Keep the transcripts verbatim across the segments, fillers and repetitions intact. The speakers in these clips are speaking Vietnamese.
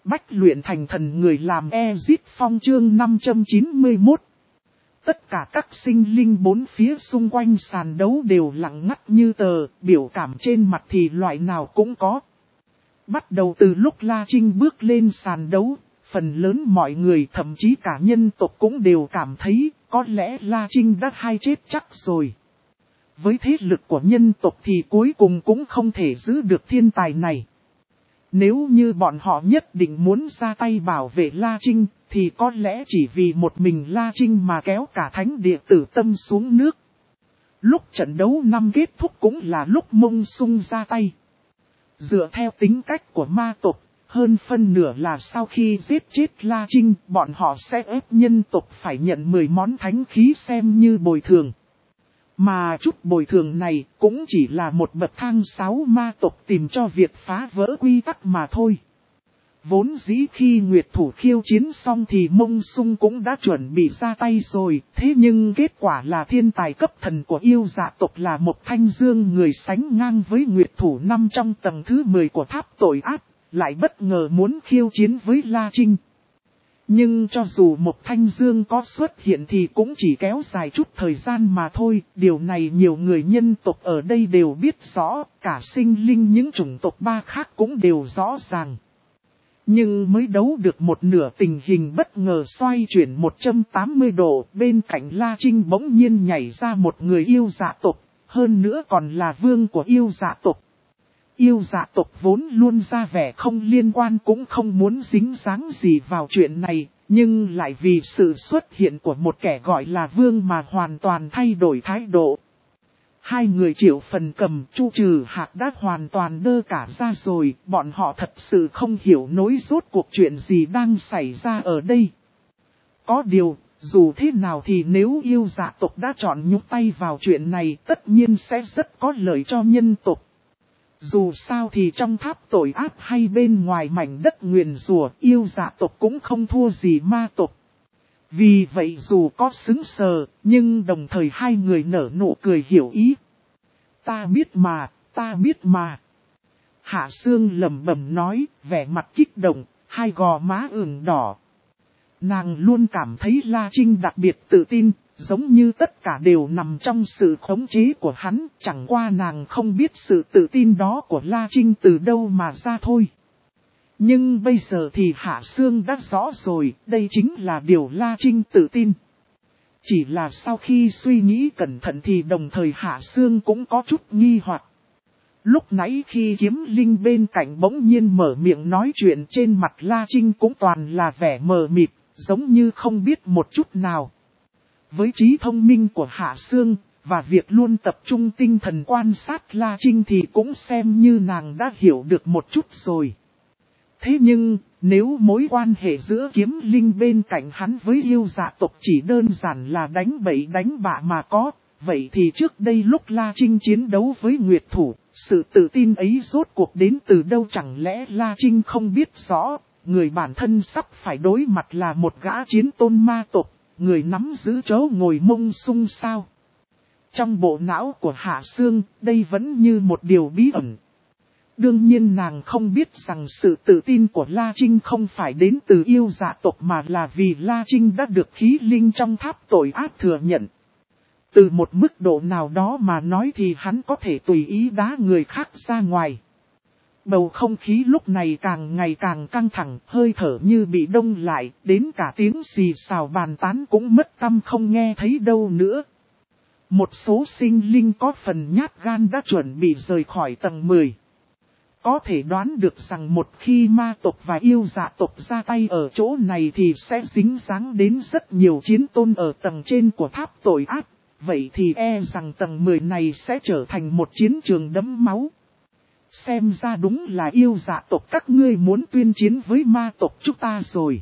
bách luyện thành thần người làm Ezit Phong chương năm trăm chín mươi mốt. Tất cả các sinh linh bốn phía xung quanh sàn đấu đều lặng ngắt như tờ, biểu cảm trên mặt thì loại nào cũng có. Bắt đầu từ lúc La Trinh bước lên sàn đấu, phần lớn mọi người thậm chí cả nhân tộc cũng đều cảm thấy có lẽ La Trinh đã hay chết chắc rồi. Với thế lực của nhân tộc thì cuối cùng cũng không thể giữ được thiên tài này. Nếu như bọn họ nhất định muốn ra tay bảo vệ La Trinh, thì có lẽ chỉ vì một mình La Trinh mà kéo cả thánh địa tử tâm xuống nước. Lúc trận đấu năm kết thúc cũng là lúc Mông Sung ra tay. Dựa theo tính cách của ma tộc, hơn phân nửa là sau khi giết chết La Trinh, bọn họ sẽ ép nhân tộc phải nhận mười món thánh khí xem như bồi thường. Mà chút bồi thường này cũng chỉ là một bậc thang sáu ma tộc tìm cho việc phá vỡ quy tắc mà thôi. Vốn dĩ khi Nguyệt Thủ khiêu chiến xong thì Mông Sung cũng đã chuẩn bị ra tay rồi, thế nhưng kết quả là thiên tài cấp thần của yêu dạ tộc là một Thanh Dương người sánh ngang với Nguyệt Thủ năm trong tầng thứ mười của tháp tội ác, lại bất ngờ muốn khiêu chiến với La Trinh. Nhưng cho dù một Thanh Dương có xuất hiện thì cũng chỉ kéo dài chút thời gian mà thôi, điều này nhiều người nhân tộc ở đây đều biết rõ, cả sinh linh những chủng tộc ba khác cũng đều rõ ràng. Nhưng mới đấu được một nửa tình hình bất ngờ xoay chuyển một trăm tám mươi độ, bên cạnh La Trinh bỗng nhiên nhảy ra một người yêu dạ tộc, hơn nữa còn là vương của yêu dạ tộc. Yêu dạ tộc vốn luôn ra vẻ không liên quan cũng không muốn dính dáng gì vào chuyện này, nhưng lại vì sự xuất hiện của một kẻ gọi là vương mà hoàn toàn thay đổi thái độ. Hai người Triệu Phần Cầm, Chu Trừ Hạc đã hoàn toàn đơ cả ra rồi, bọn họ thật sự không hiểu nổi rốt cuộc chuyện gì đang xảy ra ở đây. Có điều, dù thế nào thì nếu yêu dạ tộc đã chọn nhúc tay vào chuyện này tất nhiên sẽ rất có lợi cho nhân tộc. Dù sao thì trong tháp tội ác hay bên ngoài mảnh đất nguyền rủa, yêu dạ tộc cũng không thua gì ma tộc. Vì vậy dù có sững sờ, nhưng đồng thời hai người nở nụ cười hiểu ý. Ta biết mà, ta biết mà. Hạ Sương lẩm bẩm nói, vẻ mặt kích động, hai gò má ửng đỏ. Nàng luôn cảm thấy La Trinh đặc biệt tự tin, giống như tất cả đều nằm trong sự khống chế của hắn, chẳng qua nàng không biết sự tự tin đó của La Trinh từ đâu mà ra thôi. Nhưng bây giờ thì Hạ Sương đã rõ rồi, đây chính là điều La Trinh tự tin. Chỉ là sau khi suy nghĩ cẩn thận thì đồng thời Hạ Sương cũng có chút nghi hoặc. Lúc nãy khi kiếm linh bên cạnh bỗng nhiên mở miệng nói chuyện trên mặt La Trinh cũng toàn là vẻ mờ mịt, giống như không biết một chút nào. Với trí thông minh của Hạ Sương, và việc luôn tập trung tinh thần quan sát La Trinh thì cũng xem như nàng đã hiểu được một chút rồi. Thế nhưng, nếu mối quan hệ giữa kiếm linh bên cạnh hắn với yêu dạ tộc chỉ đơn giản là đánh bậy đánh bạ mà có, vậy thì trước đây lúc La Trinh chiến đấu với Nguyệt Thủ, sự tự tin ấy rốt cuộc đến từ đâu? Chẳng lẽ La Trinh không biết rõ, người bản thân sắp phải đối mặt là một gã chiến tôn ma tộc, người nắm giữ chỗ ngồi Mông Sung sao? Trong bộ não của Hạ Sương, đây vẫn như một điều bí ẩn. Đương nhiên nàng không biết rằng sự tự tin của La Trinh không phải đến từ yêu dạ tộc mà là vì La Trinh đã được khí linh trong tháp tội ác thừa nhận. Từ một mức độ nào đó mà nói thì hắn có thể tùy ý đá người khác ra ngoài. Bầu không khí lúc này càng ngày càng căng thẳng, hơi thở như bị đông lại, đến cả tiếng xì xào bàn tán cũng mất tâm không nghe thấy đâu nữa. Một số sinh linh có phần nhát gan đã chuẩn bị rời khỏi tầng mười. Có thể đoán được rằng một khi ma tộc và yêu dạ tộc ra tay ở chỗ này thì sẽ dính dáng đến rất nhiều chiến tôn ở tầng trên của tháp tội ác. Vậy thì e rằng tầng mười này sẽ trở thành một chiến trường đẫm máu. Xem ra đúng là yêu dạ tộc các ngươi muốn tuyên chiến với ma tộc chúng ta rồi.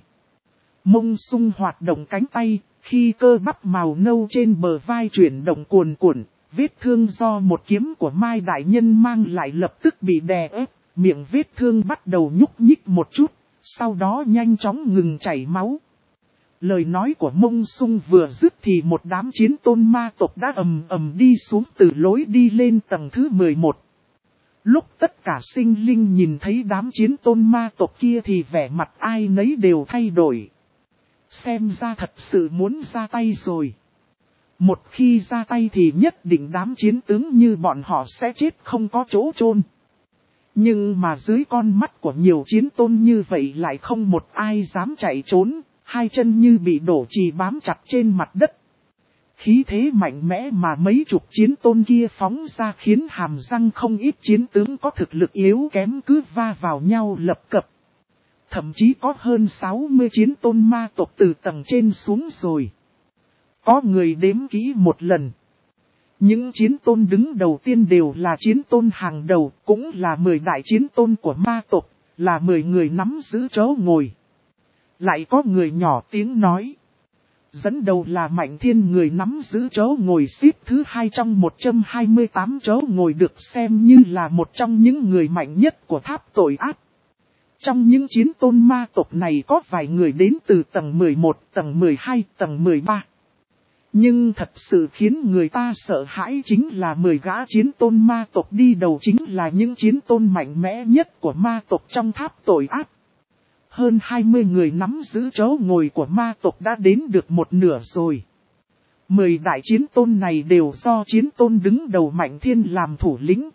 Mông Sung hoạt động cánh tay, khi cơ bắp màu nâu trên bờ vai chuyển động cuồn cuộn, vết thương do một kiếm của Mai Đại Nhân mang lại lập tức bị đè ép, miệng vết thương bắt đầu nhúc nhích một chút, sau đó nhanh chóng ngừng chảy máu. Lời nói của Mông Sung vừa dứt thì một đám chiến tôn ma tộc đã ầm ầm đi xuống từ lối đi lên tầng thứ mười một. Lúc tất cả sinh linh nhìn thấy đám chiến tôn ma tộc kia thì vẻ mặt ai nấy đều thay đổi. Xem ra thật sự muốn ra tay rồi. Một khi ra tay thì nhất định đám chiến tướng như bọn họ sẽ chết không có chỗ chôn. Nhưng mà dưới con mắt của nhiều chiến tôn như vậy lại không một ai dám chạy trốn, hai chân như bị đổ chì bám chặt trên mặt đất. Khí thế mạnh mẽ mà mấy chục chiến tôn kia phóng ra khiến hàm răng không ít chiến tướng có thực lực yếu kém cứ va vào nhau lập cập. Thậm chí có hơn sáu mươi chiến tôn ma tộc từ tầng trên xuống rồi. Có người đếm kỹ một lần. Những chiến tôn đứng đầu tiên đều là chiến tôn hàng đầu, cũng là mười đại chiến tôn của ma tộc, là mười người nắm giữ chỗ ngồi. Lại có người nhỏ tiếng nói. Dẫn đầu là Mạnh Thiên, người nắm giữ chỗ ngồi xếp thứ hai trong một trăm hai mươi tám chỗ ngồi, được xem như là một trong những người mạnh nhất của tháp tội ác. Trong những chiến tôn ma tộc này có vài người đến từ tầng mười một, tầng mười hai, tầng mười ba. Nhưng thật sự khiến người ta sợ hãi chính là mười gã chiến tôn ma tộc đi đầu chính là những chiến tôn mạnh mẽ nhất của ma tộc trong tháp tội ác. Hơn hai mươi người nắm giữ chỗ ngồi của ma tộc đã đến được một nửa rồi. Mười đại chiến tôn này đều do chiến tôn đứng đầu Mạnh Thiên làm thủ lĩnh.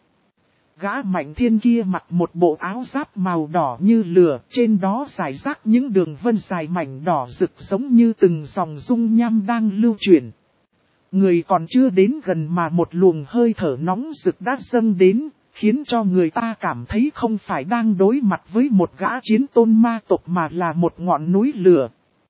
Gã Mạnh Thiên kia mặc một bộ áo giáp màu đỏ như lửa, trên đó rải rác những đường vân dài mảnh đỏ rực giống như từng dòng dung nham đang lưu chuyển. Người còn chưa đến gần mà một luồng hơi thở nóng rực đã dâng đến, khiến cho người ta cảm thấy không phải đang đối mặt với một gã chiến tôn ma tộc mà là một ngọn núi lửa.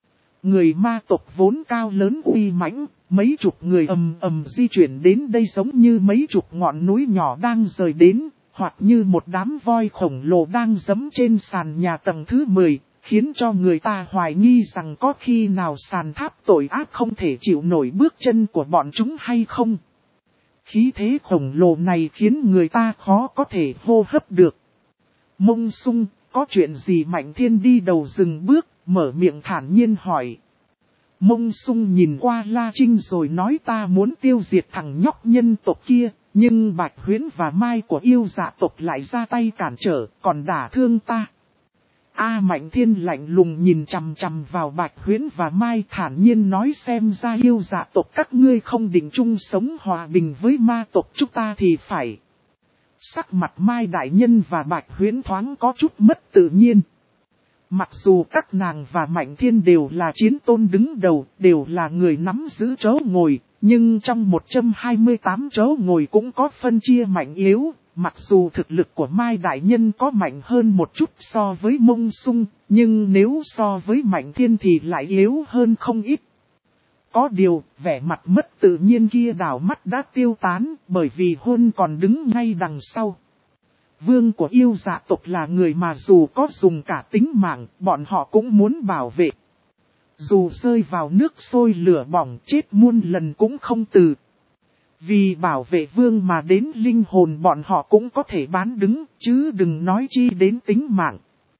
Người ma tộc vốn cao lớn uy mãnh, mấy chục người ầm ầm di chuyển đến đây giống như mấy chục ngọn núi nhỏ đang rời đến, hoặc như một đám voi khổng lồ đang giẫm trên sàn nhà tầng thứ mười, khiến cho người ta hoài nghi rằng có khi nào sàn tháp tội ác không thể chịu nổi bước chân của bọn chúng hay không. Khí thế khổng lồ này khiến người ta khó có thể hô hấp được. Mông Sung, có chuyện gì? Mạnh Thiên đi đầu dừng bước, mở miệng thản nhiên hỏi. Mông Sung nhìn qua La Trinh rồi nói, ta muốn tiêu diệt thằng nhóc nhân tộc kia, nhưng Bạch Huyễn và Mai của yêu dạ tộc lại ra tay cản trở, còn đả thương ta. A Mạnh Thiên lạnh lùng nhìn chằm chằm vào Bạch Huyễn và Mai, thản nhiên nói, xem ra yêu dạ tộc các ngươi không định chung sống hòa bình với ma tộc chúng ta thì phải. Sắc mặt Mai đại nhân và Bạch Huyễn thoáng có chút mất tự nhiên. Mặc dù các nàng và Mạnh Thiên đều là chiến tôn đứng đầu, đều là người nắm giữ chỗ ngồi, nhưng trong một trăm hai mươi tám chỗ ngồi cũng có phân chia mạnh yếu. Mặc dù thực lực của Mai đại nhân có mạnh hơn một chút so với Mông Sung, nhưng nếu so với Mạnh Thiên thì lại yếu hơn không ít. Có điều, vẻ mặt mất tự nhiên kia đảo mắt đã tiêu tán, bởi vì Hôn còn đứng ngay đằng sau. Vương của yêu dạ tộc là người mà dù có dùng cả tính mạng, bọn họ cũng muốn bảo vệ. Dù rơi vào nước sôi lửa bỏng chết muôn lần cũng không từ. Vì bảo vệ vương mà đến linh hồn bọn họ cũng có thể bán đứng, chứ đừng nói chi đến tính mạng.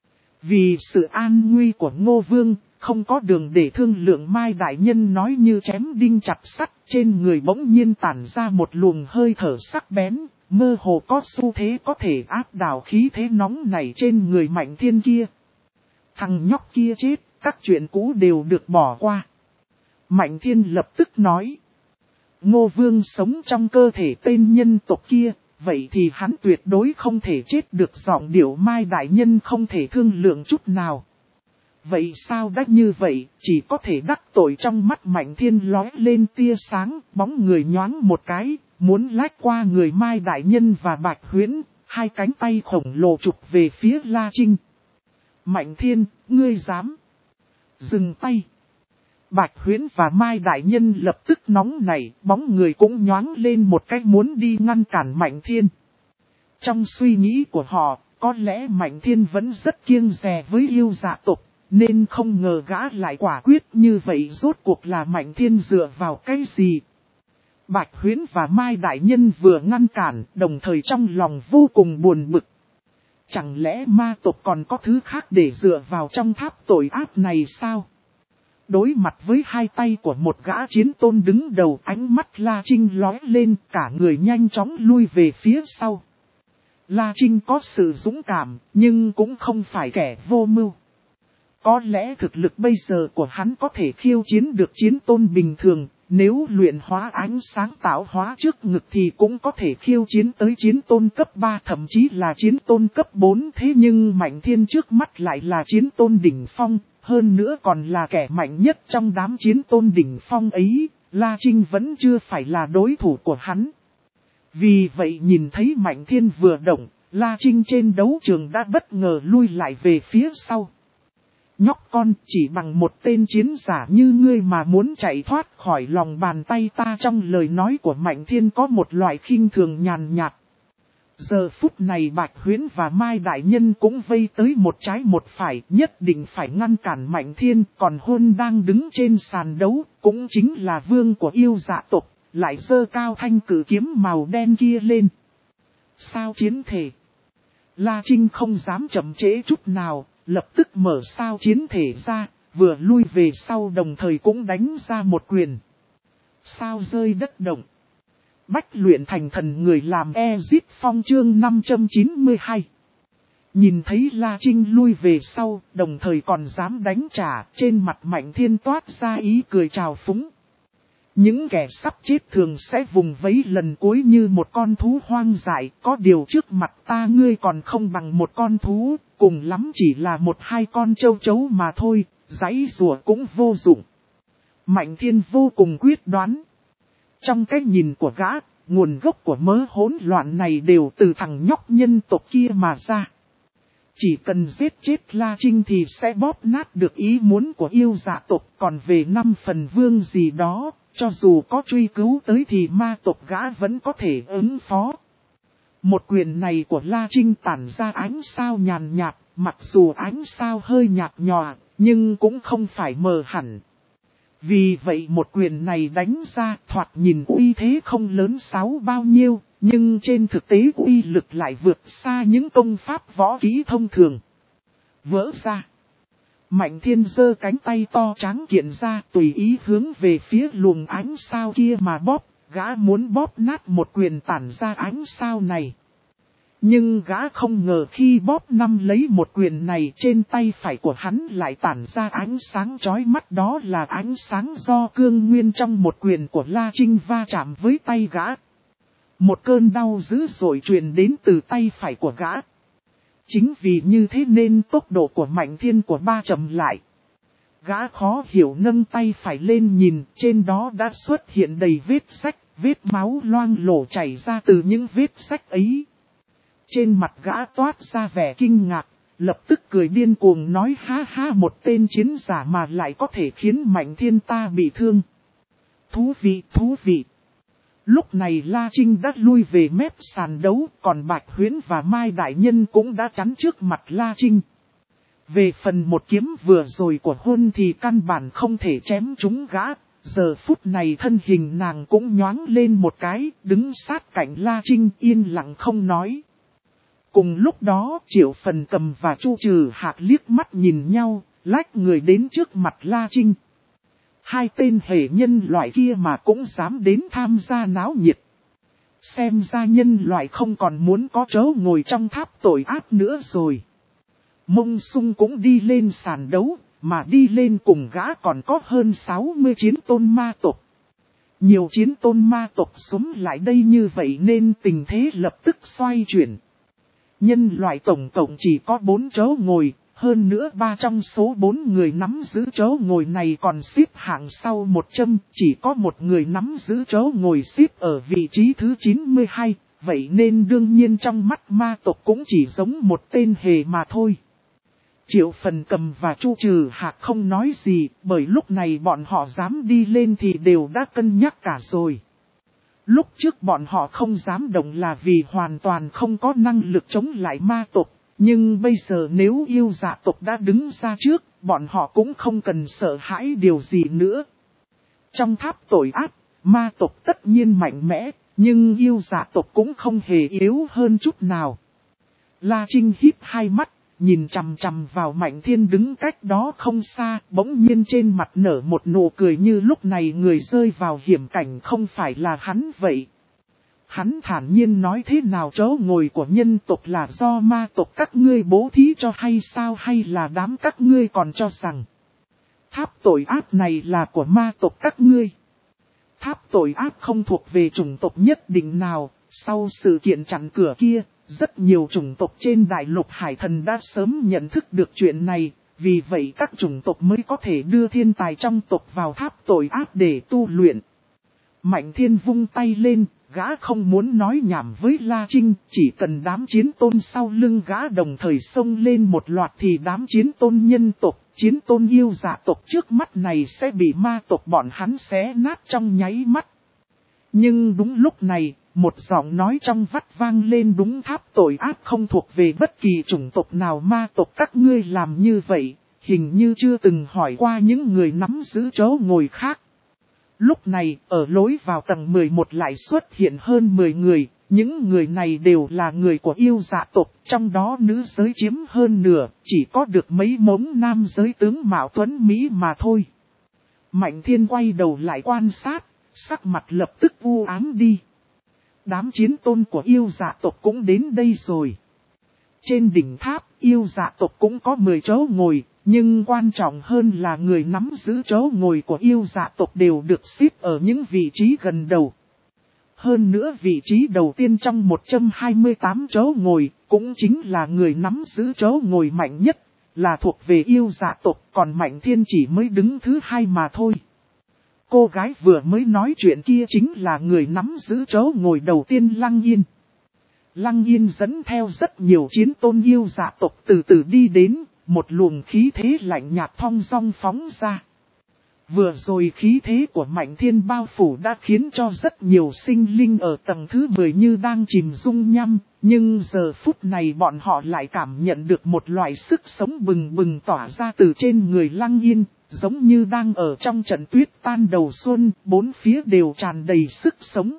Vì sự an nguy của Ngô Vương, không có đường để thương lượng. Mai đại nhân nói như chém đinh chặt sắt, trên người bỗng nhiên tản ra một luồng hơi thở sắc bén, mơ hồ có xu thế có thể áp đảo khí thế nóng này trên người Mạnh Thiên kia. Thằng nhóc kia chết, các chuyện cũ đều được bỏ qua. Mạnh Thiên lập tức nói. Ngô Vương sống trong cơ thể tên nhân tộc kia, vậy thì hắn tuyệt đối không thể chết được. Giọng điệu Mai đại nhân không thể thương lượng chút nào. Vậy sao đắt như vậy, chỉ có thể đắc tội. Trong mắt Mạnh Thiên lóe lên tia sáng, bóng người nhoáng một cái, muốn lách qua người Mai đại nhân và Bạch Huyễn, hai cánh tay khổng lồ chụp về phía La Trinh. Mạnh Thiên, ngươi dám? Dừng tay. Bạch Huyễn và Mai đại nhân lập tức nóng nảy, bóng người cũng nhoáng lên một cách muốn đi ngăn cản Mạnh Thiên. Trong suy nghĩ của họ, có lẽ Mạnh Thiên vẫn rất kiêng dè với yêu dạ tộc, nên không ngờ gã lại quả quyết như vậy. Rốt cuộc là Mạnh Thiên dựa vào cái gì? Bạch Huyễn và Mai đại nhân vừa ngăn cản, đồng thời trong lòng vô cùng buồn bực. Chẳng lẽ ma tộc còn có thứ khác để dựa vào trong tháp tội ác này sao? Đối mặt với hai tay của một gã chiến tôn đứng đầu, ánh mắt La Trinh lóe lên, cả người nhanh chóng lui về phía sau. La Trinh có sự dũng cảm, nhưng cũng không phải kẻ vô mưu. Có lẽ thực lực bây giờ của hắn có thể khiêu chiến được chiến tôn bình thường, nếu luyện hóa ánh sáng tạo hóa trước ngực thì cũng có thể khiêu chiến tới chiến tôn cấp ba, thậm chí là chiến tôn cấp bốn. Thế nhưng Mạnh Thiên trước mắt lại là chiến tôn đỉnh phong, hơn nữa còn là kẻ mạnh nhất trong đám chiến tôn đỉnh phong ấy, La Trinh vẫn chưa phải là đối thủ của hắn. Vì vậy nhìn thấy Mạnh Thiên vừa động, La Trinh trên đấu trường đã bất ngờ lui lại về phía sau. Nhóc con, chỉ bằng một tên chiến giả như ngươi mà muốn chạy thoát khỏi lòng bàn tay ta. Trong lời nói của Mạnh Thiên có một loại khinh thường nhàn nhạt. Giờ phút này Bạch Huyễn và Mai Đại Nhân cũng vây tới một trái một phải, nhất định phải ngăn cản Mạnh Thiên. Còn Hôn đang đứng trên sàn đấu, cũng chính là vương của yêu dạ tộc, lại giơ cao thanh cử kiếm màu đen kia lên. Sao chiến thể? La Trinh không dám chậm trễ chút nào, lập tức mở sao chiến thể ra, vừa lui về sau đồng thời cũng đánh ra một quyền. Sao rơi đất động. Bách luyện thành thần người làm Ezit Phong chương năm trăm chín mươi hai. Nhìn thấy La Trinh lui về sau, đồng thời còn dám đánh trả, trên mặt Mạnh Thiên toát ra ý cười trào phúng. Những kẻ sắp chết thường sẽ vùng vẫy lần cuối như một con thú hoang dại, có điều trước mặt ta ngươi còn không bằng một con thú, cùng lắm chỉ là một hai con châu chấu mà thôi, giãy giụa cũng vô dụng. Mạnh Thiên vô cùng quyết đoán. Trong cái nhìn của gã, nguồn gốc của mớ hỗn loạn này đều từ thằng nhóc nhân tộc kia mà ra. Chỉ cần giết chết La Trinh thì sẽ bóp nát được ý muốn của yêu dạ tộc, còn về năm phần vương gì đó, cho dù có truy cứu tới thì ma tộc gã vẫn có thể ứng phó. Một quyền này của La Trinh tản ra ánh sao nhàn nhạt, mặc dù ánh sao hơi nhạt nhòa, nhưng cũng không phải mờ hẳn. Vì vậy một quyền này đánh ra thoạt nhìn uy thế không lớn sáu bao nhiêu, nhưng trên thực tế uy lực lại vượt xa những công pháp võ kỹ thông thường. Vỡ ra. Mạnh Thiên giơ cánh tay to trắng kiện ra tùy ý hướng về phía luồng ánh sao kia mà bóp, gã muốn bóp nát một quyền tản ra ánh sao này. Nhưng gã không ngờ khi bóp năm lấy một quyền này trên tay phải của hắn lại tản ra ánh sáng chói mắt, đó là ánh sáng do cương nguyên trong một quyền của La Trinh va chạm với tay gã. Một cơn đau dữ dội truyền đến từ tay phải của gã. Chính vì như thế nên tốc độ của Mạnh Thiên của ba chậm lại. Gã khó hiểu nâng tay phải lên nhìn, trên đó đã xuất hiện đầy vết rách, vết máu loang lổ chảy ra từ những vết rách ấy. Trên mặt gã toát ra vẻ kinh ngạc, lập tức cười điên cuồng nói ha ha, một tên chiến giả mà lại có thể khiến Mạnh Thiên ta bị thương. Thú vị, thú vị. Lúc này La Trinh đã lui về mép sàn đấu, còn Bạch Huyễn và Mai Đại Nhân cũng đã chắn trước mặt La Trinh. Về phần một kiếm vừa rồi của Hôn thì căn bản không thể chém trúng gã, giờ phút này thân hình nàng cũng nhoáng lên một cái, đứng sát cạnh La Trinh yên lặng không nói. Cùng lúc đó Triệu Phần Cầm và Chu Trừ Hạc liếc mắt nhìn nhau, lách người đến trước mặt La Trinh. Hai tên hệ nhân loại kia mà cũng dám đến tham gia náo nhiệt. Xem ra nhân loại không còn muốn có chỗ ngồi trong tháp tội ác nữa rồi. Mông Sung cũng đi lên sàn đấu, mà đi lên cùng gã còn có hơn sáu mươi chiến tôn ma tộc. Nhiều chiến tôn ma tộc xúm lại đây như vậy nên tình thế lập tức xoay chuyển. Nhân loại tổng cộng chỉ có bốn chỗ ngồi, hơn nữa ba trong số bốn người nắm giữ chỗ ngồi này còn xếp hạng sau một châm, chỉ có một người nắm giữ chỗ ngồi xếp ở vị trí thứ chín mươi hai, vậy nên đương nhiên trong mắt ma tộc cũng chỉ giống một tên hề mà thôi. Triệu Phần Cầm và Chu Trừ Hạc không nói gì, bởi lúc này bọn họ dám đi lên thì đều đã cân nhắc cả rồi. Lúc trước bọn họ không dám động là vì hoàn toàn không có năng lực chống lại ma tộc, nhưng bây giờ nếu yêu dạ tộc đã đứng ra trước, bọn họ cũng không cần sợ hãi điều gì nữa. Trong tháp tội ác, ma tộc tất nhiên mạnh mẽ, nhưng yêu dạ tộc cũng không hề yếu hơn chút nào. La Trinh híp hai mắt, nhìn chằm chằm vào Mạnh Thiên đứng cách đó không xa, bỗng nhiên trên mặt nở một nụ cười như lúc này người rơi vào hiểm cảnh không phải là hắn vậy. Hắn thản nhiên nói thế nào chỗ ngồi của nhân tộc là do ma tộc các ngươi bố thí cho hay sao, hay là đám các ngươi còn cho rằng tháp tội ác này là của ma tộc các ngươi. Tháp tội ác không thuộc về chủng tộc nhất định nào, sau sự kiện chặn cửa kia, rất nhiều chủng tộc trên đại lục hải thần đã sớm nhận thức được chuyện này, vì vậy các chủng tộc mới có thể đưa thiên tài trong tộc vào tháp tội ác để tu luyện. Mạnh Thiên vung tay lên, gã không muốn nói nhảm với La Trinh, chỉ cần đám chiến tôn sau lưng gã đồng thời xông lên một loạt thì đám chiến tôn nhân tộc, chiến tôn yêu dạ tộc trước mắt này sẽ bị ma tộc bọn hắn xé nát trong nháy mắt. Nhưng đúng lúc này, một giọng nói trong vắt vang lên, đúng tháp tội ác không thuộc về bất kỳ chủng tộc nào, ma tộc các ngươi làm như vậy, hình như chưa từng hỏi qua những người nắm giữ chỗ ngồi khác. Lúc này, ở lối vào tầng mười một lại xuất hiện hơn mười người, những người này đều là người của yêu dạ tộc, trong đó nữ giới chiếm hơn nửa, chỉ có được mấy mống nam giới tướng mạo tuấn Mỹ mà thôi. Mạnh Thiên quay đầu lại quan sát, sắc mặt lập tức u ám đi. Đám chiến tôn của yêu dạ tộc cũng đến đây rồi. Trên đỉnh tháp, yêu dạ tộc cũng có mười chỗ ngồi, nhưng quan trọng hơn là người nắm giữ chỗ ngồi của yêu dạ tộc đều được xếp ở những vị trí gần đầu. Hơn nữa vị trí đầu tiên trong một trăm hai mươi tám chỗ ngồi, cũng chính là người nắm giữ chỗ ngồi mạnh nhất, là thuộc về yêu dạ tộc, còn Mạnh Thiên chỉ mới đứng thứ hai mà thôi. Cô gái vừa mới nói chuyện kia chính là người nắm giữ chỗ ngồi đầu tiên, Lăng Yên. Lăng Yên dẫn theo rất nhiều chiến tôn yêu dạ tộc từ từ đi đến, một luồng khí thế lạnh nhạt thong dong phóng ra. Vừa rồi khí thế của Mạnh Thiên bao phủ đã khiến cho rất nhiều sinh linh ở tầng thứ mười như đang chìm dung nhăm, nhưng giờ phút này bọn họ lại cảm nhận được một loại sức sống bừng bừng tỏa ra từ trên người Lăng Yên, giống như đang ở trong trận tuyết tan đầu xuân, bốn phía đều tràn đầy sức sống.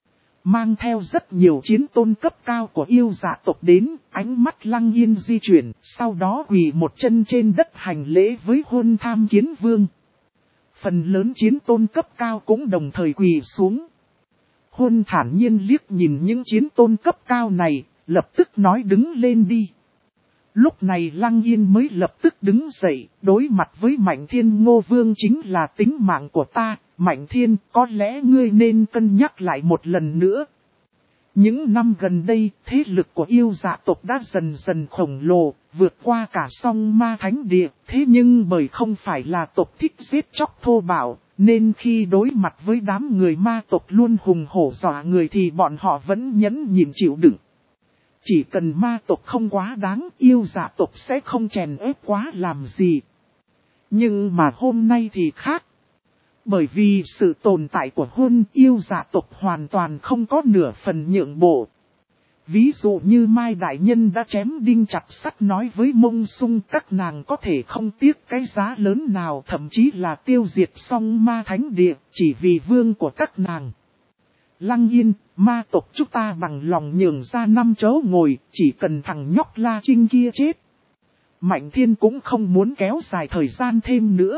Mang theo rất nhiều chiến tôn cấp cao của yêu dạ tộc đến, ánh mắt Lăng Yên di chuyển, sau đó quỳ một chân trên đất hành lễ với Huân Tham Kiến Vương. Phần lớn chiến tôn cấp cao cũng đồng thời quỳ xuống. Huân thản nhiên liếc nhìn những chiến tôn cấp cao này, lập tức nói đứng lên đi. Lúc này Lăng Yên mới lập tức đứng dậy, đối mặt với Mạnh Thiên. Ngô Vương chính là tính mạng của ta, Mạnh Thiên, có lẽ ngươi nên cân nhắc lại một lần nữa. Những năm gần đây, thế lực của yêu dạ tộc đã dần dần khổng lồ, vượt qua cả song ma thánh địa. Thế nhưng bởi không phải là tộc thích giết chóc thô bạo, nên khi đối mặt với đám người ma tộc luôn hùng hổ dọa người thì bọn họ vẫn nhẫn nhịn chịu đựng. Chỉ cần ma tộc không quá đáng, yêu dạ tộc sẽ không chèn ép quá làm gì. Nhưng mà hôm nay thì khác. Bởi vì sự tồn tại của Huân, yêu dạ tộc hoàn toàn không có nửa phần nhượng bộ. Ví dụ như Mai Đại Nhân đã chém đinh chặt sắt nói với Mông Sung các nàng có thể không tiếc cái giá lớn nào, thậm chí là tiêu diệt song ma thánh địa, chỉ vì vương của các nàng. Lăng Yên, ma tộc chúng ta bằng lòng nhường ra năm chỗ ngồi, chỉ cần thằng nhóc La Trinh kia chết. Mạnh Thiên cũng không muốn kéo dài thời gian thêm nữa.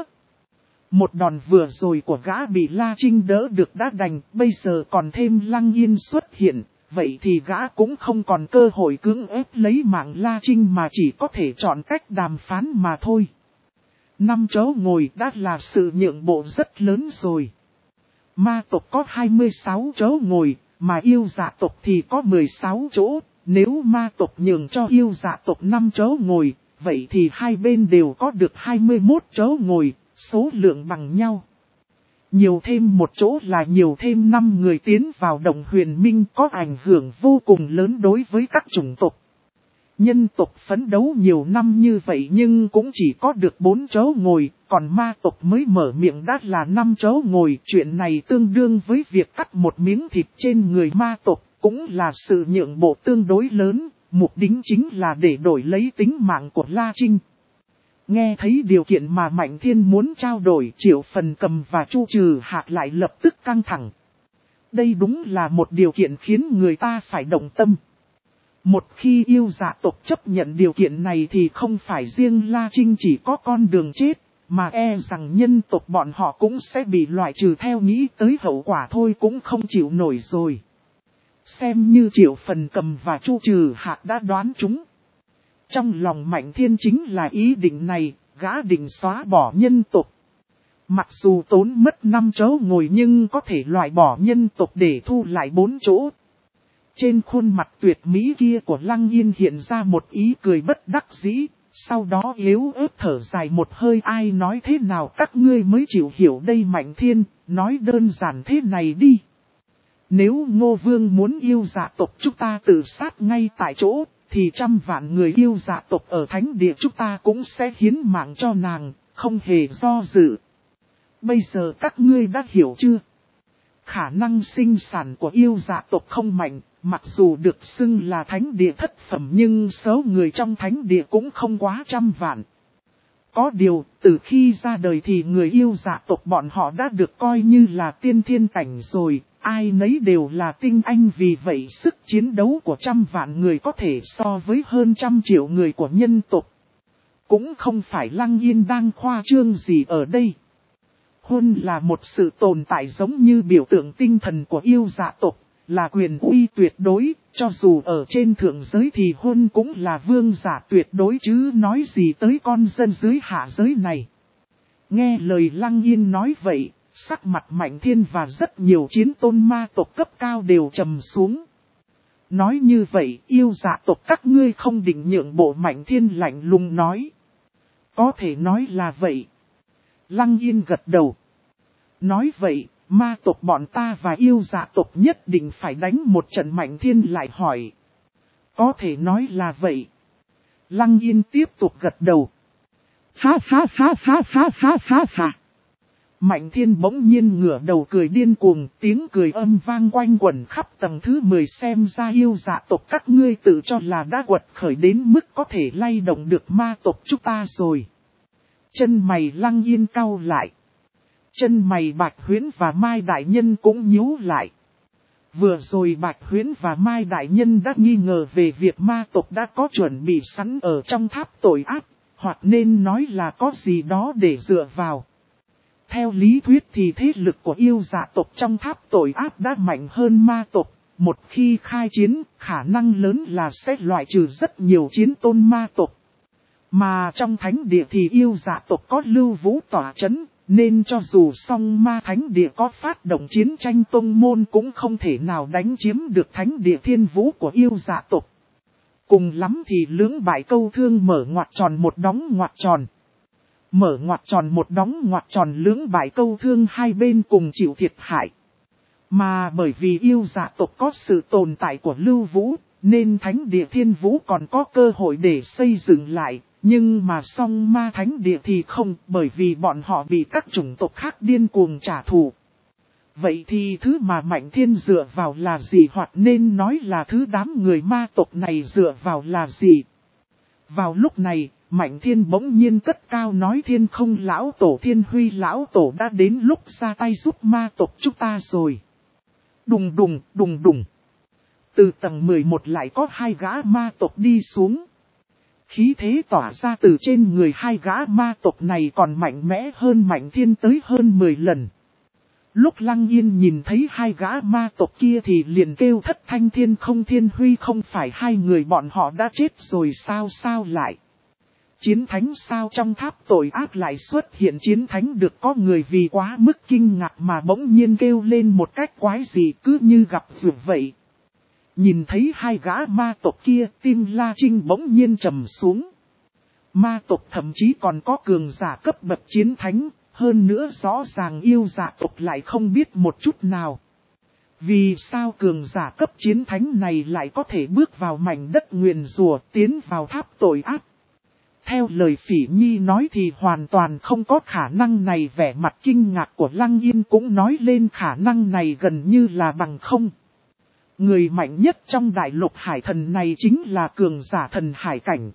Một đòn vừa rồi của gã bị La Trinh đỡ được đã đành, bây giờ còn thêm Lăng Yên xuất hiện, vậy thì gã cũng không còn cơ hội cưỡng ép lấy mạng La Trinh mà chỉ có thể chọn cách đàm phán mà thôi. Năm chỗ ngồi đã là sự nhượng bộ rất lớn rồi. Ma tộc có hai mươi sáu chỗ ngồi, mà yêu dạ tộc thì có mười sáu chỗ, nếu ma tộc nhường cho yêu dạ tộc năm chỗ ngồi, vậy thì hai bên đều có được hai mươi mốt chỗ ngồi. Số lượng bằng nhau. Nhiều thêm một chỗ là nhiều thêm năm người tiến vào Đồng Huyền Minh, có ảnh hưởng vô cùng lớn đối với các chủng tộc. Nhân tộc phấn đấu nhiều năm như vậy nhưng cũng chỉ có được bốn chỗ ngồi, còn ma tộc mới mở miệng đã là năm chỗ ngồi. Chuyện này tương đương với việc cắt một miếng thịt trên người ma tộc, cũng là sự nhượng bộ tương đối lớn, mục đích chính là để đổi lấy tính mạng của La Trinh. Nghe thấy điều kiện mà Mạnh Thiên muốn trao đổi, Triệu Phần Cầm và Chu Trừ Hạc lại lập tức căng thẳng. Đây đúng là một điều kiện khiến người ta phải động tâm. Một khi yêu dạ tộc chấp nhận điều kiện này thì không phải riêng La Trinh chỉ có con đường chết, mà e rằng nhân tộc bọn họ cũng sẽ bị loại trừ, theo nghĩ tới hậu quả thôi cũng không chịu nổi rồi. Xem như Triệu Phần Cầm và Chu Trừ Hạc đã đoán chúng. Trong lòng Mạnh Thiên chính là ý định này, gã định xóa bỏ nhân tộc. Mặc dù tốn mất năm chỗ ngồi nhưng có thể loại bỏ nhân tộc để thu lại bốn chỗ. Trên khuôn mặt tuyệt mỹ kia của Lăng Yên hiện ra một ý cười bất đắc dĩ, sau đó yếu ớt thở dài một hơi. Ai nói thế nào các ngươi mới chịu hiểu đây Mạnh Thiên, nói đơn giản thế này đi. Nếu Ngô Vương muốn yêu dạ tộc chúng ta tự sát ngay tại chỗ, thì trăm vạn người yêu dạ tộc ở thánh địa chúng ta cũng sẽ hiến mạng cho nàng, không hề do dự. Bây giờ các ngươi đã hiểu chưa? Khả năng sinh sản của yêu dạ tộc không mạnh, mặc dù được xưng là thánh địa thất phẩm nhưng số người trong thánh địa cũng không quá trăm vạn. Có điều, từ khi ra đời thì người yêu dạ tộc bọn họ đã được coi như là tiên thiên cảnh rồi, ai nấy đều là tinh anh, vì vậy sức chiến đấu của trăm vạn người có thể so với hơn trăm triệu người của nhân tộc. Cũng không phải Lăng Yên đang khoa trương gì ở đây. Hôn là một sự tồn tại giống như biểu tượng tinh thần của yêu dạ tộc, là quyền uy tuyệt đối, cho dù ở trên thượng giới thì hôn cũng là vương giả tuyệt đối chứ nói gì tới con dân dưới hạ giới này. Nghe lời Lăng Yên nói vậy, sắc mặt Mạnh Thiên và rất nhiều chiến tôn ma tộc cấp cao đều trầm xuống. Nói như vậy, yêu dạ tộc các ngươi không định nhượng bộ. Mạnh Thiên lạnh lùng nói. Có thể nói là vậy. Lăng Yên gật đầu. Nói vậy, ma tộc bọn ta và yêu dạ tộc nhất định phải đánh một trận. Mạnh Thiên lại hỏi. Có thể nói là vậy. Lăng Yên tiếp tục gật đầu. Phá phá phá phá phá phá phá phá. Mạnh Thiên bỗng nhiên ngửa đầu cười điên cuồng, tiếng cười âm vang quanh quẩn khắp tầng thứ mười. Xem ra yêu dạ tộc các ngươi tự cho là đã quật khởi đến mức có thể lay động được ma tộc chúng ta rồi. Chân mày Lăng Yên cau lại. Chân mày Bạch Huyễn và Mai Đại Nhân cũng nhíu lại. Vừa rồi Bạch Huyễn và Mai Đại Nhân đã nghi ngờ về việc ma tộc đã có chuẩn bị sẵn ở trong tháp tội ác, hoặc nên nói là có gì đó để dựa vào. Theo lý thuyết thì thế lực của yêu dạ tộc trong tháp tội ác đã mạnh hơn ma tộc. Một khi khai chiến, khả năng lớn là sẽ loại trừ rất nhiều chiến tôn ma tộc. Mà trong thánh địa thì yêu dạ tộc có Lưu Vũ tỏa chấn, nên cho dù song ma thánh địa có phát động chiến tranh tông môn cũng không thể nào đánh chiếm được thánh địa Thiên Vũ của yêu dạ tộc. Cùng lắm thì lưỡng bại câu thương, mở ngoặc tròn một đóng ngoặc tròn. Mở ngoặc tròn một đóng ngoặc tròn, lưỡng bại câu thương, hai bên cùng chịu thiệt hại. Mà bởi vì yêu dạ tộc có sự tồn tại của Lưu Vũ, nên thánh địa Thiên Vũ còn có cơ hội để xây dựng lại. Nhưng mà song ma thánh địa thì không, bởi vì bọn họ bị các chủng tộc khác điên cuồng trả thù. Vậy thì thứ mà Mạnh Thiên dựa vào là gì, hoặc nên nói là thứ đám người ma tộc này dựa vào là gì? Vào lúc này, Mạnh Thiên bỗng nhiên cất cao nói: Thiên Không lão tổ, Thiên Huy lão tổ đã đến lúc ra tay giúp ma tộc chúng ta rồi. Đùng đùng, đùng đùng. Từ tầng mười một lại có hai gã ma tộc đi xuống. Khí thế tỏa ra từ trên người hai gã ma tộc này còn mạnh mẽ hơn Mạnh Thiên tới hơn mười lần. Lúc Lăng Yên nhìn thấy hai gã ma tộc kia thì liền kêu thất thanh: Thiên Không, Thiên Huy, không phải hai người bọn họ đã chết rồi sao? Sao lại? Chiến thánh sao? Trong tháp tội ác lại xuất hiện chiến thánh được? Có người vì quá mức kinh ngạc mà bỗng nhiên kêu lên một cách quái dị, cứ như gặp duyệt vậy. Nhìn thấy hai gã ma tộc kia, tim La Trinh bỗng nhiên trầm xuống. Ma tộc thậm chí còn có cường giả cấp bậc chiến thánh, hơn nữa rõ ràng yêu dạ tộc lại không biết một chút nào. Vì sao cường giả cấp chiến thánh này lại có thể bước vào mảnh đất nguyền rủa, tiến vào tháp tội ác? Theo lời Phỉ Nhi nói thì hoàn toàn không có khả năng này. Vẻ mặt kinh ngạc của Lăng Yên cũng nói lên khả năng này gần như là bằng không. Người mạnh nhất trong đại lục hải thần này chính là cường giả thần hải cảnh.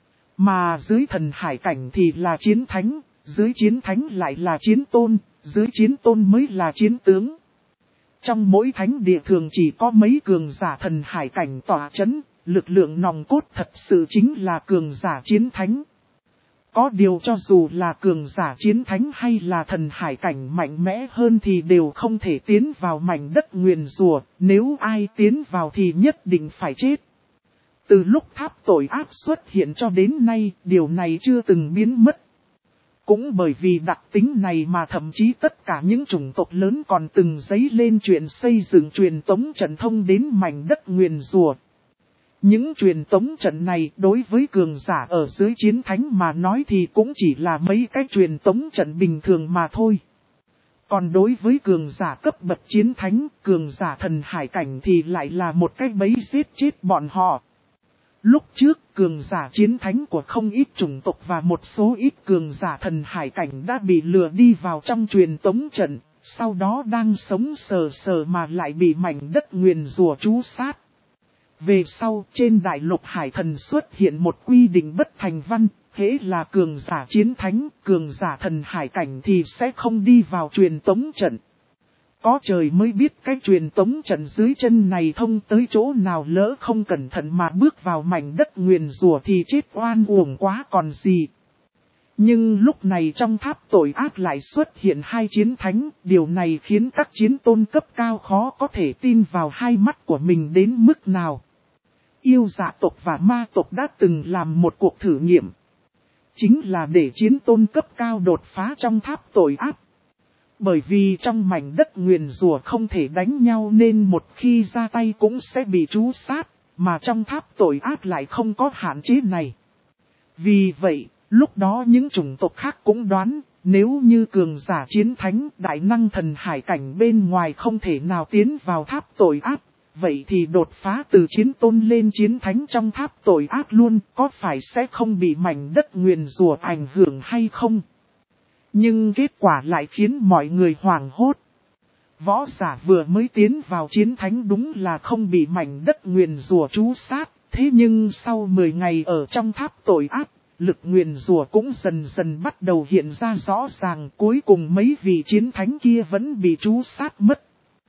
Mà dưới thần hải cảnh thì là chiến thánh, dưới chiến thánh lại là chiến tôn, dưới chiến tôn mới là chiến tướng. Trong mỗi thánh địa thường chỉ có mấy cường giả thần hải cảnh tỏa chấn, lực lượng nòng cốt thật sự chính là cường giả chiến thánh. Có điều cho dù là cường giả chiến thánh hay là thần hải cảnh mạnh mẽ hơn thì đều không thể tiến vào mảnh đất nguyền rủa, nếu ai tiến vào thì nhất định phải chết. Từ lúc tháp tội ác xuất hiện cho đến nay, điều này chưa từng biến mất. Cũng bởi vì đặc tính này mà thậm chí tất cả những chủng tộc lớn còn từng dấy lên chuyện xây dựng truyền tống trận thông đến mảnh đất nguyền rủa. Những truyền tống trận này đối với cường giả ở dưới chiến thánh mà nói thì cũng chỉ là mấy cái truyền tống trận bình thường mà thôi. Còn đối với cường giả cấp bậc chiến thánh, cường giả thần hải cảnh thì lại là một cái bẫy giết chết bọn họ. Lúc trước, cường giả chiến thánh của không ít chủng tộc và một số ít cường giả thần hải cảnh đã bị lừa đi vào trong truyền tống trận, sau đó đang sống sờ sờ mà lại bị mảnh đất nguyền rủa trú sát. Về sau, trên đại lục hải thần xuất hiện một quy định bất thành văn, hễ là cường giả chiến thánh, cường giả thần hải cảnh thì sẽ không đi vào truyền tống trận. Có trời mới biết cái truyền tống trận dưới chân này thông tới chỗ nào, lỡ không cẩn thận mà bước vào mảnh đất nguyền rủa thì chết oan uổng quá còn gì. Nhưng lúc này trong tháp tội ác lại xuất hiện hai chiến thánh, điều này khiến các chiến tôn cấp cao khó có thể tin vào hai mắt của mình đến mức nào. Yêu dạ tộc và ma tộc đã từng làm một cuộc thử nghiệm. Chính là để chiến tôn cấp cao đột phá trong tháp tội ác. Bởi vì trong mảnh đất nguyền rủa không thể đánh nhau nên một khi ra tay cũng sẽ bị trú sát, mà trong tháp tội ác lại không có hạn chế này. Vì vậy, lúc đó những chủng tộc khác cũng đoán, nếu như cường giả chiến thánh, đại năng thần hải cảnh bên ngoài không thể nào tiến vào tháp tội ác, vậy thì đột phá từ chiến tôn lên chiến thánh trong tháp tội ác luôn, có phải sẽ không bị mảnh đất nguyền rủa ảnh hưởng hay không? Nhưng kết quả lại khiến mọi người hoảng hốt. Võ giả vừa mới tiến vào chiến thánh đúng là không bị mảnh đất nguyền rủa trú sát, thế nhưng sau mười ngày ở trong tháp tội ác, lực nguyền rủa cũng dần dần bắt đầu hiện ra rõ ràng, cuối cùng mấy vị chiến thánh kia vẫn bị trú sát mất.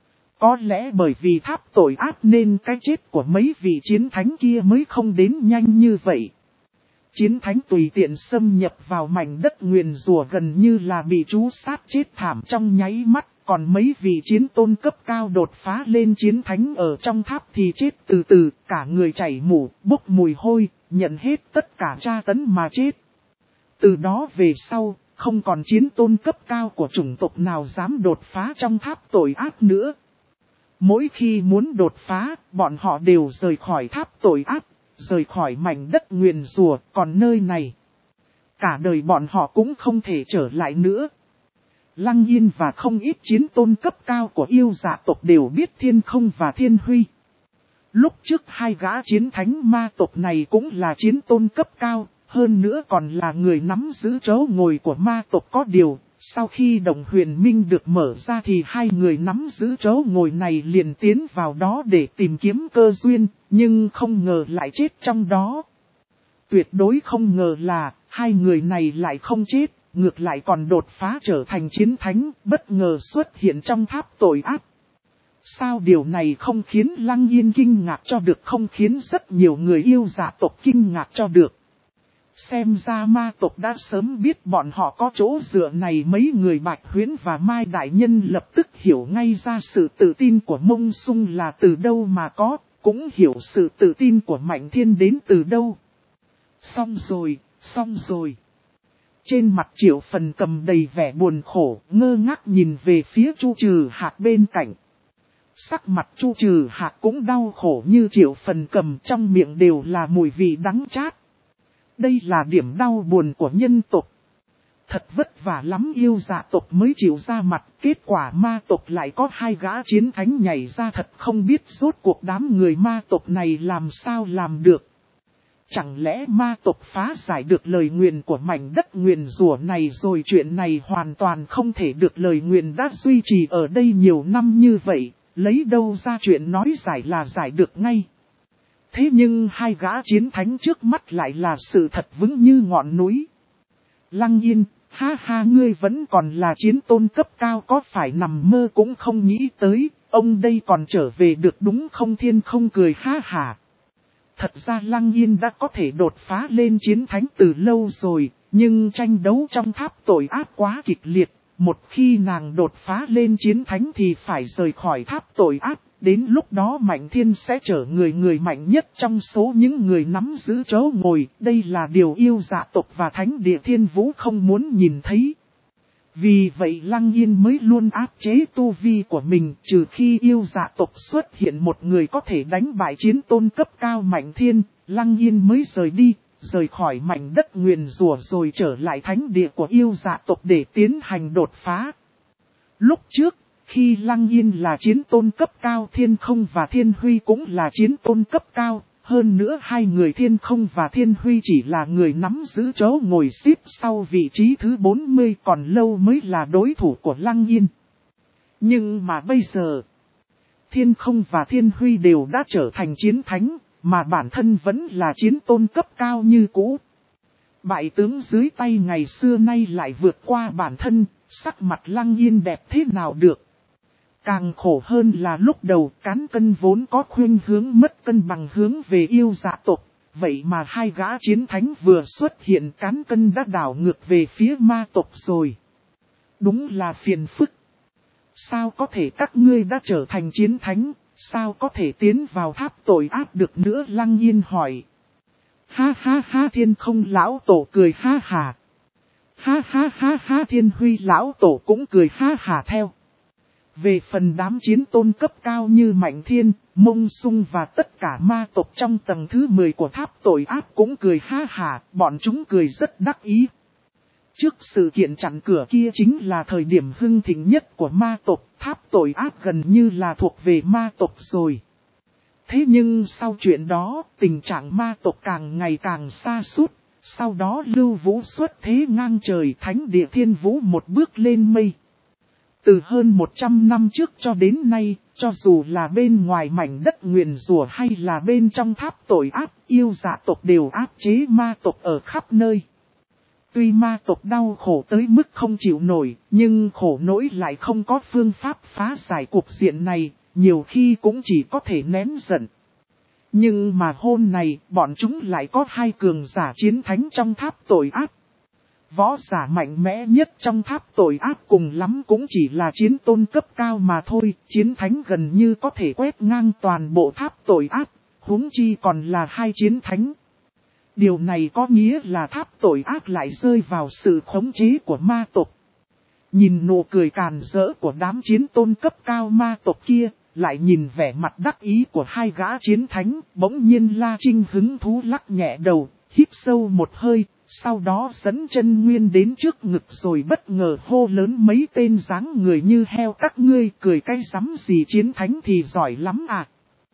Có lẽ bởi vì tháp tội ác nên cái chết của mấy vị chiến thánh kia mới không đến nhanh như vậy. Chiến thánh tùy tiện xâm nhập vào mảnh đất nguyền rủa gần như là bị trú sát chết thảm trong nháy mắt, còn mấy vị chiến tôn cấp cao đột phá lên chiến thánh ở trong tháp thì chết từ từ, cả người chảy mủ, bốc mùi hôi, nhận hết tất cả tra tấn mà chết. Từ đó về sau, không còn chiến tôn cấp cao của chủng tộc nào dám đột phá trong tháp tội ác nữa. Mỗi khi muốn đột phá, bọn họ đều rời khỏi tháp tội ác, rời khỏi mảnh đất nguyền rủa, còn nơi này, cả đời bọn họ cũng không thể trở lại nữa. Lăng Yên và không ít chiến tôn cấp cao của yêu dạ tộc đều biết Thiên Không và Thiên Huy. Lúc trước hai gã chiến thánh ma tộc này cũng là chiến tôn cấp cao, hơn nữa còn là người nắm giữ chỗ ngồi của ma tộc. Có điều, sau khi Đồng Huyền Minh được mở ra thì hai người nắm giữ chỗ ngồi này liền tiến vào đó để tìm kiếm cơ duyên, nhưng không ngờ lại chết trong đó. Tuyệt đối không ngờ là, hai người này lại không chết, ngược lại còn đột phá trở thành chiến thánh, bất ngờ xuất hiện trong tháp tội ác. Sao điều này không khiến Lăng Yên kinh ngạc cho được, không khiến rất nhiều người yêu dạ tộc kinh ngạc cho được. Xem ra ma tộc đã sớm biết bọn họ có chỗ dựa này. Mấy người Bạch Huyễn và Mai Đại Nhân lập tức hiểu ngay ra sự tự tin của Mông Sung là từ đâu mà có, cũng hiểu sự tự tin của Mạnh Thiên đến từ đâu. Xong rồi, xong rồi. Trên mặt Triệu Phần Cầm đầy vẻ buồn khổ, ngơ ngác nhìn về phía Chu Trừ Hạc bên cạnh. Sắc mặt Chu Trừ Hạc cũng đau khổ như Triệu Phần Cầm, trong miệng đều là mùi vị đắng chát. Đây là điểm đau buồn của nhân tộc. Thật vất vả lắm yêu dạ tộc mới chịu ra mặt, kết quả ma tộc lại có hai gã chiến thánh nhảy ra, thật không biết rốt cuộc đám người ma tộc này làm sao làm được. Chẳng lẽ ma tộc phá giải được lời nguyền của mảnh đất nguyền rủa này rồi? Chuyện này hoàn toàn không thể được, lời nguyền đã duy trì ở đây nhiều năm như vậy, lấy đâu ra chuyện nói giải là giải được ngay. Thế nhưng hai gã chiến thánh trước mắt lại là sự thật vững như ngọn núi. Lăng Yên, ha ha, ngươi vẫn còn là chiến tôn cấp cao, có phải nằm mơ cũng không nghĩ tới, ông đây còn trở về được đúng không? Thiên Không cười ha hả. Thật ra Lăng Yên đã có thể đột phá lên chiến thánh từ lâu rồi, Nhưng tranh đấu trong tháp tội ác quá kịch liệt, một khi nàng đột phá lên chiến thánh thì phải rời khỏi tháp tội ác, đến lúc đó Mạnh Thiên sẽ trở người người mạnh nhất trong số những người nắm giữ chỗ ngồi, đây là điều yêu dạ tộc và thánh địa thiên vũ không muốn nhìn thấy. Vì vậy Lăng Yên mới luôn áp chế tu vi của mình, trừ khi yêu dạ tộc xuất hiện một người có thể đánh bại chiến tôn cấp cao Mạnh Thiên, Lăng Yên mới rời đi, rời khỏi mảnh đất nguyền rủa rồi trở lại thánh địa của yêu dạ tộc để tiến hành đột phá. Lúc trước, khi Lăng Yên là chiến tôn cấp cao, Thiên Không và Thiên Huy cũng là chiến tôn cấp cao. Hơn nữa hai người Thiên Không và Thiên Huy chỉ là người nắm giữ chỗ ngồi xếp sau vị trí thứ bốn mươi, còn lâu mới là đối thủ của Lăng Yên. Nhưng mà bây giờ, Thiên Không và Thiên Huy đều đã trở thành chiến thánh, mà bản thân vẫn là chiến tôn cấp cao như cũ. Bại tướng dưới tay ngày xưa nay lại vượt qua bản thân, sắc mặt Lăng Yên đẹp thế nào được. Càng khổ hơn là lúc đầu cán cân vốn có khuynh hướng mất cân bằng hướng về yêu dạ tộc, vậy mà hai gã chiến thánh vừa xuất hiện cán cân đã đảo ngược về phía ma tộc rồi. Đúng là phiền phức. Sao có thể các ngươi đã trở thành chiến thánh, sao có thể tiến vào tháp tội ác được nữa? Lăng Yên hỏi. Ha ha ha, Thiên Không lão tổ cười ha hà. Ha ha ha ha, Thiên Huy lão tổ cũng cười ha hà theo. Về phần đám chiến tôn cấp cao như Mạnh Thiên, Mông Sung và tất cả ma tộc trong tầng thứ mười của tháp tội ác cũng cười ha hà, bọn chúng cười rất đắc ý. Trước sự kiện chặn cửa kia chính là thời điểm hưng thịnh nhất của ma tộc, tháp tội ác gần như là thuộc về ma tộc rồi. Thế nhưng sau chuyện đó, tình trạng ma tộc càng ngày càng xa sút. Sau đó Lưu Vũ xuất thế ngang trời, thánh địa thiên vũ một bước lên mây. Từ hơn một trăm năm trước cho đến nay, cho dù là bên ngoài mảnh đất nguyền rủa hay là bên trong tháp tội ác, yêu dạ tộc đều áp chế ma tộc ở khắp nơi. Tuy ma tộc đau khổ tới mức không chịu nổi, nhưng khổ nỗi lại không có phương pháp phá giải cuộc diện này, nhiều khi cũng chỉ có thể nén giận. Nhưng mà hôm này, bọn chúng lại có hai cường giả chiến thánh trong tháp tội ác. Võ giả mạnh mẽ nhất trong tháp tội ác cùng lắm cũng chỉ là chiến tôn cấp cao mà thôi, chiến thánh gần như có thể quét ngang toàn bộ tháp tội ác, huống chi còn là hai chiến thánh. Điều này có nghĩa là tháp tội ác lại rơi vào sự khống chế của ma tộc. Nhìn nụ cười càn rỡ của đám chiến tôn cấp cao ma tộc kia, lại nhìn vẻ mặt đắc ý của hai gã chiến thánh, bỗng nhiên La Trinh hứng thú lắc nhẹ đầu, hít sâu một hơi. Sau đó dẫn chân nguyên đến trước ngực rồi bất ngờ hô lớn mấy tên dáng người như heo các ngươi cười cái rắm gì, chiến thánh thì giỏi lắm à.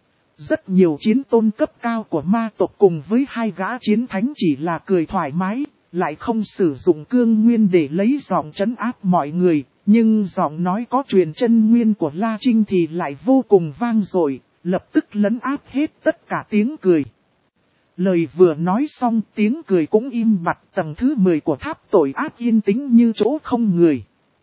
Rất nhiều chiến tôn cấp cao của ma tộc cùng với hai gã chiến thánh chỉ là cười thoải mái, lại không sử dụng cương nguyên để lấy giọng trấn áp mọi người, nhưng giọng nói có truyền chân nguyên của La Trinh thì lại vô cùng vang dội, lập tức lấn áp hết tất cả tiếng cười. Lời vừa nói xong tiếng cười cũng im bặt, tầng thứ mười của tháp tội ác yên tĩnh như chỗ không người.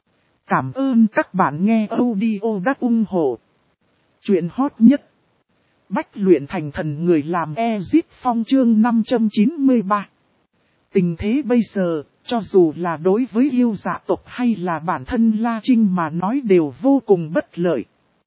Cảm ơn các bạn nghe audio đắt ủng hộ. Chuyện hot nhất. Bách luyện thành thần người làm Exit Phong chương năm trăm chín mươi ba. Tình thế bây giờ, cho dù là đối với yêu dạ tộc hay là bản thân La Trinh mà nói đều vô cùng bất lợi.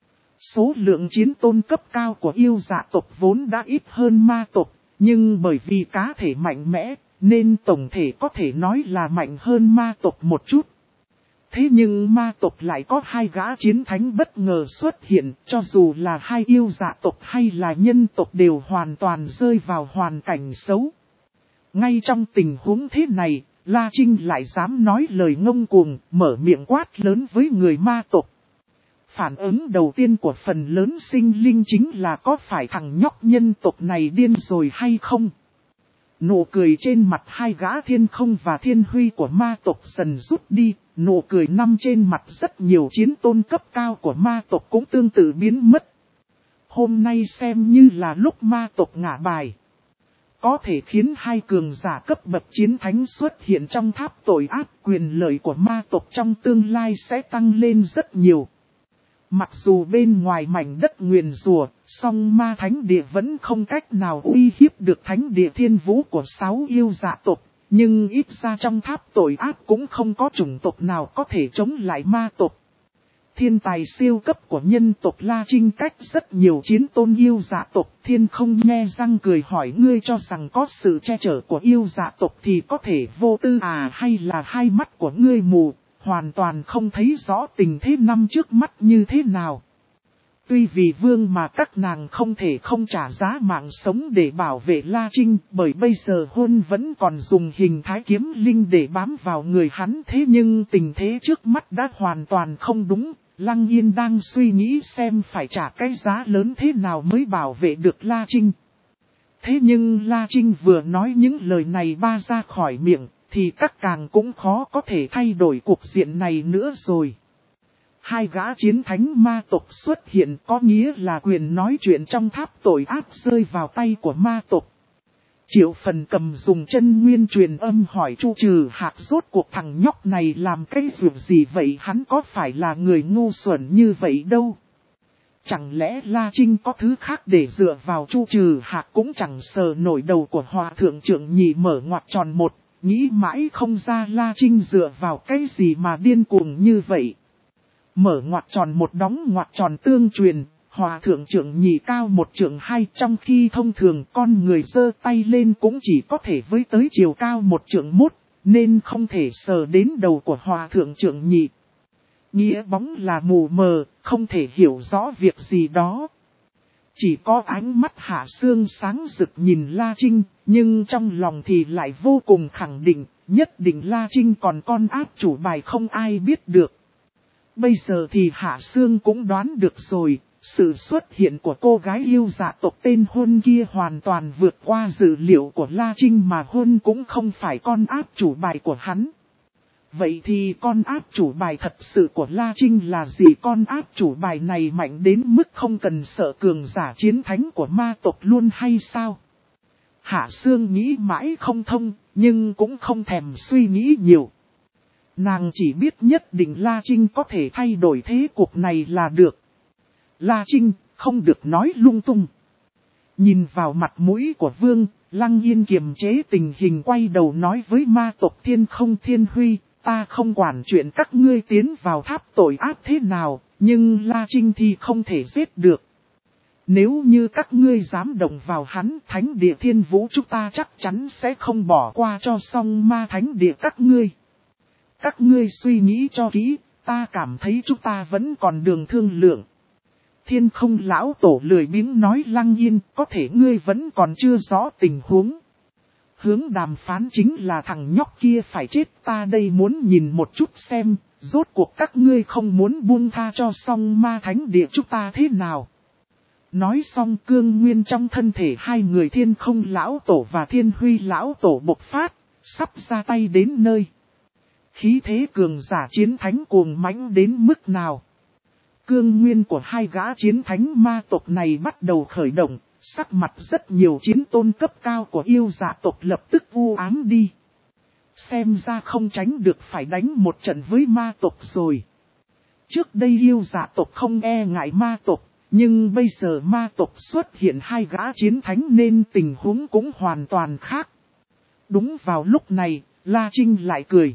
Số lượng chiến tôn cấp cao của yêu dạ tộc vốn đã ít hơn ma tộc. Nhưng bởi vì cá thể mạnh mẽ, nên tổng thể có thể nói là mạnh hơn ma tộc một chút. Thế nhưng ma tộc lại có hai gã chiến thánh bất ngờ xuất hiện, cho dù là hai yêu dạ tộc hay là nhân tộc đều hoàn toàn rơi vào hoàn cảnh xấu. Ngay trong tình huống thế này, La Trinh lại dám nói lời ngông cuồng, mở miệng quát lớn với người ma tộc. Phản ứng đầu tiên của phần lớn sinh linh chính là có phải thằng nhóc nhân tộc này điên rồi hay không? Nụ cười trên mặt hai gã Thiên Không và Thiên Huy của ma tộc dần rút đi, nụ cười năm trên mặt rất nhiều chiến tôn cấp cao của ma tộc cũng tương tự biến mất. Hôm nay xem như là lúc ma tộc ngả bài. Có thể khiến hai cường giả cấp bậc chiến thánh xuất hiện trong tháp tội ác, quyền lợi của ma tộc trong tương lai sẽ tăng lên rất nhiều. Mặc dù bên ngoài mảnh đất nguyền rủa, song ma thánh địa vẫn không cách nào uy hiếp được thánh địa thiên vũ của sáu yêu dạ tộc. Nhưng ít ra trong tháp tội ác cũng không có chủng tộc nào có thể chống lại ma tộc. Thiên tài siêu cấp của nhân tộc La Trinh cách rất nhiều chiến tôn yêu dạ tộc. Thiên không nghe răng cười hỏi ngươi cho rằng có sự che chở của yêu dạ tộc thì có thể vô tư à, hay là hai mắt của ngươi mù, hoàn toàn không thấy rõ tình thế năm trước mắt như thế nào. Tuy vì vương mà các nàng không thể không trả giá mạng sống để bảo vệ La Trinh, bởi bây giờ Hôn vẫn còn dùng hình thái kiếm linh để bám vào người hắn, thế nhưng tình thế trước mắt đã hoàn toàn không đúng. Lăng Yên đang suy nghĩ xem phải trả cái giá lớn thế nào mới bảo vệ được La Trinh. Thế nhưng La Trinh vừa nói những lời này ba ra khỏi miệng, thì các càng cũng khó có thể thay đổi cuộc diện này nữa rồi. Hai gã chiến thánh ma tộc xuất hiện có nghĩa là quyền nói chuyện trong tháp tội ác rơi vào tay của ma tộc. Triệu Phần Cầm dùng chân nguyên truyền âm hỏi Chu Trừ Hạc rốt cuộc thằng nhóc này làm cái việc gì vậy, hắn có phải là người ngu xuẩn như vậy đâu. Chẳng lẽ La Trinh có thứ khác để dựa vào. Chu Trừ Hạc cũng chẳng sờ nổi đầu của Hòa Thượng Trưởng Nhị mở ngoặc tròn một, nghĩ mãi không ra La Trinh dựa vào cái gì mà điên cuồng như vậy. Mở ngoặc tròn một đóng ngoặc tròn tương truyền. Hòa Thượng Trưởng Nhị cao một trượng hai, trong khi thông thường con người giơ tay lên cũng chỉ có thể với tới chiều cao một trượng mốt, nên không thể sờ đến đầu của Hòa Thượng Trưởng Nhị. Nghĩa bóng là mù mờ, không thể hiểu rõ việc gì đó. Chỉ có ánh mắt Hạ Sương sáng rực nhìn La Trinh, nhưng trong lòng thì lại vô cùng khẳng định, nhất định La Trinh còn con ác chủ bài không ai biết được. Bây giờ thì Hạ Sương cũng đoán được rồi. Sự xuất hiện của cô gái yêu dạ tộc tên Hôn kia hoàn toàn vượt qua dữ liệu của La Trinh, mà Hôn cũng không phải con áp chủ bài của hắn. Vậy thì con áp chủ bài thật sự của La Trinh là gì? Con áp chủ bài này mạnh đến mức không cần sợ cường giả chiến thánh của ma tộc luôn hay sao? Hạ Sương nghĩ mãi không thông, nhưng cũng không thèm suy nghĩ nhiều. Nàng chỉ biết nhất định La Trinh có thể thay đổi thế cuộc này là được. La Trinh, không được nói lung tung. Nhìn vào mặt mũi của Vương, Lăng Yên kiềm chế tình hình quay đầu nói với ma tộc Thiên Không Thiên Huy, ta không quản chuyện các ngươi tiến vào tháp tội ác thế nào, nhưng La Trinh thì không thể giết được. Nếu như các ngươi dám động vào hắn, thánh địa thiên vũ chúng ta chắc chắn sẽ không bỏ qua cho song ma thánh địa các ngươi. Các ngươi suy nghĩ cho kỹ, ta cảm thấy chúng ta vẫn còn đường thương lượng. Thiên Không lão tổ lười biếng nói Lăng Yên, có thể ngươi vẫn còn chưa rõ tình huống. Hướng đàm phán chính là thằng nhóc kia phải chết, ta đây muốn nhìn một chút xem, rốt cuộc các ngươi không muốn buông tha cho song ma thánh địa chúng ta thế nào. Nói xong cương nguyên trong thân thể hai người Thiên Không lão tổ và Thiên Huy lão tổ bộc phát, sắp ra tay đến nơi. Khí thế cường giả chiến thánh cuồng mãnh đến mức nào. Cương nguyên của hai gã chiến thánh ma tộc này bắt đầu khởi động, sắc mặt rất nhiều chiến tôn cấp cao của yêu dạ tộc lập tức u ám đi. Xem ra không tránh được phải đánh một trận với ma tộc rồi. Trước đây yêu dạ tộc không e ngại ma tộc, nhưng bây giờ ma tộc xuất hiện hai gã chiến thánh nên tình huống cũng hoàn toàn khác. Đúng vào lúc này, La Trinh lại cười.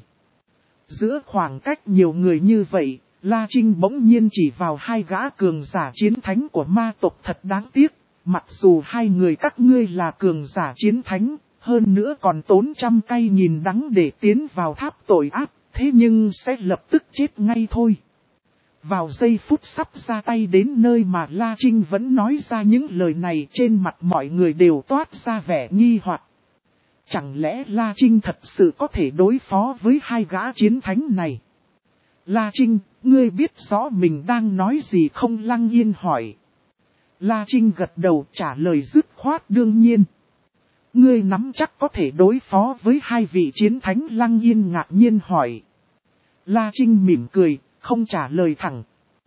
Giữa khoảng cách nhiều người như vậy, La Trinh bỗng nhiên chỉ vào hai gã cường giả chiến thánh của ma tộc thật đáng tiếc. Mặc dù hai người các ngươi là cường giả chiến thánh, hơn nữa còn tốn trăm cây nghìn đắng để tiến vào tháp tội ác, thế nhưng sẽ lập tức chết ngay thôi. Vào giây phút sắp ra tay đến nơi mà La Trinh vẫn nói ra những lời này, trên mặt mọi người đều toát ra vẻ nghi hoặc. Chẳng lẽ La Trinh thật sự có thể đối phó với hai gã chiến thánh này? La Trinh, ngươi biết rõ mình đang nói gì không? Lăng Yên hỏi. La Trinh gật đầu trả lời dứt khoát đương nhiên. Ngươi nắm chắc có thể đối phó với hai vị chiến thánh? Lăng Yên ngạc nhiên hỏi. La Trinh mỉm cười, không trả lời thẳng.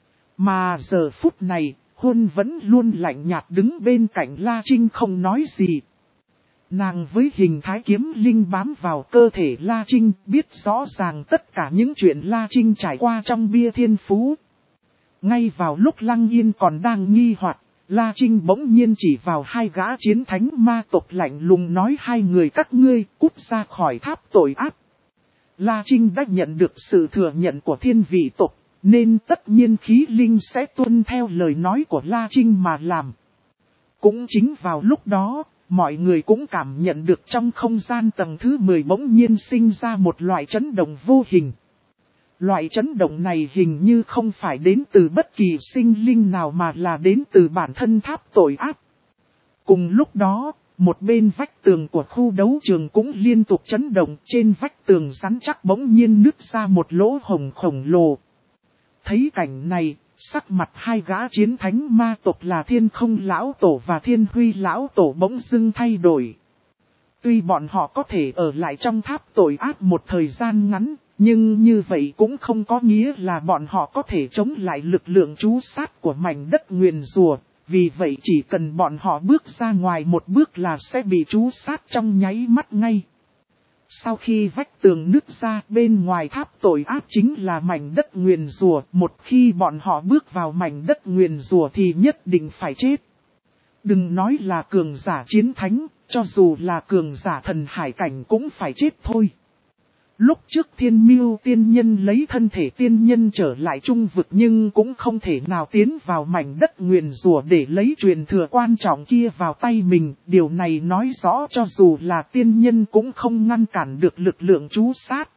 Mà giờ phút này, Hôn vẫn luôn lạnh nhạt đứng bên cạnh La Trinh không nói gì. Nàng với hình thái kiếm linh bám vào cơ thể La Trinh, biết rõ ràng tất cả những chuyện La Trinh trải qua trong bia thiên phú. Ngay vào lúc Lăng Yên còn đang nghi hoặc, La Trinh bỗng nhiên chỉ vào hai gã chiến thánh ma tộc lạnh lùng nói hai người các ngươi cút ra khỏi tháp tội ác. La Trinh đã nhận được sự thừa nhận của thiên vị tộc, nên tất nhiên khí linh sẽ tuân theo lời nói của La Trinh mà làm. Cũng chính vào lúc đó, mọi người cũng cảm nhận được trong không gian tầng thứ mười bỗng nhiên sinh ra một loại chấn động vô hình. Loại chấn động này hình như không phải đến từ bất kỳ sinh linh nào mà là đến từ bản thân tháp tội ác. Cùng lúc đó, một bên vách tường của khu đấu trường cũng liên tục chấn động, trên vách tường rắn chắc bỗng nhiên nứt ra một lỗ hổng khổng lồ. Thấy cảnh này, sắc mặt hai gã chiến thánh ma tộc là Thiên Không Lão Tổ và Thiên Huy Lão Tổ bỗng dưng thay đổi. Tuy bọn họ có thể ở lại trong tháp tội ác một thời gian ngắn, nhưng như vậy cũng không có nghĩa là bọn họ có thể chống lại lực lượng trú sát của mảnh đất nguyền rủa. Vì vậy chỉ cần bọn họ bước ra ngoài một bước là sẽ bị trú sát trong nháy mắt ngay. Sau khi vách tường nứt ra, bên ngoài tháp tội ác chính là mảnh đất nguyền rủa. Một khi bọn họ bước vào mảnh đất nguyền rủa thì nhất định phải chết. Đừng nói là cường giả chiến thánh, cho dù là cường giả thần hải cảnh cũng phải chết thôi. Lúc trước Thiên Miêu tiên nhân lấy thân thể tiên nhân trở lại trung vực nhưng cũng không thể nào tiến vào mảnh đất nguyền rủa để lấy truyền thừa quan trọng kia vào tay mình. Điều này nói rõ cho dù là tiên nhân cũng không ngăn cản được lực lượng trú sát.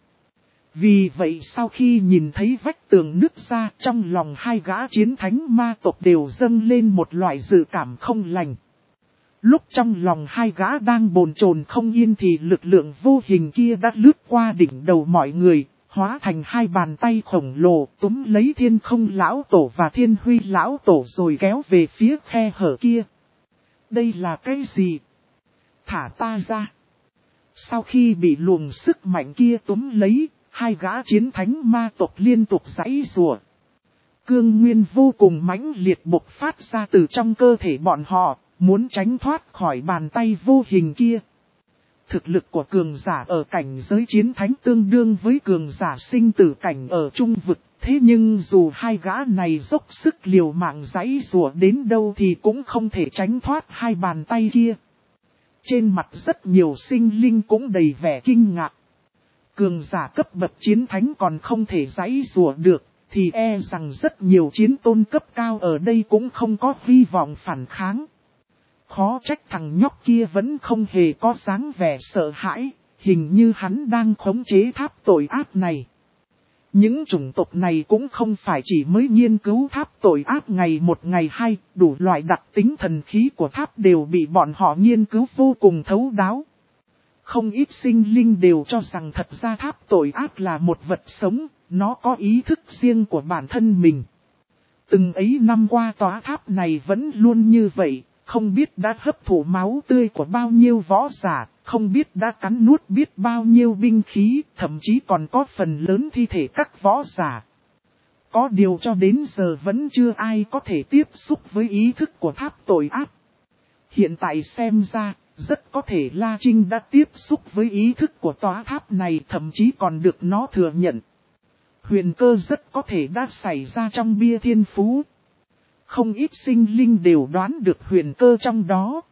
Vì vậy sau khi nhìn thấy vách tường nứt ra, trong lòng hai gã chiến thánh ma tộc đều dâng lên một loại dự cảm không lành. Lúc trong lòng hai gã đang bồn chồn không yên thì lực lượng vô hình kia đã lướt qua đỉnh đầu mọi người, hóa thành hai bàn tay khổng lồ túm lấy Thiên Không Lão Tổ và Thiên Huy Lão Tổ rồi kéo về phía khe hở kia. Đây là cái gì? Thả ta ra. Sau khi bị luồng sức mạnh kia túm lấy, hai gã chiến thánh ma tộc liên tục giãy giụa. Cương nguyên vô cùng mãnh liệt bộc phát ra từ trong cơ thể bọn họ, muốn tránh thoát khỏi bàn tay vô hình kia. Thực lực của cường giả ở cảnh giới chiến thánh tương đương với cường giả sinh tử cảnh ở trung vực. Thế nhưng dù hai gã này dốc sức liều mạng giãy giụa đến đâu thì cũng không thể tránh thoát hai bàn tay kia. Trên mặt rất nhiều sinh linh cũng đầy vẻ kinh ngạc. Cường giả cấp bậc chiến thánh còn không thể giãy giụa được, thì e rằng rất nhiều chiến tôn cấp cao ở đây cũng không có hy vọng phản kháng. Khó trách thằng nhóc kia vẫn không hề có dáng vẻ sợ hãi, hình như hắn đang khống chế tháp tội ác này. Những chủng tộc này cũng không phải chỉ mới nghiên cứu tháp tội ác ngày một ngày hai, đủ loại đặc tính thần khí của tháp đều bị bọn họ nghiên cứu vô cùng thấu đáo. Không ít sinh linh đều cho rằng thật ra tháp tội ác là một vật sống, nó có ý thức riêng của bản thân mình. Từng ấy năm qua tòa tháp này vẫn luôn như vậy. Không biết đã hấp thụ máu tươi của bao nhiêu võ giả, không biết đã cắn nuốt biết bao nhiêu binh khí, thậm chí còn có phần lớn thi thể các võ giả. Có điều cho đến giờ vẫn chưa ai có thể tiếp xúc với ý thức của tháp tội ác. Hiện tại xem ra, rất có thể La Trinh đã tiếp xúc với ý thức của tòa tháp này, thậm chí còn được nó thừa nhận. Huyền cơ rất có thể đã xảy ra trong bia thiên phú. Không ít sinh linh đều đoán được huyền cơ trong đó.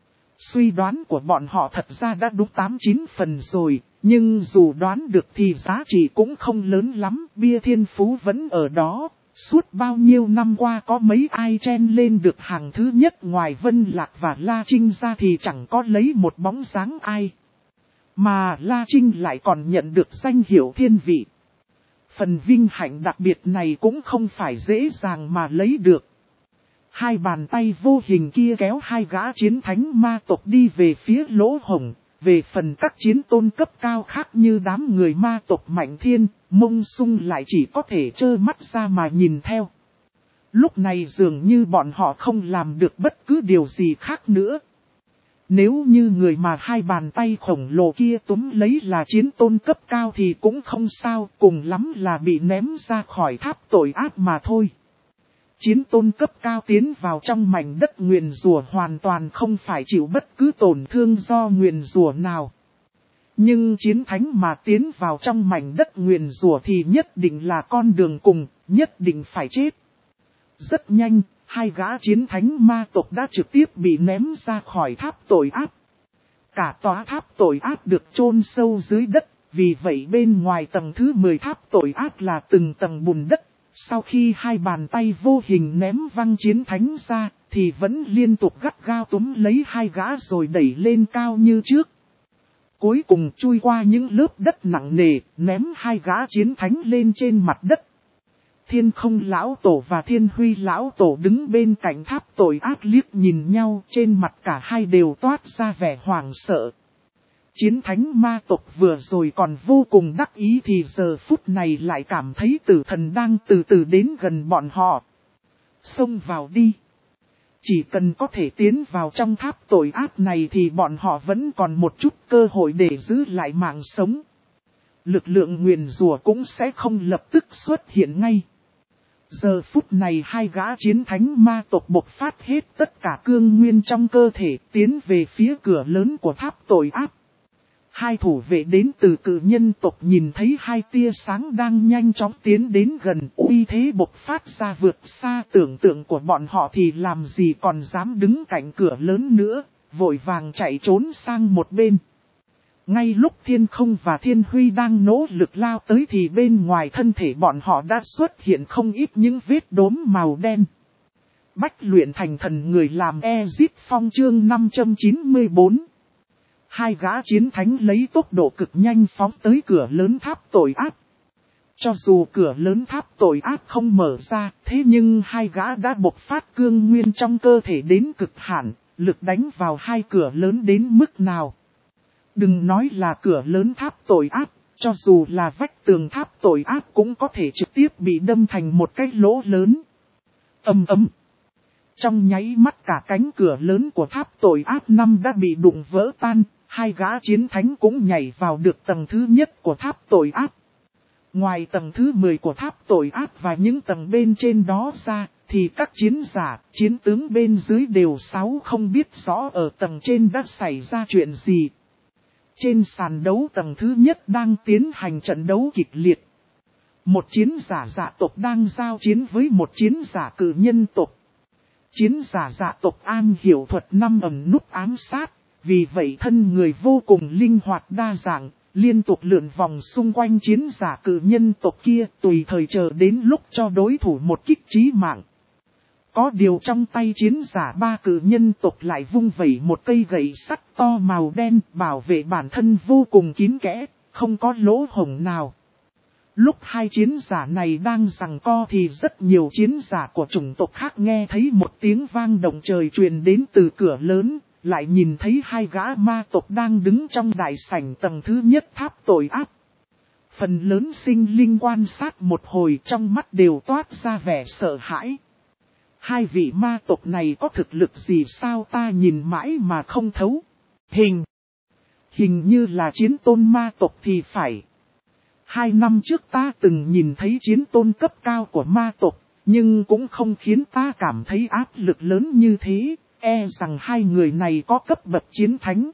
Suy đoán của bọn họ thật ra đã đúng tám chín phần rồi, nhưng dù đoán được thì giá trị cũng không lớn lắm, bia thiên phú vẫn ở đó. Suốt bao nhiêu năm qua có mấy ai chen lên được hàng thứ nhất ngoài Vân Lạc và La Trinh ra thì chẳng có lấy một bóng dáng ai. Mà La Trinh lại còn nhận được danh hiệu thiên vị. Phần vinh hạnh đặc biệt này cũng không phải dễ dàng mà lấy được. Hai bàn tay vô hình kia kéo hai gã chiến thánh ma tộc đi về phía lỗ hổng. Về phần các chiến tôn cấp cao khác như đám người ma tộc Mạnh Thiên, Mông Sung lại chỉ có thể trơ mắt ra mà nhìn theo. Lúc này dường như bọn họ không làm được bất cứ điều gì khác nữa. Nếu như người mà hai bàn tay khổng lồ kia túm lấy là chiến tôn cấp cao thì cũng không sao, cùng lắm là bị ném ra khỏi tháp tội ác mà thôi. Chiến tôn cấp cao tiến vào trong mảnh đất nguyền rủa hoàn toàn không phải chịu bất cứ tổn thương do nguyền rủa nào. Nhưng chiến thánh mà tiến vào trong mảnh đất nguyền rủa thì nhất định là con đường cùng, nhất định phải chết. Rất nhanh, hai gã chiến thánh ma tộc đã trực tiếp bị ném ra khỏi tháp tội ác. Cả tòa tháp tội ác được chôn sâu dưới đất, vì vậy bên ngoài tầng thứ mười tháp tội ác là từng tầng bùn đất. Sau khi hai bàn tay vô hình ném văng chiến thánh ra, thì vẫn liên tục gắt gao túm lấy hai gã rồi đẩy lên cao như trước. Cuối cùng chui qua những lớp đất nặng nề, ném hai gã chiến thánh lên trên mặt đất. Thiên Không lão tổ và Thiên Huy lão tổ đứng bên cạnh tháp tội ác liếc nhìn nhau, trên mặt cả hai đều toát ra vẻ hoảng sợ. Chiến thánh ma tộc vừa rồi còn vô cùng đắc ý thì giờ phút này lại cảm thấy tử thần đang từ từ đến gần bọn họ. Xông vào đi. Chỉ cần có thể tiến vào trong tháp tội ác này thì bọn họ vẫn còn một chút cơ hội để giữ lại mạng sống. Lực lượng nguyền rủa cũng sẽ không lập tức xuất hiện ngay. Giờ phút này hai gã chiến thánh ma tộc bộc phát hết tất cả cương nguyên trong cơ thể tiến về phía cửa lớn của tháp tội ác. Hai thủ vệ đến từ cự nhân tộc nhìn thấy hai tia sáng đang nhanh chóng tiến đến gần, uy thế bộc phát ra vượt xa tưởng tượng của bọn họ thì làm gì còn dám đứng cạnh cửa lớn nữa, vội vàng chạy trốn sang một bên. Ngay lúc Thiên Không và Thiên Huy đang nỗ lực lao tới thì bên ngoài thân thể bọn họ đã xuất hiện không ít những vết đốm màu đen. Bách luyện thành thần người làm Ezip Phong chương năm trăm chín mươi tư. Hai gã chiến thánh lấy tốc độ cực nhanh phóng tới cửa lớn tháp tội ác. Cho dù cửa lớn tháp tội ác không mở ra, thế nhưng hai gã đã bộc phát cương nguyên trong cơ thể đến cực hạn, lực đánh vào hai cửa lớn đến mức nào. Đừng nói là cửa lớn tháp tội ác, cho dù là vách tường tháp tội ác cũng có thể trực tiếp bị đâm thành một cái lỗ lớn. Ầm ầm. Trong nháy mắt cả cánh cửa lớn của tháp tội ác năm đã bị đụng vỡ tan, hai gã chiến thánh cũng nhảy vào được tầng thứ nhất của tháp tội ác. Ngoài tầng thứ mười của tháp tội ác và những tầng bên trên đó ra, thì các chiến giả, chiến tướng bên dưới đều sáu không biết rõ ở tầng trên đã xảy ra chuyện gì. Trên sàn đấu tầng thứ nhất đang tiến hành trận đấu kịch liệt. Một chiến giả dạ tộc đang giao chiến với một chiến giả cự nhân tộc. Chiến giả dạ tộc am hiểu thuật năm ẩn núp ám sát, vì vậy thân người vô cùng linh hoạt đa dạng, liên tục lượn vòng xung quanh chiến giả cự nhân tộc kia tùy thời chờ đến lúc cho đối thủ một kích chí mạng. Có điều trong tay chiến giả ba cự nhân tộc lại vung vẩy một cây gậy sắt to màu đen bảo vệ bản thân vô cùng kín kẽ, không có lỗ hổng nào. Lúc hai chiến giả này đang giằng co thì rất nhiều chiến giả của chủng tộc khác nghe thấy một tiếng vang động trời truyền đến từ cửa lớn, lại nhìn thấy hai gã ma tộc đang đứng trong đại sảnh tầng thứ nhất tháp tội ác. Phần lớn sinh linh quan sát một hồi trong mắt đều toát ra vẻ sợ hãi. Hai vị ma tộc này có thực lực gì sao ta nhìn mãi mà không thấu. Hình. Hình như là chiến tôn ma tộc thì phải. Hai năm trước ta từng nhìn thấy chiến tôn cấp cao của ma tộc, nhưng cũng không khiến ta cảm thấy áp lực lớn như thế, e rằng hai người này có cấp bậc chiến thánh.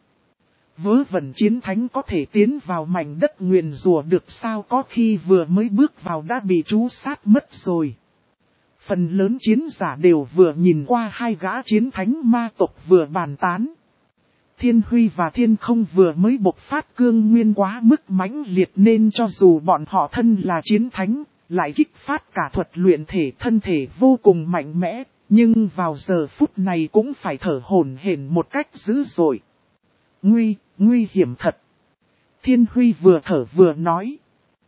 Vớ vẩn chiến thánh có thể tiến vào mảnh đất nguyền rủa được sao, có khi vừa mới bước vào đã bị trú sát mất rồi. Phần lớn chiến giả đều vừa nhìn qua hai gã chiến thánh ma tộc vừa bàn tán. Thiên Huy và Thiên Không vừa mới bộc phát cương nguyên quá mức mãnh liệt nên cho dù bọn họ thân là chiến thánh, lại kích phát cả thuật luyện thể thân thể vô cùng mạnh mẽ, nhưng vào giờ phút này cũng phải thở hổn hển một cách dữ dội. Nguy, nguy hiểm thật. Thiên Huy vừa thở vừa nói.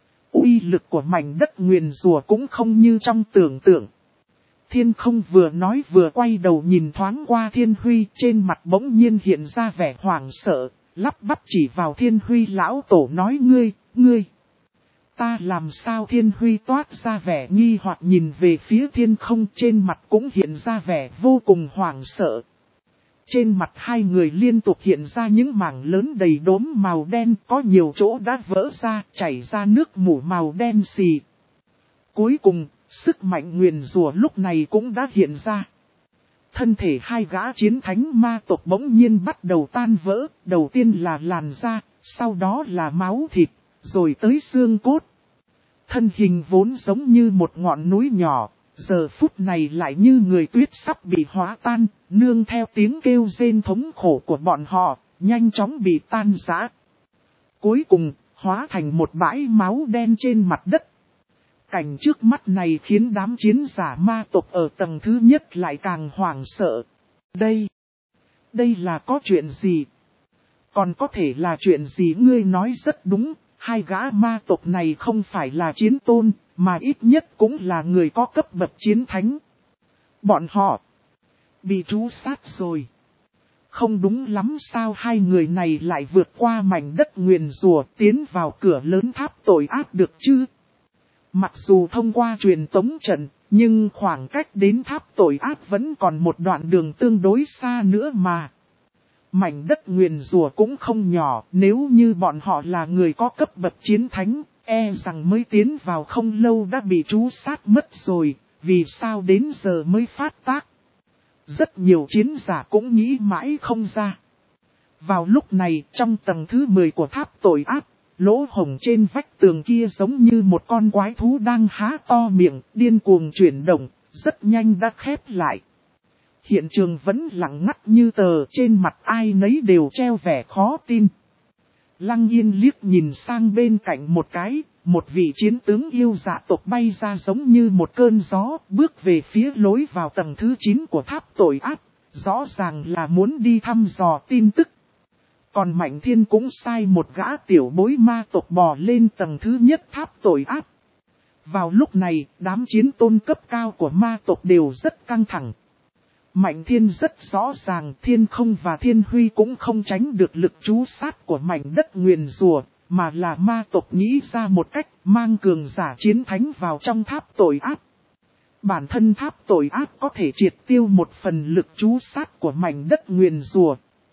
Uy lực của mảnh đất nguyền rủa cũng không như trong tưởng tượng. Thiên Không vừa nói vừa quay đầu nhìn thoáng qua Thiên Huy, trên mặt bỗng nhiên hiện ra vẻ hoảng sợ, lắp bắp chỉ vào Thiên Huy lão tổ nói ngươi, ngươi. Ta làm sao? Thiên Huy toát ra vẻ nghi hoặc nhìn về phía Thiên Không, trên mặt cũng hiện ra vẻ vô cùng hoảng sợ. Trên mặt hai người liên tục hiện ra những mảng lớn đầy đốm màu đen, có nhiều chỗ đã vỡ ra, chảy ra nước mủ màu đen xì. Cuối cùng, sức mạnh nguyền rủa lúc này cũng đã hiện ra. Thân thể hai gã chiến thánh ma tộc bỗng nhiên bắt đầu tan vỡ, đầu tiên là làn da, sau đó là máu thịt, rồi tới xương cốt. Thân hình vốn giống như một ngọn núi nhỏ, Giờ phút này lại như người tuyết sắp bị hóa tan, nương theo tiếng kêu rên thống khổ của bọn họ, nhanh chóng bị tan rã. Cuối cùng, hóa thành một bãi máu đen trên mặt đất. Cảnh trước mắt này khiến đám chiến giả ma tộc ở tầng thứ nhất lại càng hoảng sợ. Đây, đây là có chuyện gì? Còn có thể là chuyện gì? Ngươi nói rất đúng, hai gã ma tộc này không phải là chiến tôn, mà ít nhất cũng là người có cấp bậc chiến thánh. Bọn họ bị trú sát rồi. Không đúng lắm, sao hai người này lại vượt qua mảnh đất nguyền rủa tiến vào cửa lớn tháp tội ác được chứ? Mặc dù thông qua truyền tống trận, nhưng khoảng cách đến tháp tội ác vẫn còn một đoạn đường tương đối xa nữa mà. Mảnh đất nguyền rủa cũng không nhỏ, nếu như bọn họ là người có cấp bậc chiến thánh, e rằng mới tiến vào không lâu đã bị trú sát mất rồi, vì sao đến giờ mới phát tác? Rất nhiều chiến giả cũng nghĩ mãi không ra. Vào lúc này, trong tầng thứ mười của tháp tội ác, lỗ hổng trên vách tường kia giống như một con quái thú đang há to miệng, điên cuồng chuyển động, rất nhanh đã khép lại. Hiện trường vẫn lặng ngắt như tờ, trên mặt ai nấy đều treo vẻ khó tin. Lăng Yên liếc nhìn sang bên cạnh một cái, một vị chiến tướng yêu dạ tộc bay ra giống như một cơn gió, bước về phía lối vào tầng thứ chín của tháp tội ác, rõ ràng là muốn đi thăm dò tin tức. Còn Mạnh Thiên cũng sai một gã tiểu bối ma tộc bò lên tầng thứ nhất tháp tội ác. Vào lúc này, đám chiến tôn cấp cao của ma tộc đều rất căng thẳng. Mạnh Thiên rất rõ ràng Thiên Không và Thiên Huy cũng không tránh được lực trú sát của mảnh đất nguyền rủa, mà là ma tộc nghĩ ra một cách mang cường giả chiến thánh vào trong tháp tội ác. Bản thân tháp tội ác có thể triệt tiêu một phần lực trú sát của mảnh đất nguyền rủa.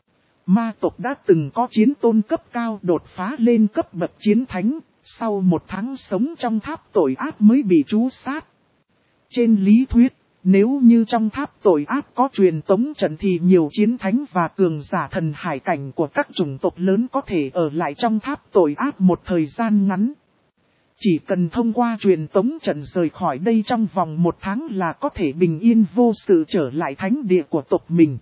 Ma tộc đã từng có chiến tôn cấp cao đột phá lên cấp bậc chiến thánh, sau một tháng sống trong tháp tội ác mới bị trú sát. Trên lý thuyết, nếu như trong tháp tội ác có truyền tống trận thì nhiều chiến thánh và cường giả thần hải cảnh của các chủng tộc lớn có thể ở lại trong tháp tội ác một thời gian ngắn. Chỉ cần thông qua truyền tống trận rời khỏi đây trong vòng một tháng là có thể bình yên vô sự trở lại thánh địa của tộc mình.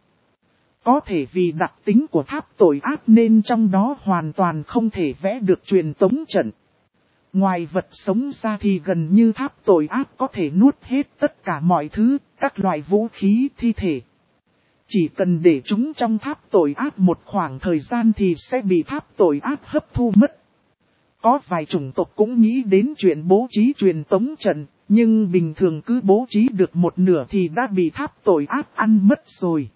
Có thể vì đặc tính của tháp tội ác nên trong đó hoàn toàn không thể vẽ được truyền tống trận. Ngoài vật sống ra thì gần như tháp tội ác có thể nuốt hết tất cả mọi thứ, các loại vũ khí, thi thể. Chỉ cần để chúng trong tháp tội ác một khoảng thời gian thì sẽ bị tháp tội ác hấp thu mất. Có vài chủng tộc cũng nghĩ đến chuyện bố trí truyền tống trận, nhưng bình thường cứ bố trí được một nửa thì đã bị tháp tội ác ăn mất rồi.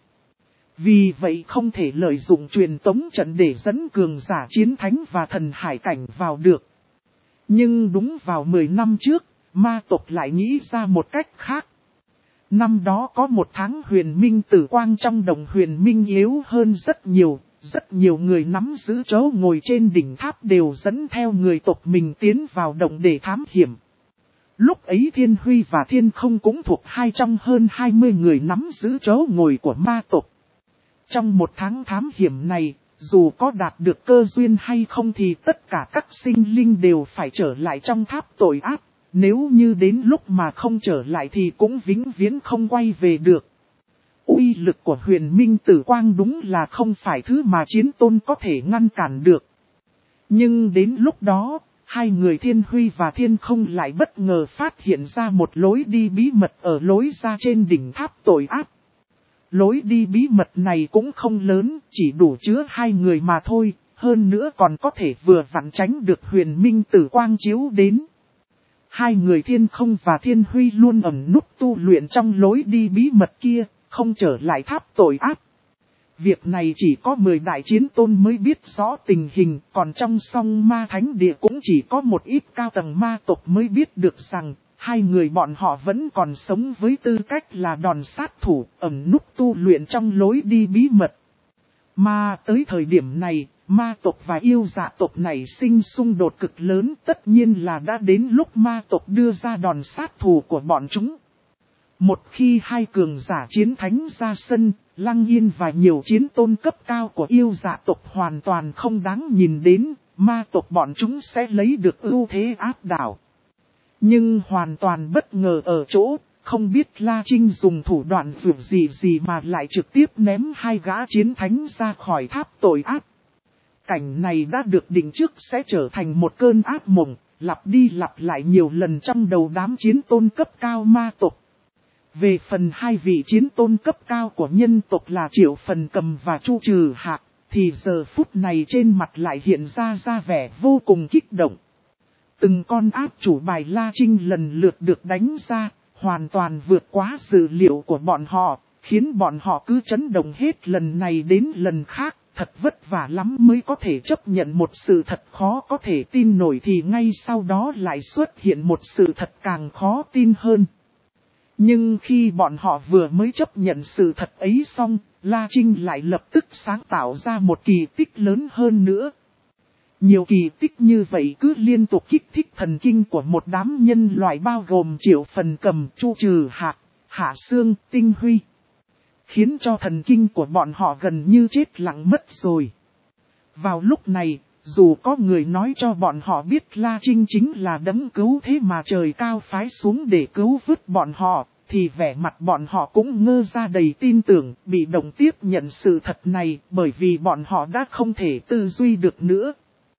Vì vậy không thể lợi dụng truyền tống trận để dẫn cường giả chiến thánh và thần hải cảnh vào được. Nhưng đúng vào mười năm trước, ma tộc lại nghĩ ra một cách khác. Năm đó có một tháng huyền minh tử quang trong đồng huyền minh yếu hơn rất nhiều, rất nhiều người nắm giữ chỗ ngồi trên đỉnh tháp đều dẫn theo người tộc mình tiến vào đồng để thám hiểm. Lúc ấy Thiên Huy và Thiên Không cũng thuộc hai trong hơn hai mươi người nắm giữ chỗ ngồi của ma tộc. Trong một tháng thám hiểm này, dù có đạt được cơ duyên hay không thì tất cả các sinh linh đều phải trở lại trong tháp tội ác. Nếu như đến lúc mà không trở lại thì cũng vĩnh viễn không quay về được. Uy lực của huyền minh tử quang đúng là không phải thứ mà chiến tôn có thể ngăn cản được. Nhưng đến lúc đó, hai người Thiên Huy và Thiên Không lại bất ngờ phát hiện ra một lối đi bí mật ở lối ra trên đỉnh tháp tội ác. Lối đi bí mật này cũng không lớn, chỉ đủ chứa hai người mà thôi, hơn nữa còn có thể vừa vặn tránh được huyền minh tử quang chiếu đến. Hai người Thiên Không và Thiên Huy luôn ẩn núp tu luyện trong lối đi bí mật kia, không trở lại tháp tội ác. Việc này chỉ có mười đại chiến tôn mới biết rõ tình hình, còn trong song ma thánh địa cũng chỉ có một ít cao tầng ma tộc mới biết được rằng, hai người bọn họ vẫn còn sống với tư cách là đòn sát thủ, ẩn núp tu luyện trong lối đi bí mật. Mà tới thời điểm này, ma tộc và yêu dạ tộc này sinh xung đột cực lớn, tất nhiên là đã đến lúc ma tộc đưa ra đòn sát thủ của bọn chúng. Một khi hai cường giả chiến thánh ra sân, Lăng Yên và nhiều chiến tôn cấp cao của yêu dạ tộc hoàn toàn không đáng nhìn đến, ma tộc bọn chúng sẽ lấy được ưu thế áp đảo. Nhưng hoàn toàn bất ngờ ở chỗ, không biết La Trinh dùng thủ đoạn vượt gì gì mà lại trực tiếp ném hai gã chiến thánh ra khỏi tháp tội ác. Cảnh này đã được định trước sẽ trở thành một cơn ác mộng, lặp đi lặp lại nhiều lần trong đầu đám chiến tôn cấp cao ma tộc. Về phần hai vị chiến tôn cấp cao của nhân tộc là Triệu Phần Cầm và Chu Trừ Hạc, thì giờ phút này trên mặt lại hiện ra ra vẻ vô cùng kích động. Từng con áp chủ bài La Trinh lần lượt được đánh ra, hoàn toàn vượt quá dự liệu của bọn họ, khiến bọn họ cứ chấn động hết lần này đến lần khác. Thật vất vả lắm mới có thể chấp nhận một sự thật khó có thể tin nổi thì ngay sau đó lại xuất hiện một sự thật càng khó tin hơn. Nhưng khi bọn họ vừa mới chấp nhận sự thật ấy xong, La Trinh lại lập tức sáng tạo ra một kỳ tích lớn hơn nữa. Nhiều kỳ tích như vậy cứ liên tục kích thích thần kinh của một đám nhân loại bao gồm Triệu Phần Cầm, Chu Trừ Hạc, Hạ Xương, Tinh Huy. Khiến cho thần kinh của bọn họ gần như chết lặng mất rồi. Vào lúc này, dù có người nói cho bọn họ biết La Trinh chính là đấng cứu thế mà trời cao phái xuống để cứu vớt bọn họ, thì vẻ mặt bọn họ cũng ngơ ra đầy tin tưởng, bị động tiếp nhận sự thật này bởi vì bọn họ đã không thể tư duy được nữa.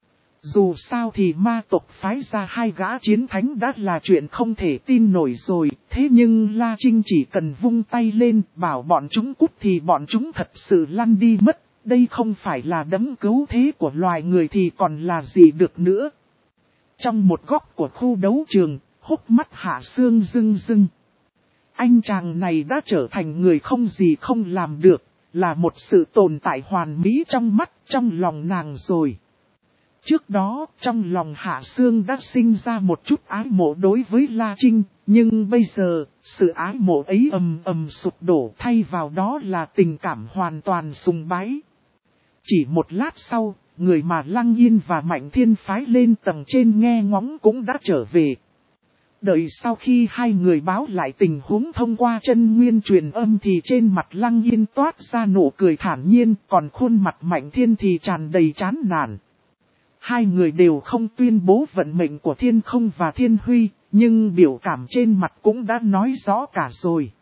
Dù sao thì ma tộc phái ra hai gã chiến thánh đã là chuyện không thể tin nổi rồi, thế nhưng La Trinh chỉ cần vung tay lên bảo bọn chúng cút thì bọn chúng thật sự lăn đi mất, đây không phải là đấng cứu thế của loài người thì còn là gì được nữa. Trong một góc của khu đấu trường, hốc mắt Hạ Xương rưng rưng. Anh chàng này đã trở thành người không gì không làm được, là một sự tồn tại hoàn mỹ trong mắt, trong lòng nàng rồi. Trước đó, trong lòng Hạ Xương đã sinh ra một chút ái mộ đối với La Trinh, nhưng bây giờ, sự ái mộ ấy ầm ầm sụp đổ thay vào đó là tình cảm hoàn toàn sùng bái. Chỉ một lát sau, người mà Lăng Yên và Mạnh Thiên phái lên tầng trên nghe ngóng cũng đã trở về. Đợi sau khi hai người báo lại tình huống thông qua chân nguyên truyền âm thì trên mặt Lăng Yên toát ra nụ cười thản nhiên, còn khuôn mặt Mạnh Thiên thì tràn đầy chán nản. Hai người đều không tuyên bố vận mệnh của Thiên Không và Thiên Huy, nhưng biểu cảm trên mặt cũng đã nói rõ cả rồi.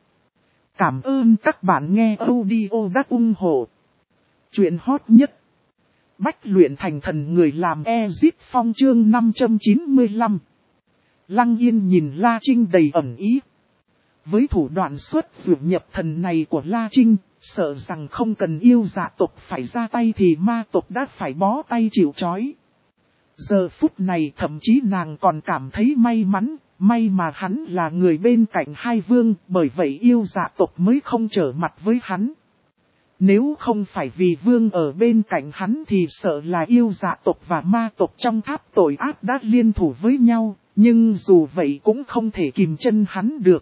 Cảm ơn các bạn nghe audio đã ủng hộ. Chuyện hot nhất. Bách luyện thành thần người làm Ezit Phong chương năm trăm chín mươi lăm. Lăng Yên nhìn La Trinh đầy ẩn ý. Với thủ đoạn xuất dược nhập thần này của La Trinh, sợ rằng không cần yêu dạ tộc phải ra tay thì ma tộc đã phải bó tay chịu trói. Giờ phút này thậm chí nàng còn cảm thấy may mắn, may mà hắn là người bên cạnh hai vương, bởi vậy yêu dạ tộc mới không trở mặt với hắn. Nếu không phải vì vương ở bên cạnh hắn thì sợ là yêu dạ tộc và ma tộc trong tháp tội ác đã liên thủ với nhau, nhưng dù vậy cũng không thể kìm chân hắn được.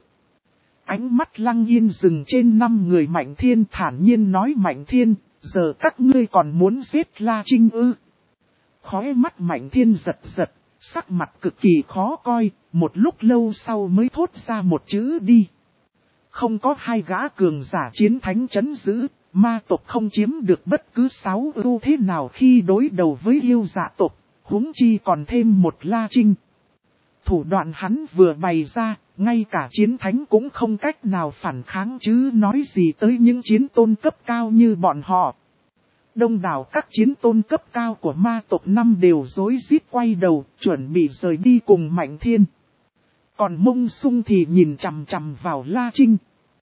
Ánh mắt Lăng Yên dừng trên năm người Mạnh Thiên thản nhiên nói Mạnh Thiên, giờ các ngươi còn muốn giết La Trinh ư? Khóe mắt Mạnh Thiên giật giật, sắc mặt cực kỳ khó coi, một lúc lâu sau mới thốt ra một chữ đi. Không có hai gã cường giả chiến thánh chấn giữ, ma tộc không chiếm được bất cứ sáu ưu thế nào khi đối đầu với yêu dạ tộc, huống chi còn thêm một La Trinh. Thủ đoạn hắn vừa bày ra, ngay cả chiến thánh cũng không cách nào phản kháng chứ nói gì tới những chiến tôn cấp cao như bọn họ. Đông đảo các chiến tôn cấp cao của ma tộc năm đều rối rít quay đầu, chuẩn bị rời đi cùng Mạnh Thiên. Còn Mông Sung thì nhìn chằm chằm vào La Trinh.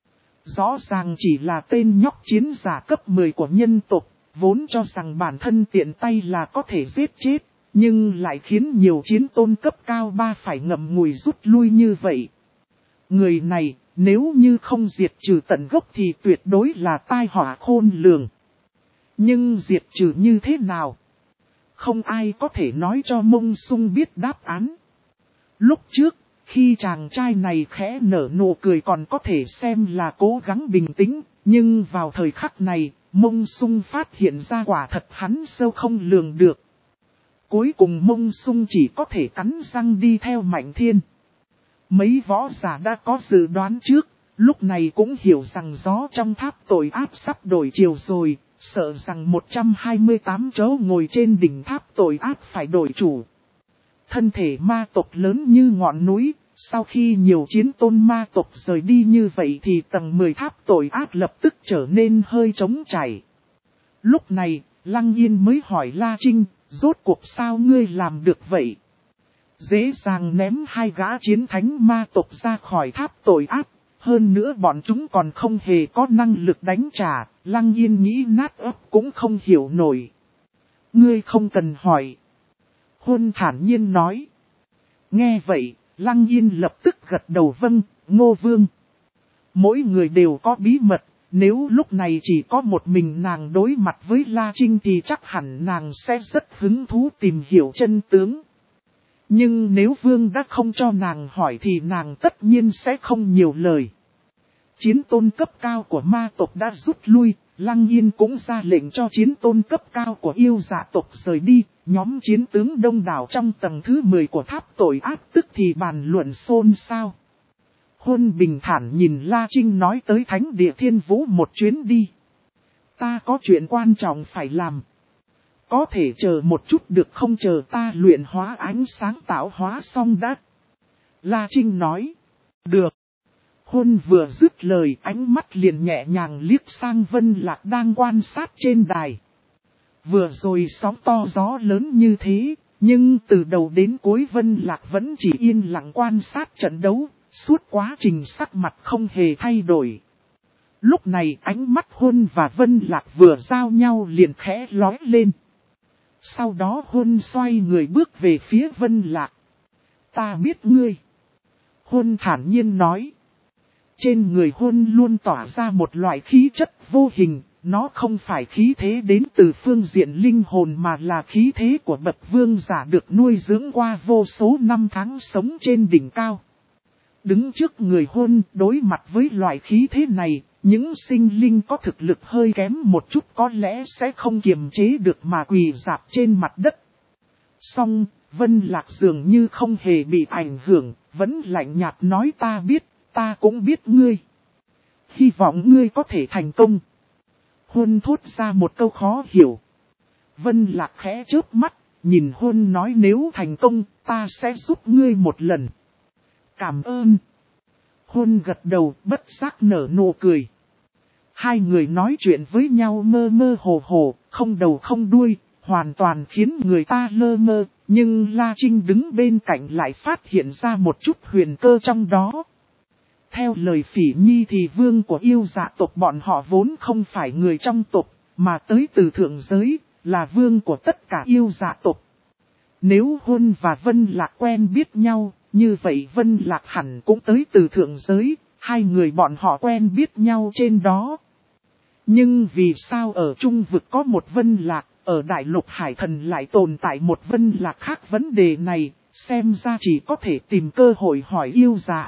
Rõ ràng chỉ là tên nhóc chiến giả cấp mười của nhân tộc, vốn cho rằng bản thân tiện tay là có thể giết chết, nhưng lại khiến nhiều chiến tôn cấp cao ba phải ngậm ngùi rút lui như vậy. Người này, nếu như không diệt trừ tận gốc thì tuyệt đối là tai họa khôn lường. Nhưng diệt trừ như thế nào? Không ai có thể nói cho Mông Sung biết đáp án. Lúc trước, khi chàng trai này khẽ nở nụ cười còn có thể xem là cố gắng bình tĩnh, nhưng vào thời khắc này, Mông Sung phát hiện ra quả thật hắn sâu không lường được. Cuối cùng Mông Sung chỉ có thể cắn răng đi theo Mạnh Thiên. Mấy võ giả đã có dự đoán trước, lúc này cũng hiểu rằng gió trong tháp tội ác sắp đổi chiều rồi, sợ rằng một trăm hai mươi tám chỗ ngồi trên đỉnh tháp tội ác phải đổi chủ. Thân thể ma tộc lớn như ngọn núi, Sau khi nhiều chiến tôn ma tộc rời đi như vậy thì tầng mười tháp tội ác lập tức trở nên hơi trống trải. Lúc này, Lăng Yên mới hỏi La Trinh, rốt cuộc sao ngươi làm được vậy? Dễ dàng ném hai gã chiến thánh ma tộc ra khỏi tháp tội ác, hơn nữa bọn chúng còn không hề có năng lực đánh trả, Lăng Yên nghĩ nát ấp cũng không hiểu nổi. Ngươi không cần hỏi. Huân thản nhiên nói. Nghe vậy, Lăng Yên lập tức gật đầu vâng, Ngô Vương. Mỗi người đều có bí mật, nếu lúc này chỉ có một mình nàng đối mặt với La Trinh thì chắc hẳn nàng sẽ rất hứng thú tìm hiểu chân tướng. Nhưng nếu Vương đã không cho nàng hỏi thì nàng tất nhiên sẽ không nhiều lời. Chiến tôn cấp cao của ma tộc đã rút lui, Lăng Yên cũng ra lệnh cho chiến tôn cấp cao của yêu dạ tộc rời đi. Nhóm chiến tướng đông đảo trong tầng thứ mười của tháp tội ác tức thì bàn luận xôn xao. Huân bình thản nhìn La Trinh nói tới thánh địa thiên vũ một chuyến đi. Ta có chuyện quan trọng phải làm. Có thể chờ một chút được không, chờ ta luyện hóa ánh sáng tạo hóa xong đã. La Trinh nói. Được. Huân vừa dứt lời, ánh mắt liền nhẹ nhàng liếc sang Vân Lạc đang quan sát trên đài. Vừa rồi sóng to gió lớn như thế, nhưng từ đầu đến cuối Vân Lạc vẫn chỉ yên lặng quan sát trận đấu, suốt quá trình sắc mặt không hề thay đổi. Lúc này ánh mắt Huân và Vân Lạc vừa giao nhau liền khẽ lóe lên. Sau đó Huân xoay người bước về phía Vân Lạc. Ta biết ngươi. Huân thản nhiên nói. Trên người Huân luôn tỏa ra một loại khí chất vô hình, nó không phải khí thế đến từ phương diện linh hồn mà là khí thế của bậc vương giả được nuôi dưỡng qua vô số năm tháng sống trên đỉnh cao. Đứng trước người Huân đối mặt với loại khí thế này, những sinh linh có thực lực hơi kém một chút có lẽ sẽ không kiềm chế được mà quỳ rạp trên mặt đất. Song, Vân Lạc dường như không hề bị ảnh hưởng, vẫn lạnh nhạt nói ta biết, ta cũng biết ngươi. Hy vọng ngươi có thể thành công. Huân thốt ra một câu khó hiểu. Vân Lạc khẽ chớp mắt, nhìn Huân nói nếu thành công, ta sẽ giúp ngươi một lần. Cảm ơn. Huân gật đầu, bất giác nở nụ cười. Hai người nói chuyện với nhau mơ mơ hồ hồ, không đầu không đuôi, hoàn toàn khiến người ta lơ mơ. Nhưng La Trinh đứng bên cạnh lại phát hiện ra một chút huyền cơ trong đó. Theo lời Phỉ Nhi thì vương của yêu dạ tộc bọn họ vốn không phải người trong tộc, mà tới từ thượng giới, là vương của tất cả yêu dạ tộc. Nếu Huân và Vân Lạc quen biết nhau, như vậy Vân Lạc hẳn cũng tới từ thượng giới, hai người bọn họ quen biết nhau trên đó. Nhưng vì sao ở Trung vực có một Vân Lạc, ở Đại Lục Hải Thần lại tồn tại một Vân Lạc khác, vấn đề này, xem ra chỉ có thể tìm cơ hội hỏi yêu dạ.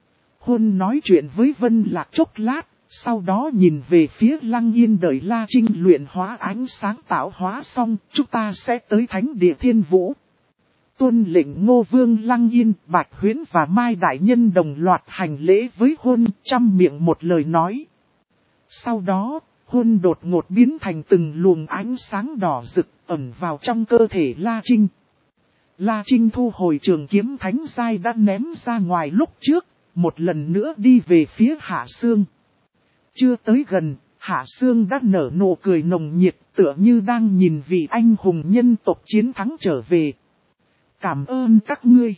Huân nói chuyện với Vân Lạc chốc lát, sau đó nhìn về phía Lăng Yên đợi La Trinh luyện hóa ánh sáng tạo hóa xong, chúng ta sẽ tới thánh địa thiên vũ. Tuân lệnh Ngô Vương. Lăng Yên, Bạch Huyễn và Mai Đại Nhân đồng loạt hành lễ với Huân, trăm miệng một lời nói. Sau đó, Huân đột ngột biến thành từng luồng ánh sáng đỏ rực ẩn vào trong cơ thể La Trinh. La Trinh thu hồi trường kiếm thánh giai đã ném ra ngoài lúc trước, một lần nữa đi về phía Hạ Sương. Chưa tới gần, Hạ Sương đã nở nụ cười nồng nhiệt tựa như đang nhìn vị anh hùng nhân tộc chiến thắng trở về. Cảm ơn các ngươi.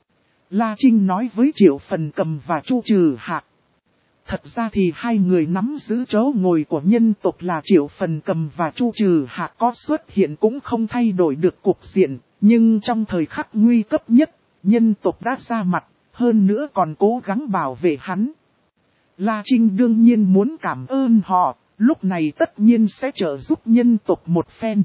La Trinh nói với Triệu Phần Cầm và Chu Trừ Hạc. Thật ra thì hai người nắm giữ chỗ ngồi của nhân tộc là Triệu Phần Cầm và Chu Trừ Hạc có xuất hiện cũng không thay đổi được cục diện, nhưng trong thời khắc nguy cấp nhất, nhân tộc đã ra mặt, hơn nữa còn cố gắng bảo vệ hắn. La Trinh đương nhiên muốn cảm ơn họ, lúc này tất nhiên sẽ trợ giúp nhân tộc một phen.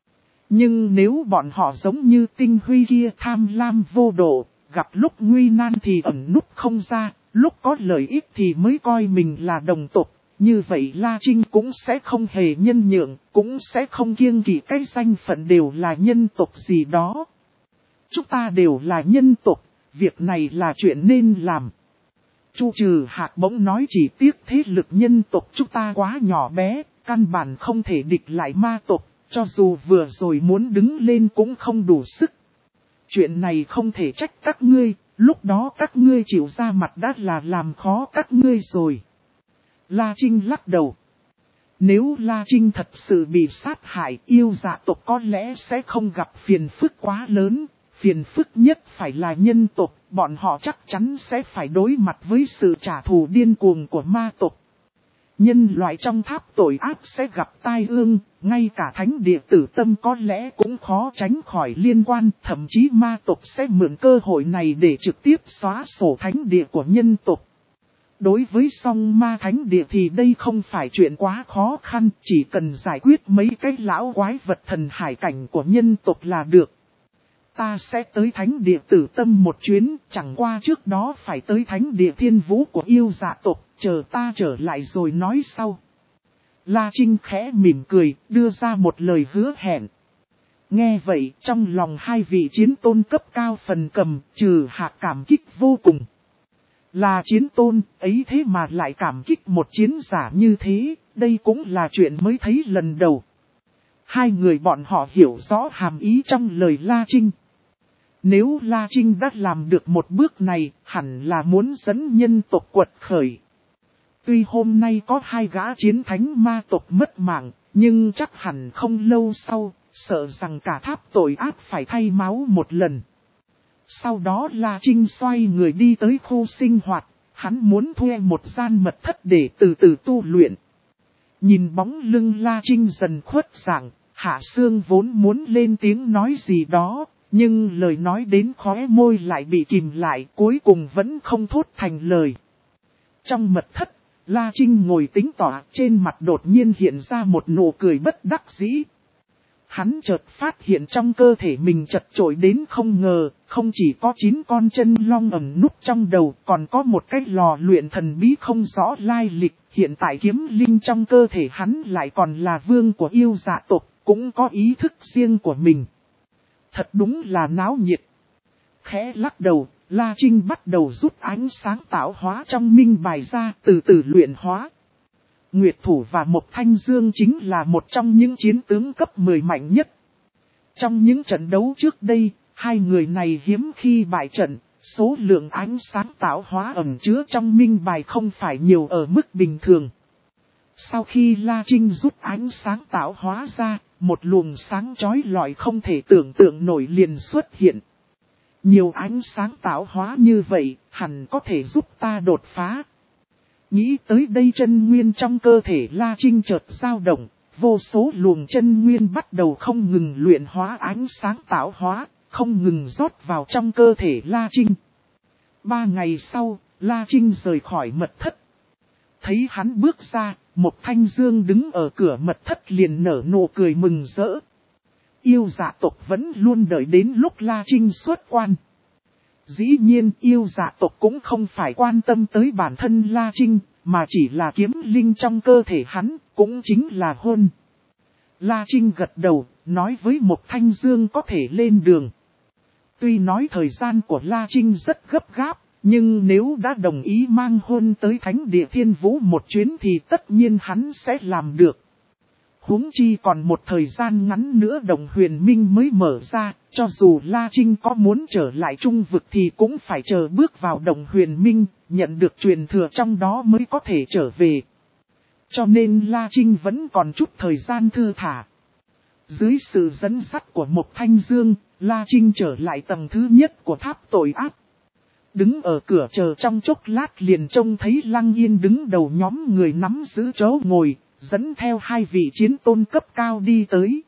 Nhưng nếu bọn họ giống như Tinh Huy kia tham lam vô độ, gặp lúc nguy nan thì ẩn núp không ra, lúc có lợi ích thì mới coi mình là đồng tộc, như vậy La Trinh cũng sẽ không hề nhân nhượng, cũng sẽ không kiêng kỵ cái danh phận đều là nhân tộc gì đó. Chúng ta đều là nhân tộc, việc này là chuyện nên làm. Chu Trừ Hạc bỗng nói chỉ tiếc thế lực nhân tộc chúng ta quá nhỏ bé, căn bản không thể địch lại ma tộc, cho dù vừa rồi muốn đứng lên cũng không đủ sức. Chuyện này không thể trách các ngươi, Lúc đó các ngươi chịu ra mặt đã là làm khó các ngươi rồi. La Trinh lắc đầu. Nếu La Trinh thật sự bị sát hại, yêu dạ tộc có lẽ sẽ không gặp phiền phức quá lớn. Phiền phức nhất phải là nhân tộc, bọn họ chắc chắn sẽ phải đối mặt với sự trả thù điên cuồng của ma tộc. Nhân loại trong tháp tội ác sẽ gặp tai ương, ngay cả thánh địa tử tâm có lẽ cũng khó tránh khỏi liên quan, thậm chí ma tộc sẽ mượn cơ hội này để trực tiếp xóa sổ thánh địa của nhân tộc. Đối với song ma thánh địa thì đây không phải chuyện quá khó khăn, chỉ cần giải quyết mấy cái lão quái vật thần hải cảnh của nhân tộc là được. Ta sẽ tới thánh địa tử tâm một chuyến, chẳng qua trước đó phải tới thánh địa thiên vũ của yêu dạ tộc, chờ ta trở lại rồi nói sau. La Trinh khẽ mỉm cười, đưa ra một lời hứa hẹn. Nghe vậy, trong lòng hai vị chiến tôn cấp cao phần cầm, trừ hạ cảm kích vô cùng. Là chiến tôn, ấy thế mà lại cảm kích một chiến giả như thế, đây cũng là chuyện mới thấy lần đầu. Hai người bọn họ hiểu rõ hàm ý trong lời La Trinh. Nếu La Trinh đã làm được một bước này, hẳn là muốn dẫn nhân tộc quật khởi. Tuy hôm nay có hai gã chiến thánh ma tộc mất mạng, nhưng chắc hẳn không lâu sau, sợ rằng cả tháp tội ác phải thay máu một lần. Sau đó La Trinh xoay người đi tới khu sinh hoạt, hắn muốn thuê một gian mật thất để từ từ tu luyện. Nhìn bóng lưng La Trinh dần khuất dạng, Hạ Sương vốn muốn lên tiếng nói gì đó, nhưng lời nói đến khóe môi lại bị kìm lại, cuối cùng vẫn không thốt thành lời. Trong mật thất, La Trinh ngồi tính tỏa, trên mặt đột nhiên hiện ra một nụ cười bất đắc dĩ. Hắn chợt phát hiện trong cơ thể mình chật chội đến không ngờ, không chỉ có chín con chân long ẩn núp trong đầu, còn có một cái lò luyện thần bí không rõ lai lịch. Hiện tại kiếm linh trong cơ thể hắn lại còn là vương của yêu dạ tộc, cũng có ý thức riêng của mình. Thật đúng là náo nhiệt. Khẽ lắc đầu, La Trinh bắt đầu rút ánh sáng tạo hóa trong minh bài ra, từ từ luyện hóa. Nguyệt Thủ và Mộc Thanh Dương chính là một trong những chiến tướng cấp mười mạnh nhất. Trong những trận đấu trước đây, hai người này hiếm khi bại trận, số lượng ánh sáng tạo hóa ẩn chứa trong minh bài không phải nhiều ở mức bình thường. Sau khi La Trinh rút ánh sáng tạo hóa ra, một luồng sáng chói lọi không thể tưởng tượng nổi liền xuất hiện. Nhiều ánh sáng tạo hóa như vậy, hẳn có thể giúp ta đột phá. Nghĩ tới đây chân nguyên trong cơ thể La Trinh chợt dao động, vô số luồng chân nguyên bắt đầu không ngừng luyện hóa ánh sáng tạo hóa, không ngừng rót vào trong cơ thể La Trinh. Ba ngày sau, La Trinh rời khỏi mật thất. Thấy hắn bước ra, Mộc Thanh Dương đứng ở cửa mật thất liền nở nụ cười mừng rỡ. Yêu dạ tộc vẫn luôn đợi đến lúc La Trinh xuất quan. Dĩ nhiên yêu dạ tộc cũng không phải quan tâm tới bản thân La Trinh, mà chỉ là kiếm linh trong cơ thể hắn, cũng chính là hôn. La Trinh gật đầu, nói với Mộc Thanh Dương có thể lên đường. Tuy nói thời gian của La Trinh rất gấp gáp, nhưng nếu đã đồng ý mang hôn tới Thánh Địa Thiên Vũ một chuyến thì tất nhiên hắn sẽ làm được. Huống chi còn một thời gian ngắn nữa Đồng Huyền Minh mới mở ra, cho dù La Trinh có muốn trở lại Trung Vực thì cũng phải chờ bước vào Đồng Huyền Minh, nhận được truyền thừa trong đó mới có thể trở về. Cho nên La Trinh vẫn còn chút thời gian thư thả. Dưới sự dẫn dắt của Mộc Thanh Dương, La Trinh trở lại tầng thứ nhất của tháp tội ác. Đứng ở cửa chờ trong chốc lát liền trông thấy Lăng Yên đứng đầu nhóm người nắm giữ chỗ ngồi, dẫn theo hai vị chiến tôn cấp cao đi tới.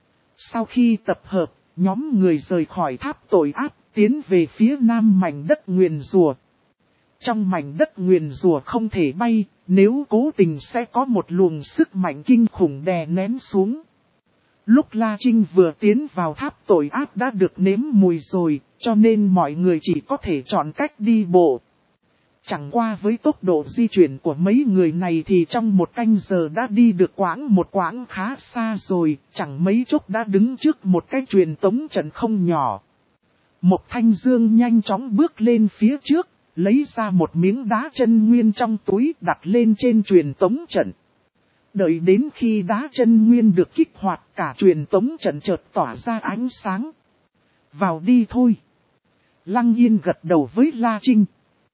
Sau khi tập hợp, nhóm người rời khỏi tháp tội ác, tiến về phía nam mảnh đất nguyền rùa. Trong mảnh đất nguyền rùa không thể bay, nếu cố tình sẽ có một luồng sức mạnh kinh khủng đè nén xuống. Lúc La Trinh vừa tiến vào tháp tội ác đã được nếm mùi rồi, cho nên mọi người chỉ có thể chọn cách đi bộ. Chẳng qua với tốc độ di chuyển của mấy người này thì trong một canh giờ đã đi được quãng một quãng khá xa rồi, chẳng mấy chốc đã đứng trước một cái truyền tống trận không nhỏ. Mộc Thanh Dương nhanh chóng bước lên phía trước, lấy ra một miếng đá chân nguyên trong túi đặt lên trên truyền tống trận. Đợi đến khi đá chân nguyên được kích hoạt cả truyền tống trận chợt tỏa ra ánh sáng. Vào đi thôi. Lăng Yên gật đầu với La Trinh.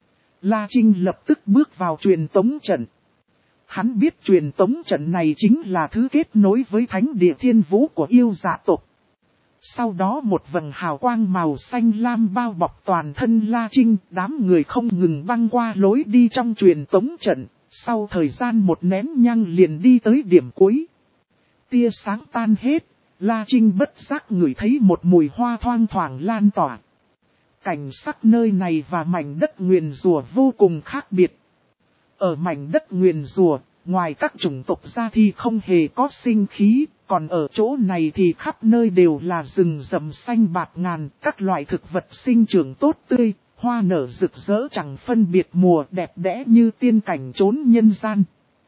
La Trinh lập tức bước vào truyền tống trận. Hắn biết truyền tống trận này chính là thứ kết nối với thánh địa thiên vũ của yêu dạ tộc. Sau đó một vầng hào quang màu xanh lam bao bọc toàn thân La Trinh, đám người không ngừng băng qua lối đi trong truyền tống trận, sau thời gian một nén nhang liền đi tới điểm cuối. Tia sáng tan hết, La Trinh bất giác ngửi thấy một mùi hoa thoang thoảng lan tỏa. Cảnh sắc nơi này và mảnh đất nguyền rủa vô cùng khác biệt. Ở mảnh đất nguyền rủa, ngoài các chủng tộc ra thì không hề có sinh khí, còn ở chỗ này thì khắp nơi đều là rừng rậm xanh bạt ngàn, các loại thực vật sinh trưởng tốt tươi, hoa nở rực rỡ chẳng phân biệt mùa, đẹp đẽ như tiên cảnh trốn nhân gian.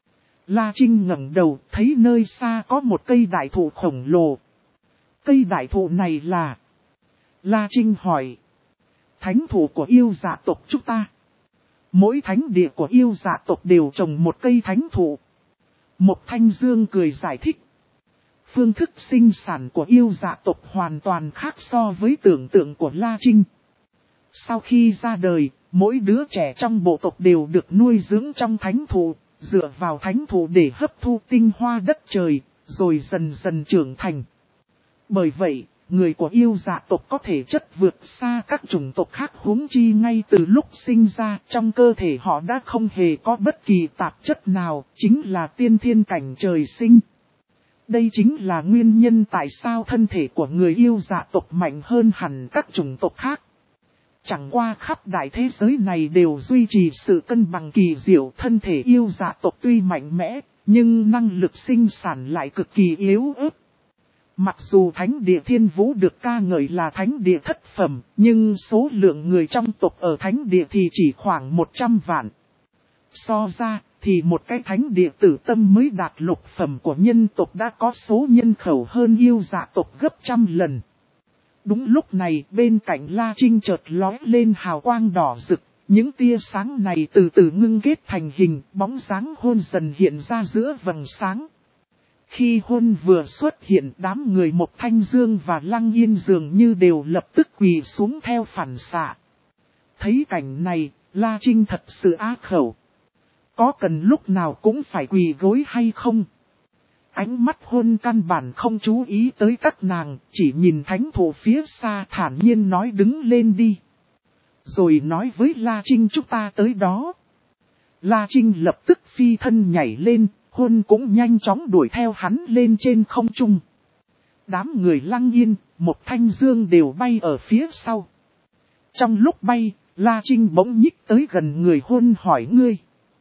La Trinh ngẩng đầu, thấy nơi xa có một cây đại thụ khổng lồ. Cây đại thụ này là... La Trinh hỏi. Thánh thụ của yêu dạ tộc chúng ta. Mỗi thánh địa của yêu dạ tộc đều trồng một cây thánh thụ. Mộc Thanh Dương cười giải thích. Phương thức sinh sản của yêu dạ tộc hoàn toàn khác so với tưởng tượng của La Trinh. Sau khi ra đời, mỗi đứa trẻ trong bộ tộc đều được nuôi dưỡng trong thánh thụ, dựa vào thánh thụ để hấp thu tinh hoa đất trời, rồi dần dần trưởng thành. Bởi vậy, người của yêu dạ tộc có thể chất vượt xa các chủng tộc khác, huống chi ngay từ lúc sinh ra trong cơ thể họ đã không hề có bất kỳ tạp chất nào, chính là tiên thiên cảnh trời sinh. Đây chính là nguyên nhân tại sao thân thể của người yêu dạ tộc mạnh hơn hẳn các chủng tộc khác. Chẳng qua khắp đại thế giới này đều duy trì sự cân bằng kỳ diệu, thân thể yêu dạ tộc tuy mạnh mẽ, nhưng năng lực sinh sản lại cực kỳ yếu ớt. Mặc dù thánh địa thiên vũ được ca ngợi là thánh địa thất phẩm, nhưng số lượng người trong tộc ở thánh địa thì chỉ khoảng một trăm vạn. So ra, thì một cái thánh địa tử tâm mới đạt lục phẩm của nhân tộc đã có số nhân khẩu hơn yêu dạ tộc gấp trăm lần. Đúng lúc này, bên cạnh La Trinh chợt lóe lên hào quang đỏ rực, những tia sáng này từ từ ngưng kết thành hình, bóng dáng hôn dần hiện ra giữa vầng sáng. Khi hôn vừa xuất hiện, đám người Mộc Thanh Dương và Lăng Yên dường như đều lập tức quỳ xuống theo phản xạ. Thấy cảnh này, La Trinh thật sự á khẩu. Có cần lúc nào cũng phải quỳ gối hay không? Ánh mắt hôn căn bản không chú ý tới các nàng, chỉ nhìn thánh thụ phía xa thản nhiên nói đứng lên đi. Rồi nói với La Trinh chúng ta tới đó. La Trinh lập tức phi thân nhảy lên, hôn cũng nhanh chóng đuổi theo hắn lên trên không trung. Đám người Lăng Yên, Mộc Thanh Dương đều bay ở phía sau. Trong lúc bay, La Trinh bỗng nhích tới gần người hôn hỏi ngươi.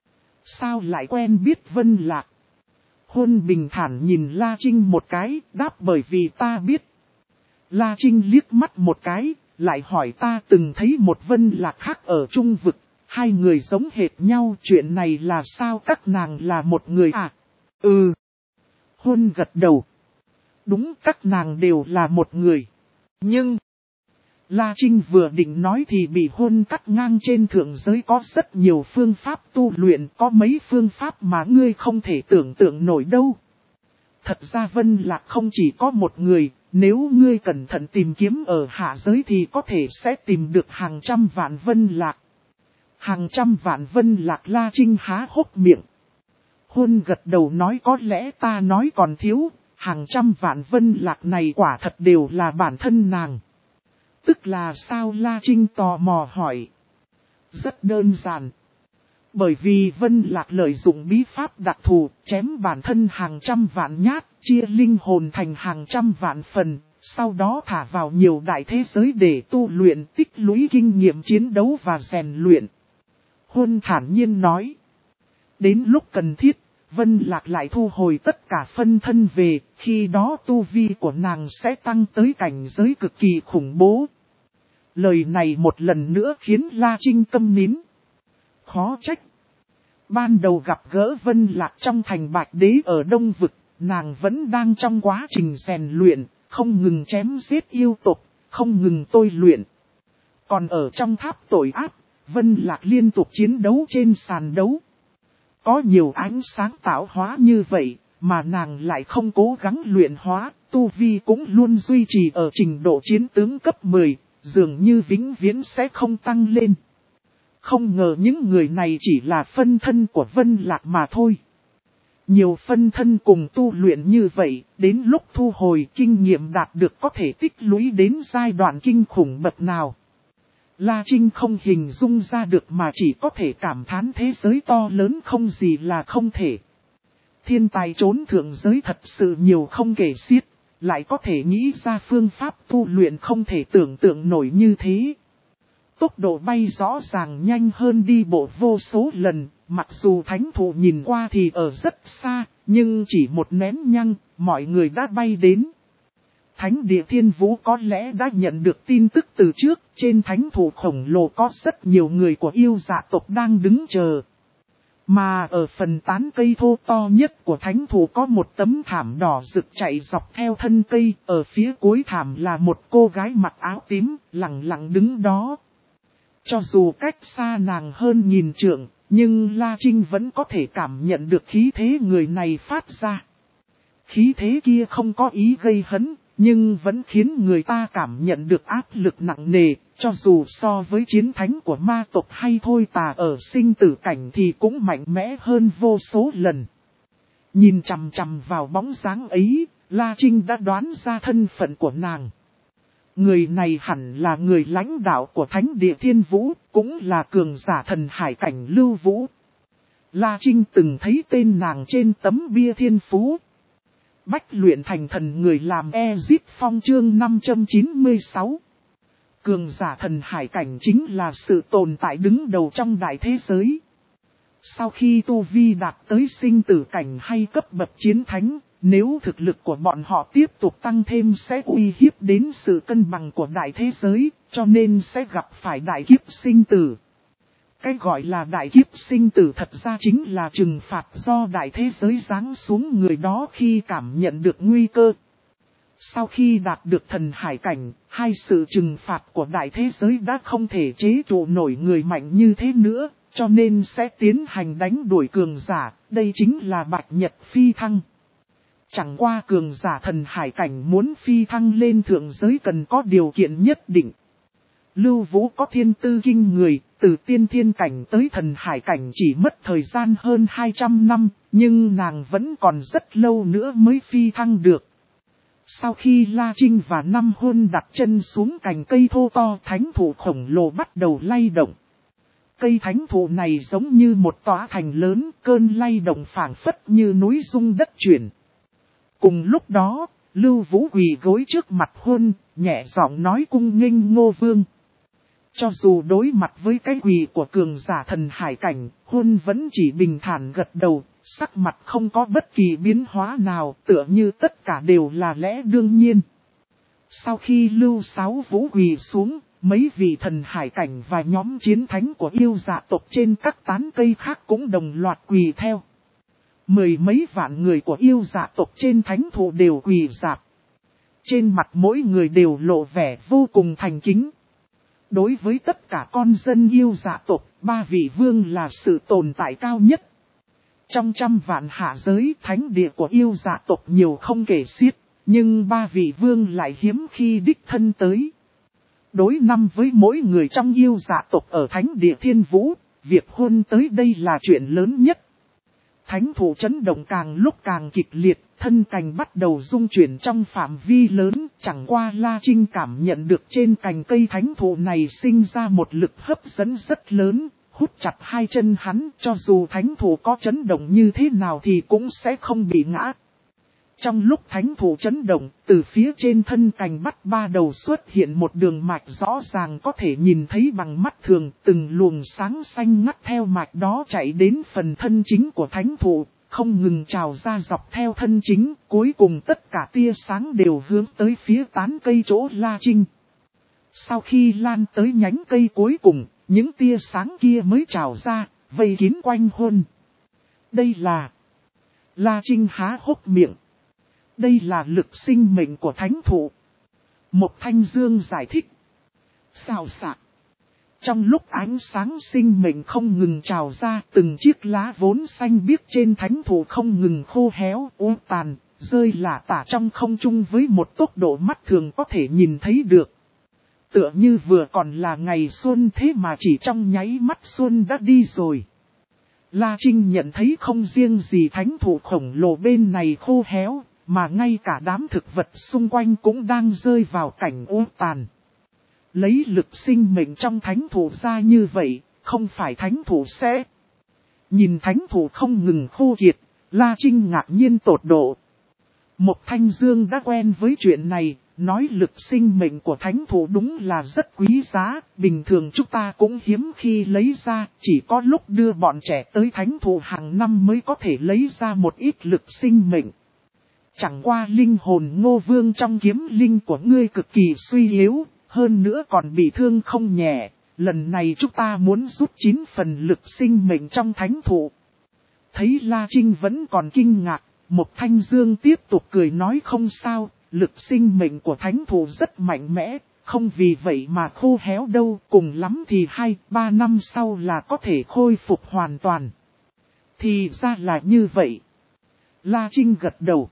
Sao lại quen biết Vân Lạc? Hôn bình thản nhìn La Trinh một cái, đáp bởi vì ta biết. La Trinh liếc mắt một cái, lại hỏi ta từng thấy một Vân Lạc khác ở trung vực. Hai người giống hệt nhau, chuyện này là sao, các nàng là một người à? Ừ. Hôn gật đầu. Đúng, các nàng đều là một người. Nhưng... La Trinh vừa định nói thì bị hôn cắt ngang. Trên thượng giới có rất nhiều phương pháp tu luyện, có mấy phương pháp mà ngươi không thể tưởng tượng nổi đâu. Thật ra Vân Lạc không chỉ có một người, nếu ngươi cẩn thận tìm kiếm ở hạ giới thì có thể sẽ tìm được hàng trăm vạn Vân Lạc. Hàng trăm vạn Vân Lạc. La Trinh há hốc miệng. Hôn gật đầu nói có lẽ ta nói còn thiếu, hàng trăm vạn Vân Lạc này quả thật đều là bản thân nàng. Tức là sao? La Trinh tò mò hỏi. Rất đơn giản. Bởi vì Vân Lạc lợi dụng bí pháp đặc thù, chém bản thân hàng trăm vạn nhát, chia linh hồn thành hàng trăm vạn phần, sau đó thả vào nhiều đại thế giới để tu luyện, tích lũy kinh nghiệm chiến đấu và rèn luyện. Hôn thản nhiên nói. Đến lúc cần thiết, Vân Lạc lại thu hồi tất cả phân thân về, khi đó tu vi của nàng sẽ tăng tới cảnh giới cực kỳ khủng bố. Lời này một lần nữa khiến La Trinh tâm nín. Khó trách. Ban đầu gặp gỡ Vân Lạc trong thành Bạch Đế ở Đông Vực, nàng vẫn đang trong quá trình rèn luyện, không ngừng chém giết yêu tộc, không ngừng tôi luyện. Còn ở trong tháp tội ác, Vân Lạc liên tục chiến đấu trên sàn đấu. Có nhiều ánh sáng tạo hóa như vậy, mà nàng lại không cố gắng luyện hóa, tu vi cũng luôn duy trì ở trình độ chiến tướng cấp mười, dường như vĩnh viễn sẽ không tăng lên. Không ngờ những người này chỉ là phân thân của Vân Lạc mà thôi. Nhiều phân thân cùng tu luyện như vậy, đến lúc thu hồi kinh nghiệm đạt được có thể tích lũy đến giai đoạn kinh khủng bậc nào. La Trinh không hình dung ra được mà chỉ có thể cảm thán thế giới to lớn không gì là không thể. Thiên tài trốn thượng giới thật sự nhiều không kể xiết, lại có thể nghĩ ra phương pháp tu luyện không thể tưởng tượng nổi như thế. Tốc độ bay rõ ràng nhanh hơn đi bộ vô số lần, mặc dù thánh thụ nhìn qua thì ở rất xa, nhưng chỉ một nén nhăng, mọi người đã bay đến. Thánh địa thiên vũ có lẽ đã nhận được tin tức từ trước, trên thánh thụ khổng lồ có rất nhiều người của yêu dạ tộc đang đứng chờ. Mà ở phần tán cây thô to nhất của thánh thụ có một tấm thảm đỏ rực chạy dọc theo thân cây, ở phía cuối thảm là một cô gái mặc áo tím, lặng lặng đứng đó. Cho dù cách xa nàng hơn nghìn trượng, nhưng La Trinh vẫn có thể cảm nhận được khí thế người này phát ra. Khí thế kia không có ý gây hấn, nhưng vẫn khiến người ta cảm nhận được áp lực nặng nề, cho dù so với chiến thánh của ma tộc hay thôi tà ở sinh tử cảnh thì cũng mạnh mẽ hơn vô số lần. Nhìn chằm chằm vào bóng dáng ấy, La Trinh đã đoán ra thân phận của nàng. Người này hẳn là người lãnh đạo của Thánh Địa Thiên Vũ, cũng là cường giả thần hải cảnh Lưu Vũ. La Trinh từng thấy tên nàng trên tấm bia thiên phú. Bách luyện thành thần người làm Ezip Phong chương năm trăm chín mươi sáu. Cường giả thần hải cảnh chính là sự tồn tại đứng đầu trong đại thế giới. Sau khi tu vi đạt tới sinh tử cảnh hay cấp bậc chiến thánh, nếu thực lực của bọn họ tiếp tục tăng thêm sẽ uy hiếp đến sự cân bằng của đại thế giới, cho nên sẽ gặp phải đại kiếp sinh tử. Cái gọi là đại kiếp sinh tử thật ra chính là trừng phạt do đại thế giới giáng xuống người đó khi cảm nhận được nguy cơ. Sau khi đạt được thần hải cảnh, hai sự trừng phạt của đại thế giới đã không thể chế trụ nổi người mạnh như thế nữa, cho nên sẽ tiến hành đánh đuổi cường giả, đây chính là bạch nhật phi thăng. Chẳng qua cường giả thần hải cảnh muốn phi thăng lên thượng giới cần có điều kiện nhất định. Lưu Vũ có thiên tư kinh người, từ tiên thiên cảnh tới thần hải cảnh chỉ mất thời gian hơn hai trăm năm, nhưng nàng vẫn còn rất lâu nữa mới phi thăng được. Sau khi La Trinh và Năm Hôn đặt chân xuống cành cây thô to, thánh thụ khổng lồ bắt đầu lay động. Cây thánh thụ này giống như một tòa thành lớn, cơn lay động phảng phất như núi rung đất chuyển. Cùng lúc đó, Lưu Vũ quỳ gối trước mặt Hôn, nhẹ giọng nói cung nghênh Ngô Vương. Cho dù đối mặt với cái quỳ của cường giả thần hải cảnh, Hôn vẫn chỉ bình thản gật đầu, sắc mặt không có bất kỳ biến hóa nào, tựa như tất cả đều là lẽ đương nhiên. Sau khi Lưu Sáu Vũ quỳ xuống, mấy vị thần hải cảnh và nhóm chiến thánh của yêu dạ tộc trên các tán cây khác cũng đồng loạt quỳ theo. Mười mấy vạn người của yêu dạ tộc trên thánh thụ đều quỳ rạp. Trên mặt mỗi người đều lộ vẻ vô cùng thành kính. Đối với tất cả con dân yêu dạ tộc, ba vị vương là sự tồn tại cao nhất. Trong trăm vạn hạ giới, thánh địa của yêu dạ tộc nhiều không kể xiết, nhưng ba vị vương lại hiếm khi đích thân tới. Đối năm với mỗi người trong yêu dạ tộc ở thánh địa thiên vũ, việc Hôn tới đây là chuyện lớn nhất. Thánh thụ chấn động càng lúc càng kịch liệt, thân cành bắt đầu rung chuyển trong phạm vi lớn, chẳng qua La Trinh cảm nhận được trên cành cây thánh thụ này sinh ra một lực hấp dẫn rất lớn, hút chặt hai chân hắn, cho dù thánh thụ có chấn động như thế nào thì cũng sẽ không bị ngã. Trong lúc thánh thụ chấn động, từ phía trên thân cành bắt ba đầu xuất hiện một đường mạch rõ ràng có thể nhìn thấy bằng mắt thường, từng luồng sáng xanh ngắt theo mạch đó chạy đến phần thân chính của thánh thụ, không ngừng trào ra dọc theo thân chính, cuối cùng tất cả tia sáng đều hướng tới phía tán cây chỗ La Trinh. Sau khi lan tới nhánh cây cuối cùng, những tia sáng kia mới trào ra, vây kín quanh Hôn. Đây là... La Trinh há hốc miệng. Đây là lực sinh mệnh của thánh thụ. Một Thanh Dương giải thích. Xào xạc. Trong lúc ánh sáng sinh mệnh không ngừng trào ra, từng chiếc lá vốn xanh biếc trên thánh thụ không ngừng khô héo, ố tàn, rơi lả tả trong không trung với một tốc độ mắt thường có thể nhìn thấy được. Tựa như vừa còn là ngày xuân thế mà chỉ trong nháy mắt xuân đã đi rồi. La Trinh nhận thấy không riêng gì thánh thụ khổng lồ bên này khô héo, mà ngay cả đám thực vật xung quanh cũng đang rơi vào cảnh u tàn. Lấy lực sinh mệnh trong thánh thụ ra như vậy, không phải thánh thụ sẽ. Nhìn thánh thụ không ngừng khô kiệt, La Trinh ngạc nhiên tột độ. Mộc Thanh Dương đã quen với chuyện này, nói lực sinh mệnh của thánh thụ đúng là rất quý giá, bình thường chúng ta cũng hiếm khi lấy ra, chỉ có lúc đưa bọn trẻ tới thánh thụ hàng năm mới có thể lấy ra một ít lực sinh mệnh. Chẳng qua linh hồn Ngô Vương trong kiếm linh của ngươi cực kỳ suy yếu, hơn nữa còn bị thương không nhẹ, lần này chúng ta muốn rút chín phần lực sinh mệnh trong thánh thụ. Thấy La Trinh vẫn còn kinh ngạc, Mộc Thanh Dương tiếp tục cười nói không sao, lực sinh mệnh của thánh thụ rất mạnh mẽ, không vì vậy mà khô héo đâu, cùng lắm thì hai, ba năm sau là có thể khôi phục hoàn toàn. Thì ra là như vậy. La Trinh gật đầu.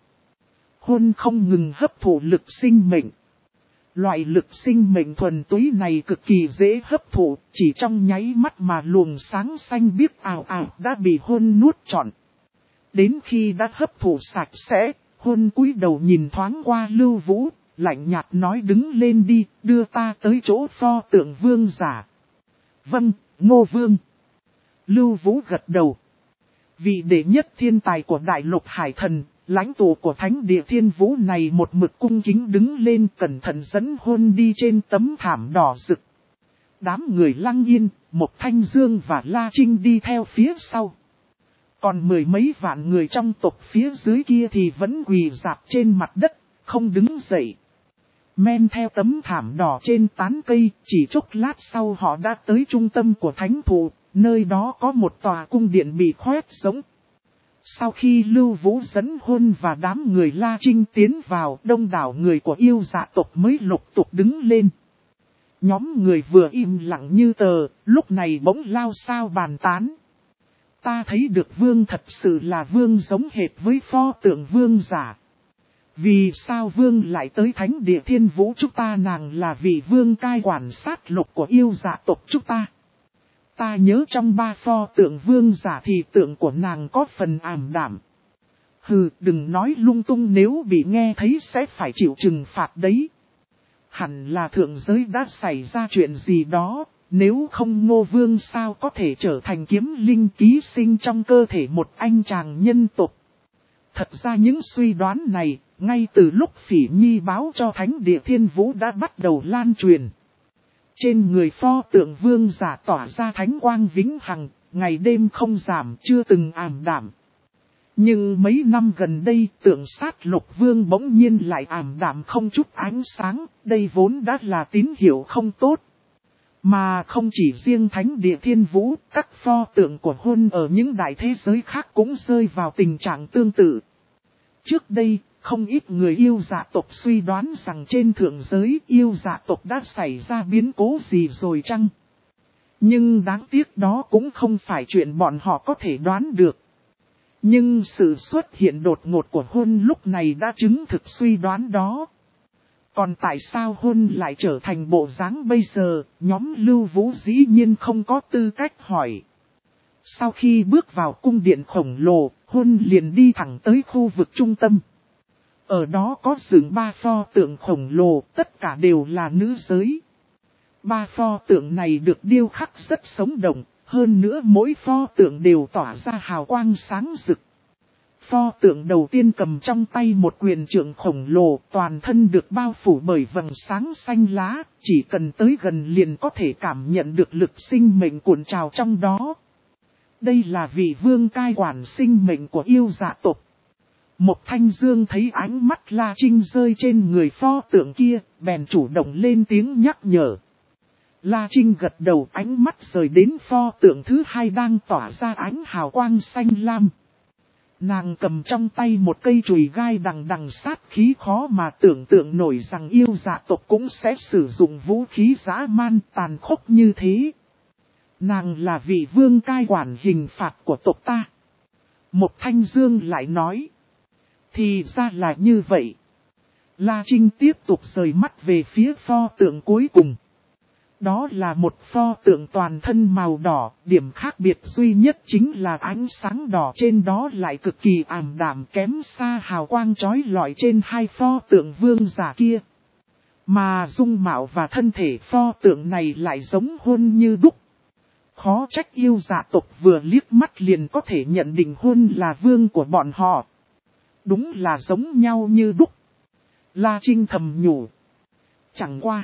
Hôn không ngừng hấp thụ lực sinh mệnh. Loại lực sinh mệnh thuần túy này cực kỳ dễ hấp thụ, chỉ trong nháy mắt mà luồng sáng xanh biếc ào ào đã bị hôn nuốt trọn. Đến khi đã hấp thụ sạch sẽ, hôn cúi đầu nhìn thoáng qua Lưu Vũ, lạnh nhạt nói đứng lên đi, đưa ta tới chỗ pho tượng vương giả. Vâng, Ngô Vương. Lưu Vũ gật đầu. Vị đệ nhất thiên tài của đại lục hải thần, lãnh tụ của thánh địa thiên vũ này một mực cung kính đứng lên cẩn thận dẫn hôn đi trên tấm thảm đỏ rực. Đám người Lăng Yên, Mộc Thanh Dương và La Trinh đi theo phía sau. Còn mười mấy vạn người trong tộc phía dưới kia thì vẫn quỳ rạp trên mặt đất, không đứng dậy. Men theo tấm thảm đỏ trên tán cây, chỉ chốc lát sau họ đã tới trung tâm của thánh thụ, nơi đó có một tòa cung điện bị khoét rỗng. Sau khi Lưu Vũ dẫn hôn và đám người La Trinh tiến vào, đông đảo người của yêu dạ tộc mới lục tục đứng lên. Nhóm người vừa im lặng như tờ, lúc này bỗng lao sao bàn tán. Ta thấy được vương thật sự là vương giống hệt với pho tượng vương giả. Vì sao vương lại tới thánh địa thiên vũ chúng ta, nàng là vị vương cai quản sát lục của yêu dạ tộc chúng ta. Ta nhớ trong ba pho tượng vương giả thì tượng của nàng có phần ảm đạm. Hừ, đừng nói lung tung, nếu bị nghe thấy sẽ phải chịu trừng phạt đấy. Hẳn là thượng giới đã xảy ra chuyện gì đó, nếu không Ngô Vương sao có thể trở thành kiếm linh ký sinh trong cơ thể một anh chàng nhân tộc. Thật ra những suy đoán này, ngay từ lúc Phỉ Nhi báo cho thánh địa thiên vũ đã bắt đầu lan truyền. Trên người pho tượng vương giả tỏa ra thánh quang vĩnh hằng, ngày đêm không giảm, chưa từng ảm đạm. Nhưng mấy năm gần đây tượng sát lục vương bỗng nhiên lại ảm đạm không chút ánh sáng, đây vốn đã là tín hiệu không tốt. Mà không chỉ riêng thánh địa thiên vũ, các pho tượng của hôn ở những đại thế giới khác cũng rơi vào tình trạng tương tự. Trước đây, không ít người yêu dạ tộc suy đoán rằng trên thượng giới yêu dạ tộc đã xảy ra biến cố gì rồi chăng? Nhưng đáng tiếc đó cũng không phải chuyện bọn họ có thể đoán được. Nhưng sự xuất hiện đột ngột của hôn lúc này đã chứng thực suy đoán đó. Còn tại sao hôn lại trở thành bộ dáng bây giờ, nhóm Lưu Vũ dĩ nhiên không có tư cách hỏi. Sau khi bước vào cung điện khổng lồ, hôn liền đi thẳng tới khu vực trung tâm. Ở đó có dựng ba pho tượng khổng lồ, tất cả đều là nữ giới. Ba pho tượng này được điêu khắc rất sống động, hơn nữa mỗi pho tượng đều tỏa ra hào quang sáng rực. Pho tượng đầu tiên cầm trong tay một quyền trượng khổng lồ, toàn thân được bao phủ bởi vầng sáng xanh lá, chỉ cần tới gần liền có thể cảm nhận được lực sinh mệnh cuộn trào trong đó. Đây là vị vương cai quản sinh mệnh của yêu dạ tộc. Mộc Thanh Dương thấy ánh mắt La Trinh rơi trên người pho tượng kia, bèn chủ động lên tiếng nhắc nhở. La Trinh gật đầu, ánh mắt rời đến pho tượng thứ hai đang tỏa ra ánh hào quang xanh lam. Nàng cầm trong tay một cây chùy gai đằng đằng sát khí, khó mà tưởng tượng nổi rằng yêu dạ tộc cũng sẽ sử dụng vũ khí dã man tàn khốc như thế. Nàng là vị vương cai quản hình phạt của tộc ta. Mộc Thanh Dương lại nói. Thì ra là như vậy. La Trinh tiếp tục rời mắt về phía pho tượng cuối cùng. Đó là một pho tượng toàn thân màu đỏ, điểm khác biệt duy nhất chính là ánh sáng đỏ trên đó lại cực kỳ ảm đạm kém xa hào quang chói lọi trên hai pho tượng vương giả kia. Mà dung mạo và thân thể pho tượng này lại giống Huân như đúc. Khó trách yêu dạ tộc vừa liếc mắt liền có thể nhận định Huân là vương của bọn họ. Đúng là giống nhau như đúc. La Trinh thầm nhủ. Chẳng qua.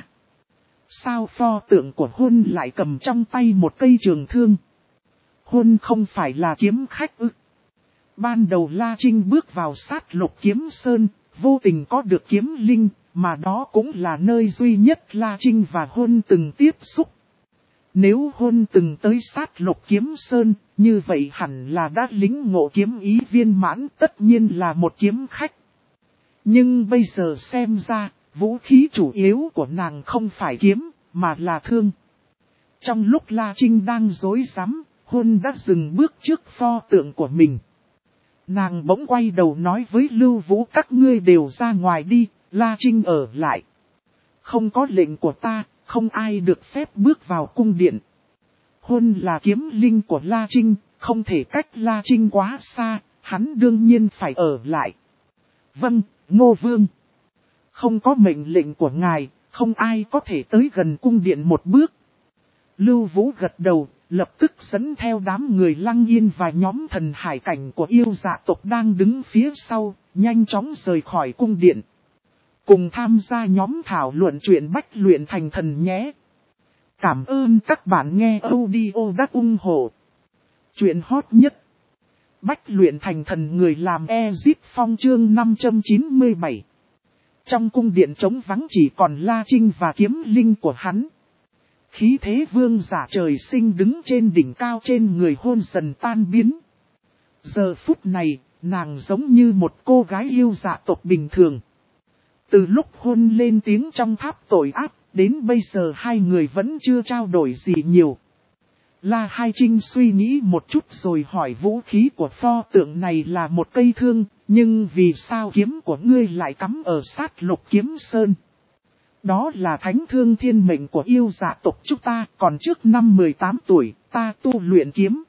Sao pho tượng của Huân lại cầm trong tay một cây trường thương? Huân không phải là kiếm khách ư? Ban đầu La Trinh bước vào sát lục kiếm sơn, vô tình có được kiếm linh, mà đó cũng là nơi duy nhất La Trinh và Huân từng tiếp xúc. Nếu Huân từng tới sát lục kiếm sơn, như vậy hẳn là đã lĩnh ngộ kiếm ý viên mãn, tất nhiên là một kiếm khách. Nhưng bây giờ xem ra, vũ khí chủ yếu của nàng không phải kiếm, mà là thương. Trong lúc La Trinh đang rối rắm, Huân đã dừng bước trước pho tượng của mình. Nàng bỗng quay đầu nói với Lưu Vũ các ngươi đều ra ngoài đi, La Trinh ở lại. Không có lệnh của ta, không ai được phép bước vào cung điện. Huân là kiếm linh của La Trinh, không thể cách La Trinh quá xa, hắn đương nhiên phải ở lại. Vâng, Ngô Vương. Không có mệnh lệnh của ngài, không ai có thể tới gần cung điện một bước. Lưu Vũ gật đầu, lập tức dẫn theo đám người Lăng Yên và nhóm thần hải cảnh của yêu dạ tộc đang đứng phía sau, nhanh chóng rời khỏi cung điện. Cùng tham gia nhóm thảo luận chuyện Bách Luyện Thành Thần nhé. Cảm ơn các bạn nghe audio đã ủng hộ. Chuyện hot nhất. Bách Luyện Thành Thần người làm Ezip Phong chương năm trăm chín mươi bảy. Trong cung điện trống vắng chỉ còn La Trinh và kiếm linh của hắn. Khí thế vương giả trời sinh đứng trên đỉnh cao trên người Huân dần tan biến. Giờ phút này, nàng giống như một cô gái yêu dạ tộc bình thường. Từ lúc Huân lên tiếng trong tháp tội ác, đến bây giờ hai người vẫn chưa trao đổi gì nhiều. La Hai Trinh suy nghĩ một chút rồi hỏi vũ khí của pho tượng này là một cây thương, nhưng vì sao kiếm của ngươi lại cắm ở sát lục kiếm sơn? Đó là thánh thương thiên mệnh của yêu dạ tộc chúng ta, còn trước năm mười tám tuổi, ta tu luyện kiếm.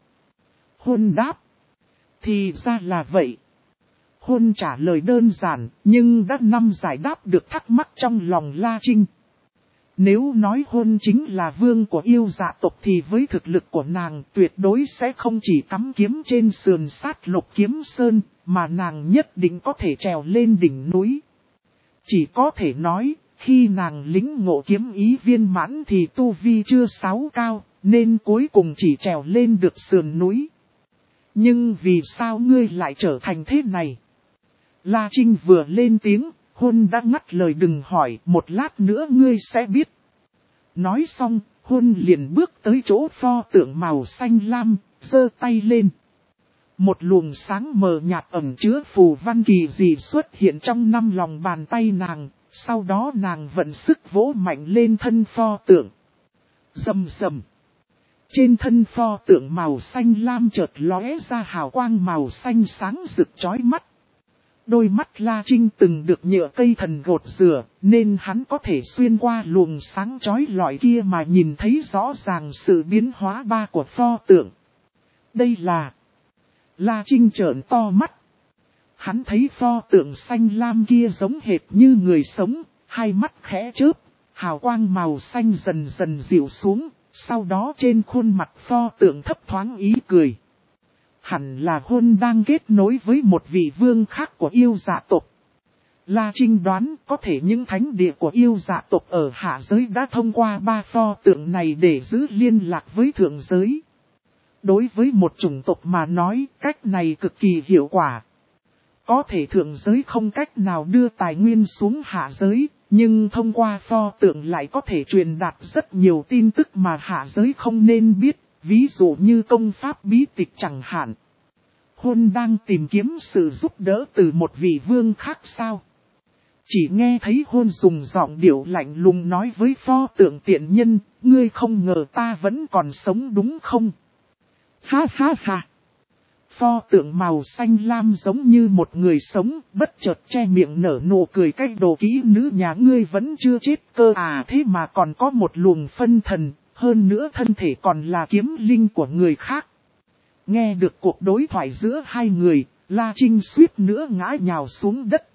Huân đáp. Thì ra là vậy. Huân trả lời đơn giản, nhưng đã năm giải đáp được thắc mắc trong lòng La Trinh. Nếu nói Huân chính là vương của yêu dạ tộc thì với thực lực của nàng tuyệt đối sẽ không chỉ cắm kiếm trên sườn sát lục kiếm sơn, mà nàng nhất định có thể trèo lên đỉnh núi. Chỉ có thể nói, khi nàng lĩnh ngộ kiếm ý viên mãn thì tu vi chưa sáo cao, nên cuối cùng chỉ trèo lên được sườn núi. Nhưng vì sao ngươi lại trở thành thế này? La Trinh vừa lên tiếng, Huân đã ngắt lời đừng hỏi, một lát nữa ngươi sẽ biết. Nói xong, Huân liền bước tới chỗ pho tượng màu xanh lam, giơ tay lên. Một luồng sáng mờ nhạt ẩn chứa phù văn kỳ dị xuất hiện trong năm lòng bàn tay nàng, sau đó nàng vận sức vỗ mạnh lên thân pho tượng. Rầm rầm. Trên thân pho tượng màu xanh lam chợt lóe ra hào quang màu xanh sáng rực chói mắt. Đôi mắt La Trinh từng được nhựa cây thần gột rửa, nên hắn có thể xuyên qua luồng sáng chói lọi kia mà nhìn thấy rõ ràng sự biến hóa ba của pho tượng. Đây là... La Trinh trợn to mắt. Hắn thấy pho tượng xanh lam kia giống hệt như người sống, hai mắt khẽ chớp, hào quang màu xanh dần dần dịu xuống, sau đó trên khuôn mặt pho tượng thấp thoáng ý cười. Hẳn là Huân đang kết nối với một vị vương khác của yêu dạ tộc. La Trinh đoán có thể những thánh địa của yêu dạ tộc ở hạ giới đã thông qua ba pho tượng này để giữ liên lạc với thượng giới. Đối với một chủng tộc mà nói, cách này cực kỳ hiệu quả. Có thể thượng giới không cách nào đưa tài nguyên xuống hạ giới, nhưng thông qua pho tượng lại có thể truyền đạt rất nhiều tin tức mà hạ giới không nên biết, ví dụ như công pháp bí tịch chẳng hạn. Huân đang tìm kiếm sự giúp đỡ từ một vị vương khác sao? Chỉ nghe thấy Huân dùng giọng điệu lạnh lùng nói với pho tượng tiện nhân, ngươi không ngờ ta vẫn còn sống đúng không? Ha ha ha! Pho tượng màu xanh lam giống như một người sống, bất chợt che miệng nở nụ cười, cái đồ kỹ nữ nhà ngươi vẫn chưa chết cơ à, thế mà còn có một luồng phân thần, hơn nữa thân thể còn là kiếm linh của người khác. Nghe được cuộc đối thoại giữa hai người, La Trinh suýt nữa ngã nhào xuống đất.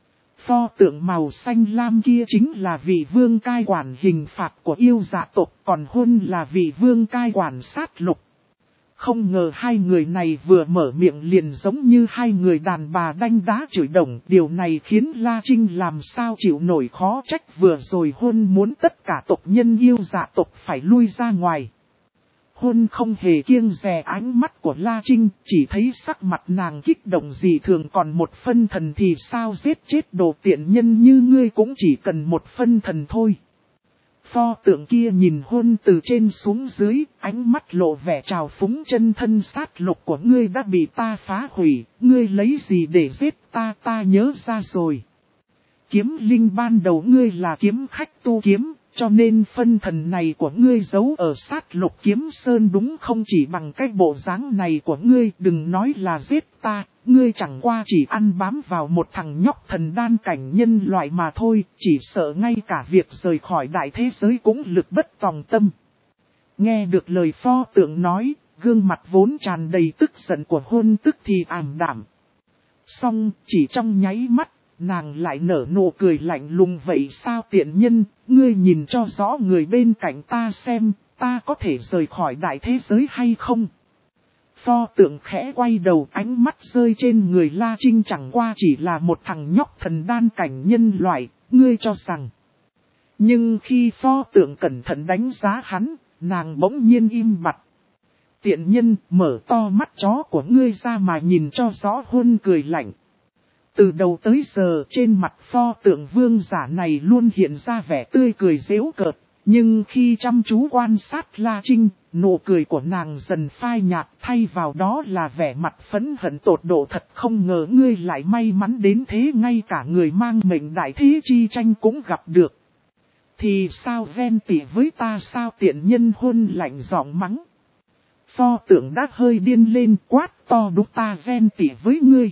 Pho tượng màu xanh lam kia chính là vị vương cai quản hình phạt của yêu dạ tộc, còn Huân là vị vương cai quản sát lục. Không ngờ hai người này vừa mở miệng liền giống như hai người đàn bà đanh đá chửi đồng. Điều này khiến La Trinh làm sao chịu nổi, khó trách vừa rồi Huân muốn tất cả tộc nhân yêu dạ tộc phải lui ra ngoài. Huân không hề kiêng dè ánh mắt của La Trinh, chỉ thấy sắc mặt nàng kích động gì thường, còn một phân thần thì sao, giết chết đồ tiện nhân như ngươi cũng chỉ cần một phân thần thôi. Pho tượng kia nhìn Huân từ trên xuống dưới, ánh mắt lộ vẻ trào phúng, chân thân sát lục của ngươi đã bị ta phá hủy, ngươi lấy gì để giết ta, ta nhớ ra rồi. Kiếm linh ban đầu ngươi là kiếm khách tu kiếm, cho nên phân thần này của ngươi giấu ở sát lục kiếm sơn đúng không, chỉ bằng cái bộ dáng này của ngươi đừng nói là giết ta, ngươi chẳng qua chỉ ăn bám vào một thằng nhóc thần đan cảnh nhân loại mà thôi, chỉ sợ ngay cả việc rời khỏi đại thế giới cũng lực bất tòng tâm. Nghe được lời pho tượng nói, gương mặt vốn tràn đầy tức giận của Huân tức thì ảm đạm. Xong chỉ trong nháy mắt, nàng lại nở nụ cười lạnh lùng, vậy sao tiện nhân, ngươi nhìn cho rõ người bên cạnh ta xem, ta có thể rời khỏi đại thế giới hay không? Pho tượng khẽ quay đầu, ánh mắt rơi trên người La Trinh, chẳng qua chỉ là một thằng nhóc thần đan cảnh nhân loại, ngươi cho rằng. Nhưng khi pho tượng cẩn thận đánh giá hắn, nàng bỗng nhiên im bặt. Tiện nhân, mở to mắt chó của ngươi ra mà nhìn cho rõ. Huân cười lạnh. Từ đầu tới giờ trên mặt pho tượng vương giả này luôn hiện ra vẻ tươi cười giễu cợt, nhưng khi chăm chú quan sát La Trinh, nụ cười của nàng dần phai nhạt, thay vào đó là vẻ mặt phẫn hận tột độ. Thật không ngờ ngươi lại may mắn đến thế, ngay cả người mang mệnh đại thế chi tranh cũng gặp được. Thì sao, ghen tị với ta sao tiện nhân? Huân lạnh giọng mắng. Pho tượng đã hơi điên lên, quát to, đúng ta ghen tị với ngươi.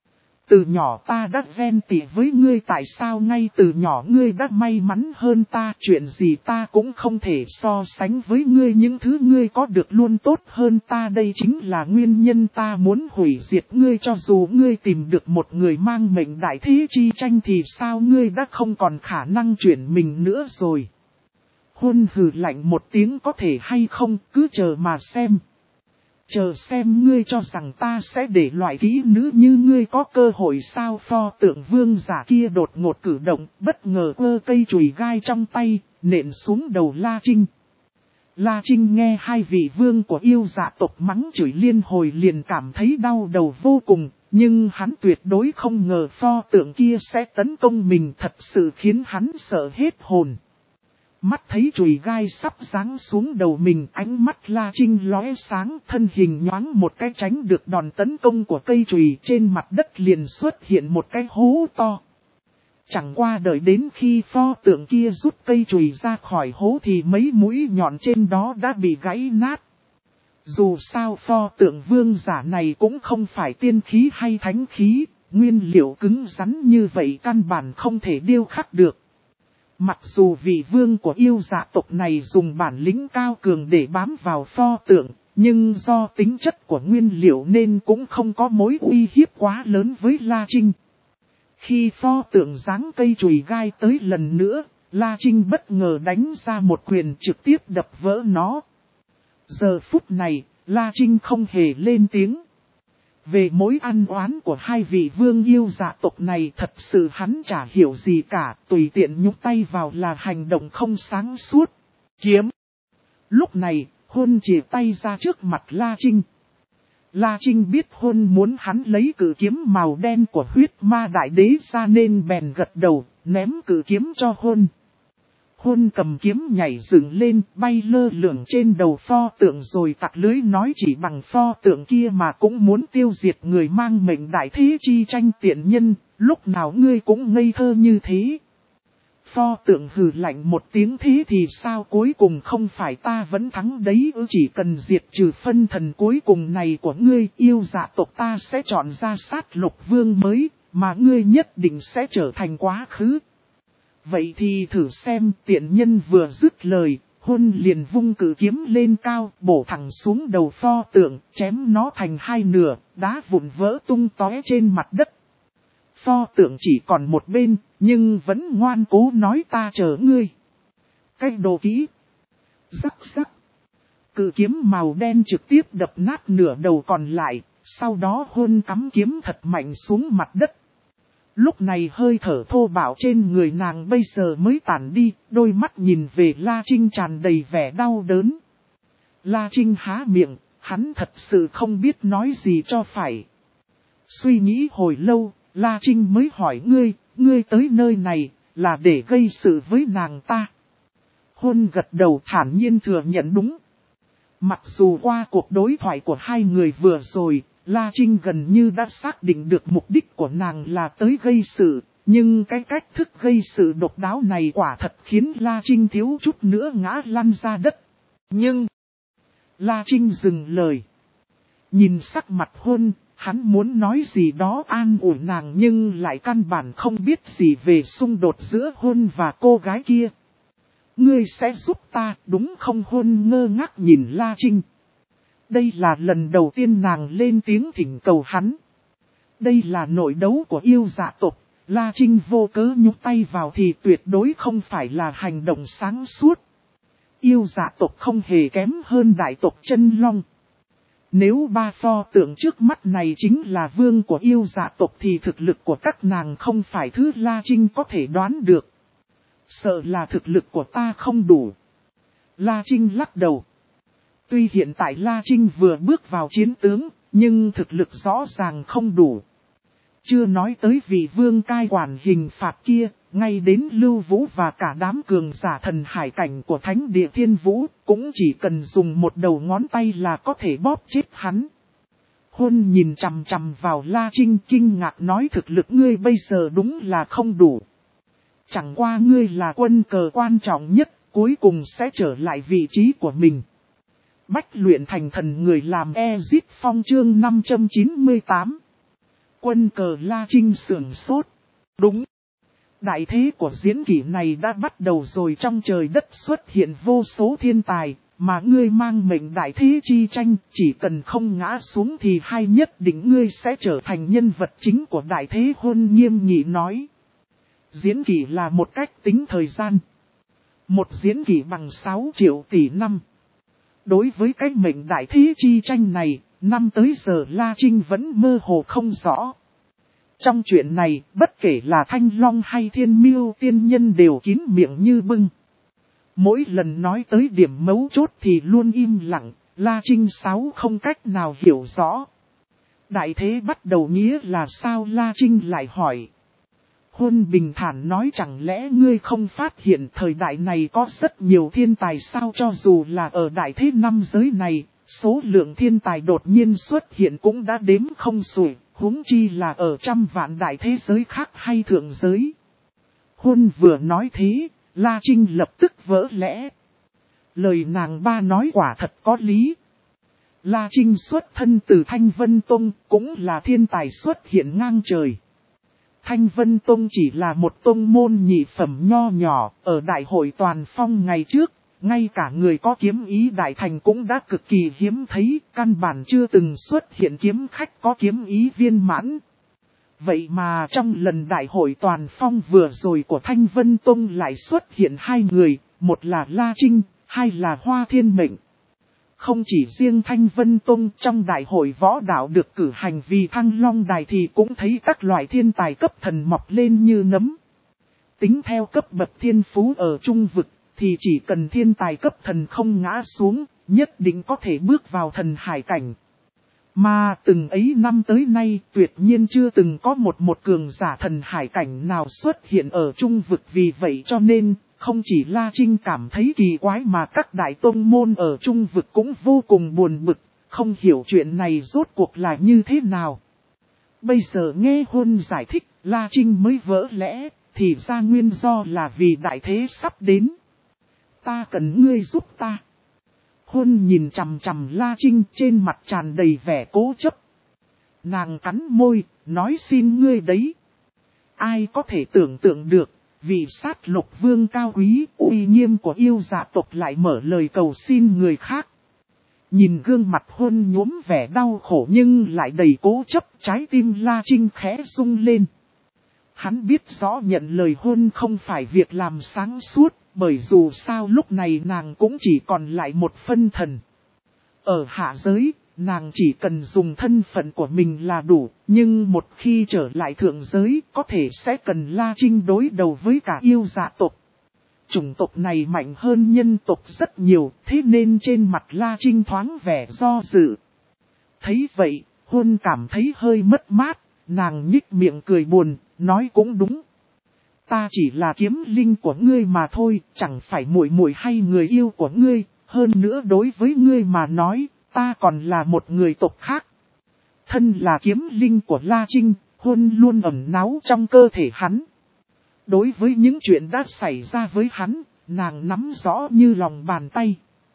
Từ nhỏ ta đã ghen tị với ngươi, tại sao ngay từ nhỏ ngươi đã may mắn hơn ta, chuyện gì ta cũng không thể so sánh với ngươi, những thứ ngươi có được luôn tốt hơn ta, đây chính là nguyên nhân ta muốn hủy diệt ngươi. Cho dù ngươi tìm được một người mang mệnh đại thế chi tranh thì sao, ngươi đã không còn khả năng chuyển mình nữa rồi. Huân hừ lạnh một tiếng, có thể hay không, cứ chờ mà xem. Chờ xem ngươi cho rằng ta sẽ để loại kỹ nữ như ngươi có cơ hội sao? Pho tượng vương giả kia đột ngột cử động, bất ngờ ơ cây chùy gai trong tay, nện xuống đầu La Trinh. La Trinh nghe hai vị vương của yêu dạ tộc mắng chửi liên hồi liền cảm thấy đau đầu vô cùng, nhưng hắn tuyệt đối không ngờ pho tượng kia sẽ tấn công mình, thật sự khiến hắn sợ hết hồn. Mắt thấy chùy gai sắp giáng xuống đầu mình, ánh mắt La Trinh lóe sáng, thân hình nhoáng một cái tránh được đòn tấn công của cây chùy, trên mặt đất liền xuất hiện một cái hố to. Chẳng qua đợi đến khi pho tượng kia rút cây chùy ra khỏi hố thì mấy mũi nhọn trên đó đã bị gãy nát. Dù sao pho tượng vương giả này cũng không phải tiên khí hay thánh khí, nguyên liệu cứng rắn như vậy căn bản không thể điêu khắc được. Mặc dù vị vương của yêu dạ tộc này dùng bản lĩnh cao cường để bám vào pho tượng, nhưng do tính chất của nguyên liệu nên cũng không có mối uy hiếp quá lớn với La Trinh. Khi pho tượng giáng cây chùy gai tới lần nữa, La Trinh bất ngờ đánh ra một quyền trực tiếp đập vỡ nó. Giờ phút này, La Trinh không hề lên tiếng. Về mối ăn oán của hai vị vương yêu dạ tộc này thật sự hắn chả hiểu gì cả, tùy tiện nhúc tay vào là hành động không sáng suốt. Kiếm. Lúc này, Huân chỉ tay ra trước mặt La Trinh. La Trinh biết Huân muốn hắn lấy cự kiếm màu đen của huyết ma đại đế ra nên bèn gật đầu, ném cự kiếm cho Huân. Huân cầm kiếm nhảy dựng lên, bay lơ lửng trên đầu pho tượng rồi tặc lưới nói, chỉ bằng pho tượng kia mà cũng muốn tiêu diệt người mang mệnh đại thế chi tranh, tiện nhân, lúc nào ngươi cũng ngây thơ như thế. Pho tượng hừ lạnh một tiếng, thế thì sao, cuối cùng không phải ta vẫn thắng đấy ư? Chỉ cần diệt trừ phân thần cuối cùng này của ngươi, yêu dạ tộc ta sẽ chọn ra sát lục vương mới, mà ngươi nhất định sẽ trở thành quá khứ. Vậy thì thử xem. Tiện nhân vừa dứt lời, Huân liền vung cự kiếm lên cao, bổ thẳng xuống đầu pho tượng, chém nó thành hai nửa, đá vụn vỡ tung tóe trên mặt đất. Pho tượng chỉ còn một bên, nhưng vẫn ngoan cố nói ta chờ ngươi. Cái đồ kỹ. Rắc rắc. Cự kiếm màu đen trực tiếp đập nát nửa đầu còn lại, sau đó Huân cắm kiếm thật mạnh xuống mặt đất. Lúc này hơi thở thô bạo trên người nàng bây giờ mới tản đi, đôi mắt nhìn về La Trinh tràn đầy vẻ đau đớn. La Trinh há miệng, hắn thật sự không biết nói gì cho phải. Suy nghĩ hồi lâu, La Trinh mới hỏi ngươi, ngươi tới nơi này, là để gây sự với nàng ta. Huân gật đầu thản nhiên thừa nhận đúng. Mặc dù qua cuộc đối thoại của hai người vừa rồi, La Trinh gần như đã xác định được mục đích của nàng là tới gây sự, nhưng cái cách thức gây sự độc đáo này quả thật khiến La Trinh thiếu chút nữa ngã lăn ra đất. Nhưng, La Trinh dừng lời. Nhìn sắc mặt Huân, hắn muốn nói gì đó an ủi nàng nhưng lại căn bản không biết gì về xung đột giữa Huân và cô gái kia. Ngươi sẽ giúp ta đúng không? Huân ngơ ngác nhìn La Trinh. Đây là lần đầu tiên nàng lên tiếng thỉnh cầu hắn. Đây là nội đấu của yêu dạ tộc, La Trinh vô cớ nhúc tay vào thì tuyệt đối không phải là hành động sáng suốt. Yêu dạ tộc không hề kém hơn đại tộc Chân Long. Nếu ba pho tượng trước mắt này chính là vương của yêu dạ tộc thì thực lực của các nàng không phải thứ La Trinh có thể đoán được. Sợ là thực lực của ta không đủ. La Trinh lắc đầu. Tuy hiện tại La Trinh vừa bước vào chiến tướng, nhưng thực lực rõ ràng không đủ. Chưa nói tới vị vương cai quản hình phạt kia, ngay đến Lưu Vũ và cả đám cường giả thần hải cảnh của Thánh Địa Thiên Vũ, cũng chỉ cần dùng một đầu ngón tay là có thể bóp chết hắn. Huân nhìn chằm chằm vào La Trinh kinh ngạc nói thực lực ngươi bây giờ đúng là không đủ. Chẳng qua ngươi là quân cờ quan trọng nhất, cuối cùng sẽ trở lại vị trí của mình. Bách luyện thành thần người làm Ezit Phong chương năm trăm chín mươi tám. Quân cờ La Trinh sưởng sốt. Đúng. Đại thế của diễn kỷ này đã bắt đầu rồi, trong trời đất xuất hiện vô số thiên tài, mà ngươi mang mệnh đại thế chi tranh, chỉ cần không ngã xuống thì hay nhất định ngươi sẽ trở thành nhân vật chính của đại thế. Huân nghiêm nghị nói. Diễn kỷ là một cách tính thời gian. Một diễn kỷ bằng sáu triệu tỷ năm. Đối với cái mệnh đại thế chi tranh này, năm tới giờ La Trinh vẫn mơ hồ không rõ. Trong chuyện này, bất kể là Thanh Long hay Thiên Miêu tiên nhân đều kín miệng như bưng. Mỗi lần nói tới điểm mấu chốt thì luôn im lặng, La Trinh sáu không cách nào hiểu rõ. Đại thế bắt đầu nghĩa là sao? La Trinh lại hỏi. Huân bình thản nói chẳng lẽ ngươi không phát hiện thời đại này có rất nhiều thiên tài sao? Cho dù là ở đại thế năm giới này, số lượng thiên tài đột nhiên xuất hiện cũng đã đếm không xuể, huống chi là ở trăm vạn đại thế giới khác hay thượng giới. Huân vừa nói thế, La Trinh lập tức vỡ lẽ. Lời nàng ba nói quả thật có lý. La Trinh xuất thân từ Thanh Vân Tông, cũng là thiên tài xuất hiện ngang trời. Thanh Vân Tông chỉ là một tông môn nhị phẩm nho nhỏ, ở đại hội toàn phong ngày trước, ngay cả người có kiếm ý đại thành cũng đã cực kỳ hiếm thấy, căn bản chưa từng xuất hiện kiếm khách có kiếm ý viên mãn. Vậy mà trong lần đại hội toàn phong vừa rồi của Thanh Vân Tông lại xuất hiện hai người, một là La Trinh, hai là Hoa Thiên Mệnh. Không chỉ riêng Thanh Vân Tông, trong đại hội võ đạo được cử hành vì Thăng Long Đài thì cũng thấy các loại thiên tài cấp thần mọc lên như nấm. Tính theo cấp bậc thiên phú ở trung vực, thì chỉ cần thiên tài cấp thần không ngã xuống, nhất định có thể bước vào thần hải cảnh. Mà từng ấy năm tới nay tuyệt nhiên chưa từng có một một cường giả thần hải cảnh nào xuất hiện ở trung vực, vì vậy cho nên không chỉ La Trinh cảm thấy kỳ quái mà các đại tông môn ở trung vực cũng vô cùng buồn bực, không hiểu chuyện này rốt cuộc là như thế nào. Bây giờ nghe Huân giải thích, La Trinh mới vỡ lẽ, thì ra nguyên do là vì đại thế sắp đến. Ta cần ngươi giúp ta. Hôn nhìn chằm chằm La Trinh, trên mặt tràn đầy vẻ cố chấp. Nàng cắn môi, nói xin ngươi đấy. Ai có thể tưởng tượng được, vì sát lục vương cao quý, uy nghiêm của yêu dạ tộc lại mở lời cầu xin người khác. Nhìn gương mặt Hôn nhuốm vẻ đau khổ nhưng lại đầy cố chấp, trái tim La Trinh khẽ rung lên. Hắn biết rõ nhận lời Hôn không phải việc làm sáng suốt, bởi dù sao lúc này nàng cũng chỉ còn lại một phân thần. Ở hạ giới, nàng chỉ cần dùng thân phận của mình là đủ, nhưng một khi trở lại thượng giới có thể sẽ cần La Trinh đối đầu với cả yêu dạ tộc. Chủng tộc này mạnh hơn nhân tộc rất nhiều, thế nên trên mặt La Trinh thoáng vẻ do dự. Thấy vậy, Hôn cảm thấy hơi mất mát, nàng nhích miệng cười buồn, nói cũng đúng. Ta chỉ là kiếm linh của ngươi mà thôi, chẳng phải muội muội hay người yêu của ngươi, hơn nữa đối với ngươi mà nói, ta còn là một người tộc khác. Thân là kiếm linh của La Trinh, Hôn luôn ẩn náu trong cơ thể hắn. Đối với những chuyện đã xảy ra với hắn, nàng nắm rõ như lòng bàn tay.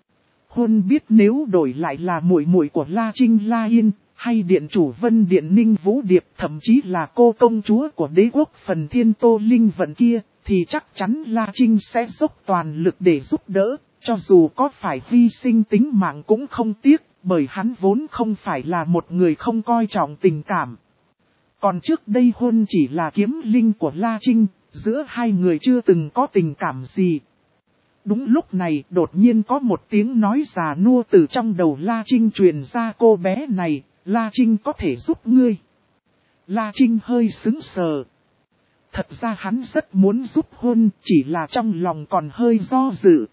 Hôn biết nếu đổi lại là muội muội của La Trinh La Yên, hay điện chủ Vân Điện Ninh Vũ Điệp, thậm chí là cô công chúa của đế quốc Phần Thiên Tô Linh Vận kia, thì chắc chắn La Trinh sẽ dốc toàn lực để giúp đỡ, cho dù có phải hy sinh tính mạng cũng không tiếc, bởi hắn vốn không phải là một người không coi trọng tình cảm. Còn trước đây Hôn chỉ là kiếm linh của La Trinh, giữa hai người chưa từng có tình cảm gì. Đúng lúc này đột nhiên có một tiếng nói già nua từ trong đầu La Trinh truyền ra, cô bé này, La Trinh có thể giúp ngươi. La Trinh hơi sững sờ. Thật ra hắn rất muốn giúp Hôn, chỉ là trong lòng còn hơi do dự.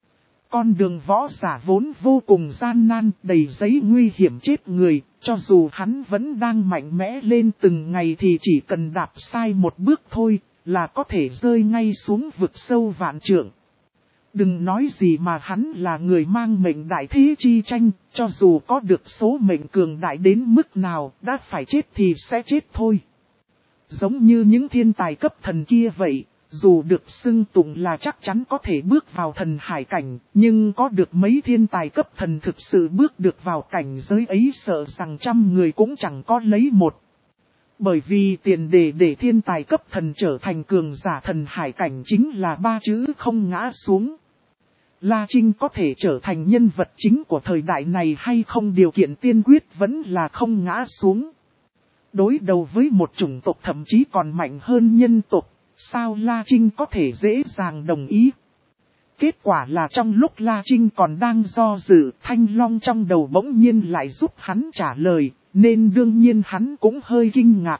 Con đường võ giả vốn vô cùng gian nan, đầy giấy nguy hiểm chết người, cho dù hắn vẫn đang mạnh mẽ lên từng ngày thì chỉ cần đạp sai một bước thôi, là có thể rơi ngay xuống vực sâu vạn trượng. Đừng nói gì mà hắn là người mang mệnh đại thế chi tranh, cho dù có được số mệnh cường đại đến mức nào, đã phải chết thì sẽ chết thôi. Giống như những thiên tài cấp thần kia vậy, dù được xưng tụng là chắc chắn có thể bước vào thần hải cảnh, nhưng có được mấy thiên tài cấp thần thực sự bước được vào cảnh giới ấy sợ rằng trăm người cũng chẳng có lấy một. Bởi vì tiền đề để thiên tài cấp thần trở thành cường giả thần hải cảnh chính là ba chữ không ngã xuống. La Trinh có thể trở thành nhân vật chính của thời đại này hay không, điều kiện tiên quyết vẫn là không ngã xuống. Đối đầu với một chủng tộc thậm chí còn mạnh hơn nhân tộc, sao La Trinh có thể dễ dàng đồng ý? Kết quả là trong lúc La Trinh còn đang do dự, Thanh Long trong đầu bỗng nhiên lại giúp hắn trả lời, nên đương nhiên hắn cũng hơi kinh ngạc.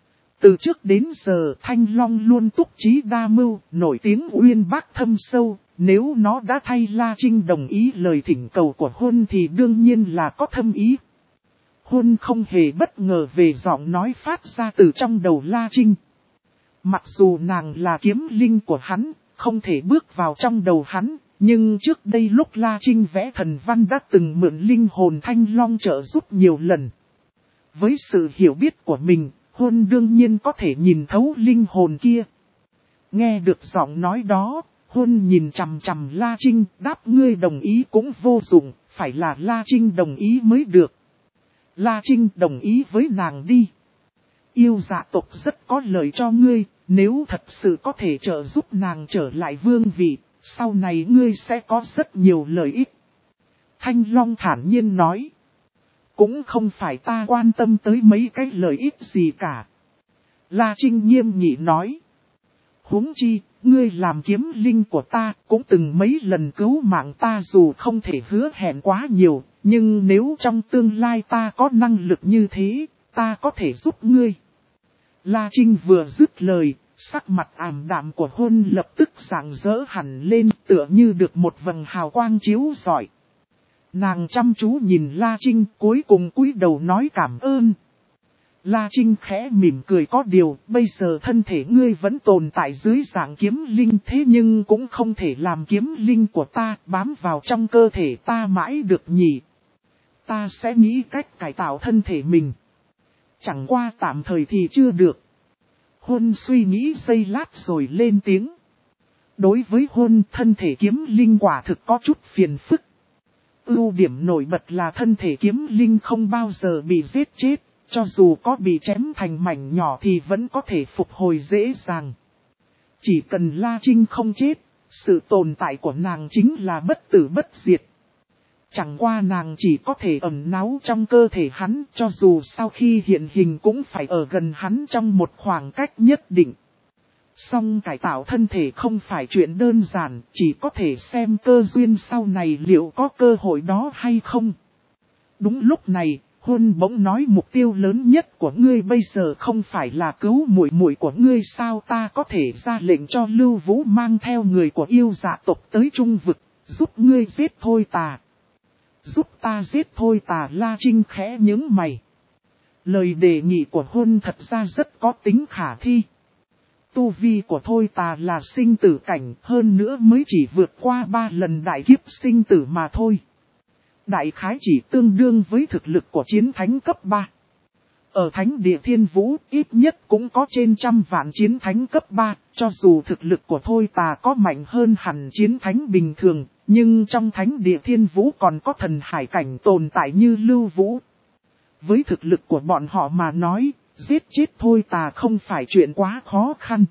Từ trước đến giờ Thanh Long luôn túc trí đa mưu, nổi tiếng uyên bác thâm sâu, nếu nó đã thay La Trinh đồng ý lời thỉnh cầu của Hôn thì đương nhiên là có thâm ý. Hôn không hề bất ngờ về giọng nói phát ra từ trong đầu La Trinh. Mặc dù nàng là kiếm linh của hắn, không thể bước vào trong đầu hắn, nhưng trước đây lúc La Trinh vẽ thần văn đã từng mượn linh hồn Thanh Long trợ giúp nhiều lần. Với sự hiểu biết của mình, Hôn đương nhiên có thể nhìn thấu linh hồn kia. Nghe được giọng nói đó, Hôn nhìn chằm chằm La Trinh, đáp ngươi đồng ý cũng vô dụng, phải là La Trinh đồng ý mới được. La Trinh đồng ý với nàng đi. Yêu dạ tộc rất có lợi cho ngươi, nếu thật sự có thể trợ giúp nàng trở lại vương vị, sau này ngươi sẽ có rất nhiều lợi ích. Thanh Long thản nhiên nói. Cũng không phải ta quan tâm tới mấy cái lợi ích gì cả. La Trinh nghiêm nghị nói. Huống chi, ngươi làm kiếm linh của ta cũng từng mấy lần cứu mạng ta, dù không thể hứa hẹn quá nhiều, nhưng nếu trong tương lai ta có năng lực như thế, ta có thể giúp ngươi. La Trinh vừa dứt lời, sắc mặt ảm đạm của Hôn lập tức rạng rỡ hẳn lên, tựa như được một vầng hào quang chiếu rọi. Nàng chăm chú nhìn La Trinh, cuối cùng cúi đầu nói cảm ơn. La Trinh khẽ mỉm cười, có điều, bây giờ thân thể ngươi vẫn tồn tại dưới dạng kiếm linh, thế nhưng cũng không thể làm kiếm linh của ta bám vào trong cơ thể ta mãi được nhỉ. Ta sẽ nghĩ cách cải tạo thân thể mình. Chẳng qua tạm thời thì chưa được. Huân suy nghĩ giây lát rồi lên tiếng. Đối với Huân, thân thể kiếm linh quả thực có chút phiền phức. Ưu điểm nổi bật là thân thể kiếm linh không bao giờ bị giết chết, cho dù có bị chém thành mảnh nhỏ thì vẫn có thể phục hồi dễ dàng. Chỉ cần La Trinh không chết, sự tồn tại của nàng chính là bất tử bất diệt. Chẳng qua nàng chỉ có thể ẩn náu trong cơ thể hắn, cho dù sau khi hiện hình cũng phải ở gần hắn trong một khoảng cách nhất định. Song cải tạo thân thể không phải chuyện đơn giản, chỉ có thể xem cơ duyên sau này liệu có cơ hội đó hay không. Đúng lúc này, Huân bỗng nói mục tiêu lớn nhất của ngươi bây giờ không phải là cứu muội muội của ngươi sao, ta có thể ra lệnh cho Lưu Vũ mang theo người của yêu dạ tộc tới Trung Vực, giúp ngươi giết Thôi Tà. Giúp ta giết Thôi Tà. La Trinh khẽ nhướng mày. Lời đề nghị của Huân thật ra rất có tính khả thi. Tu vi của Thôi Tà là sinh tử cảnh, hơn nữa mới chỉ vượt qua ba lần đại kiếp sinh tử mà thôi. Đại khái chỉ tương đương với thực lực của chiến thánh cấp ba. Ở thánh địa Thiên Vũ ít nhất cũng có trên trăm vạn chiến thánh cấp ba, cho dù thực lực của Thôi Tà có mạnh hơn hẳn chiến thánh bình thường, nhưng trong thánh địa Thiên Vũ còn có thần hải cảnh tồn tại như Lưu Vũ. Với thực lực của bọn họ mà nói, giết chết Thôi Tà không phải chuyện quá khó khăn.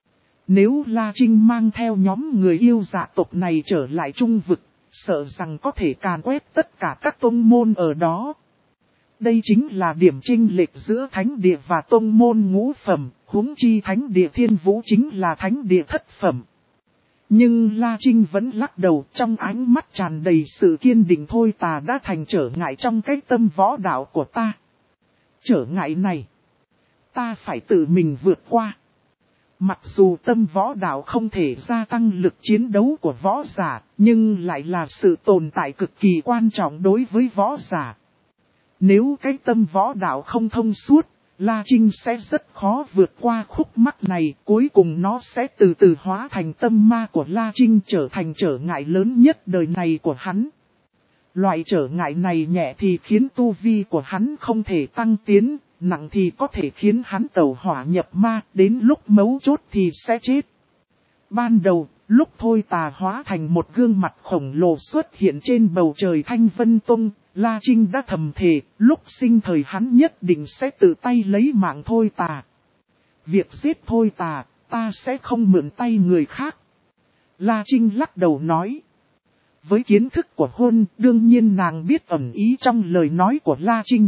Nếu La Trinh mang theo nhóm người yêu dạ tộc này trở lại Trung Vực, sợ rằng có thể càn quét tất cả các tông môn ở đó. Đây chính là điểm chênh lệch giữa thánh địa và tông môn ngũ phẩm, huống chi thánh địa Thiên Vũ chính là thánh địa thất phẩm. Nhưng La Trinh vẫn lắc đầu, trong ánh mắt tràn đầy sự kiên định. Thôi Tà đã thành trở ngại trong cái tâm võ đạo của ta. Trở ngại này, ta phải tự mình vượt qua. Mặc dù tâm võ đạo không thể gia tăng lực chiến đấu của võ giả, nhưng lại là sự tồn tại cực kỳ quan trọng đối với võ giả. Nếu cái tâm võ đạo không thông suốt, La Trinh sẽ rất khó vượt qua khúc mắc này, cuối cùng nó sẽ từ từ hóa thành tâm ma của La Trinh, trở thành trở ngại lớn nhất đời này của hắn. Loại trở ngại này nhẹ thì khiến tu vi của hắn không thể tăng tiến, nặng thì có thể khiến hắn tẩu hỏa nhập ma, đến lúc mấu chốt thì sẽ chết. Ban đầu, lúc Thôi Tà hóa thành một gương mặt khổng lồ xuất hiện trên bầu trời Thanh Vân Tông, La Trinh đã thầm thề, lúc sinh thời hắn nhất định sẽ tự tay lấy mạng Thôi Tà. Việc giết Thôi Tà, ta sẽ không mượn tay người khác. La Trinh lắc đầu nói. Với kiến thức của Huân, đương nhiên nàng biết ẩn ý trong lời nói của La Trinh.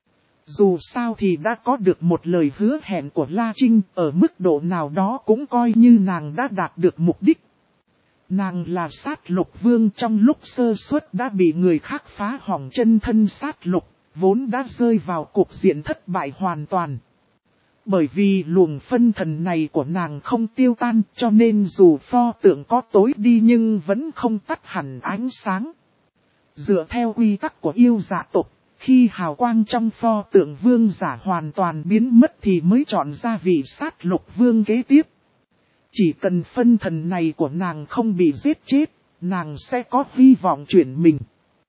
Dù sao thì đã có được một lời hứa hẹn của La Trinh, ở mức độ nào đó cũng coi như nàng đã đạt được mục đích. Nàng là sát lục vương, trong lúc sơ suất đã bị người khác phá hỏng chân thân sát lục, vốn đã rơi vào cuộc diện thất bại hoàn toàn. Bởi vì luồng phân thần này của nàng không tiêu tan, cho nên dù pho tượng có tối đi nhưng vẫn không tắt hẳn ánh sáng. Dựa theo quy tắc của yêu dạ tộc, khi hào quang trong pho tượng vương giả hoàn toàn biến mất thì mới chọn ra vị sát lục vương kế tiếp. Chỉ cần phân thần này của nàng không bị giết chết, nàng sẽ có hy vọng chuyển mình.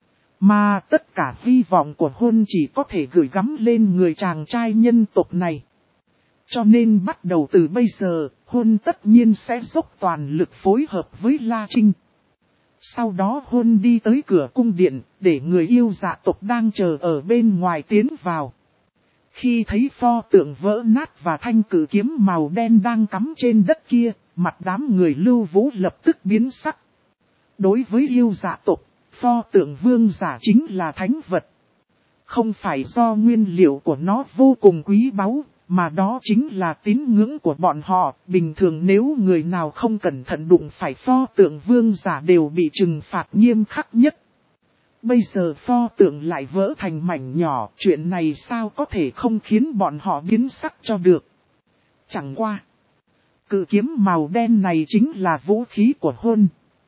Mà tất cả hy vọng của Huân chỉ có thể gửi gắm lên người chàng trai nhân tộc này. Cho nên bắt đầu từ bây giờ, Huân tất nhiên sẽ dốc toàn lực phối hợp với La Trinh. Sau đó Huân đi tới cửa cung điện, để người yêu dạ tộc đang chờ ở bên ngoài tiến vào. Khi thấy pho tượng vỡ nát và thanh cử kiếm màu đen đang cắm trên đất kia, mặt đám người Lưu Vũ lập tức biến sắc. Đối với yêu dạ tộc, pho tượng vương giả chính là thánh vật. Không phải do nguyên liệu của nó vô cùng quý báu, mà đó chính là tín ngưỡng của bọn họ. Bình thường nếu người nào không cẩn thận đụng phải pho tượng vương giả đều bị trừng phạt nghiêm khắc nhất. Bây giờ pho tượng lại vỡ thành mảnh nhỏ, chuyện này sao có thể không khiến bọn họ biến sắc cho được. Chẳng qua, cự kiếm màu đen này chính là vũ khí của Huân.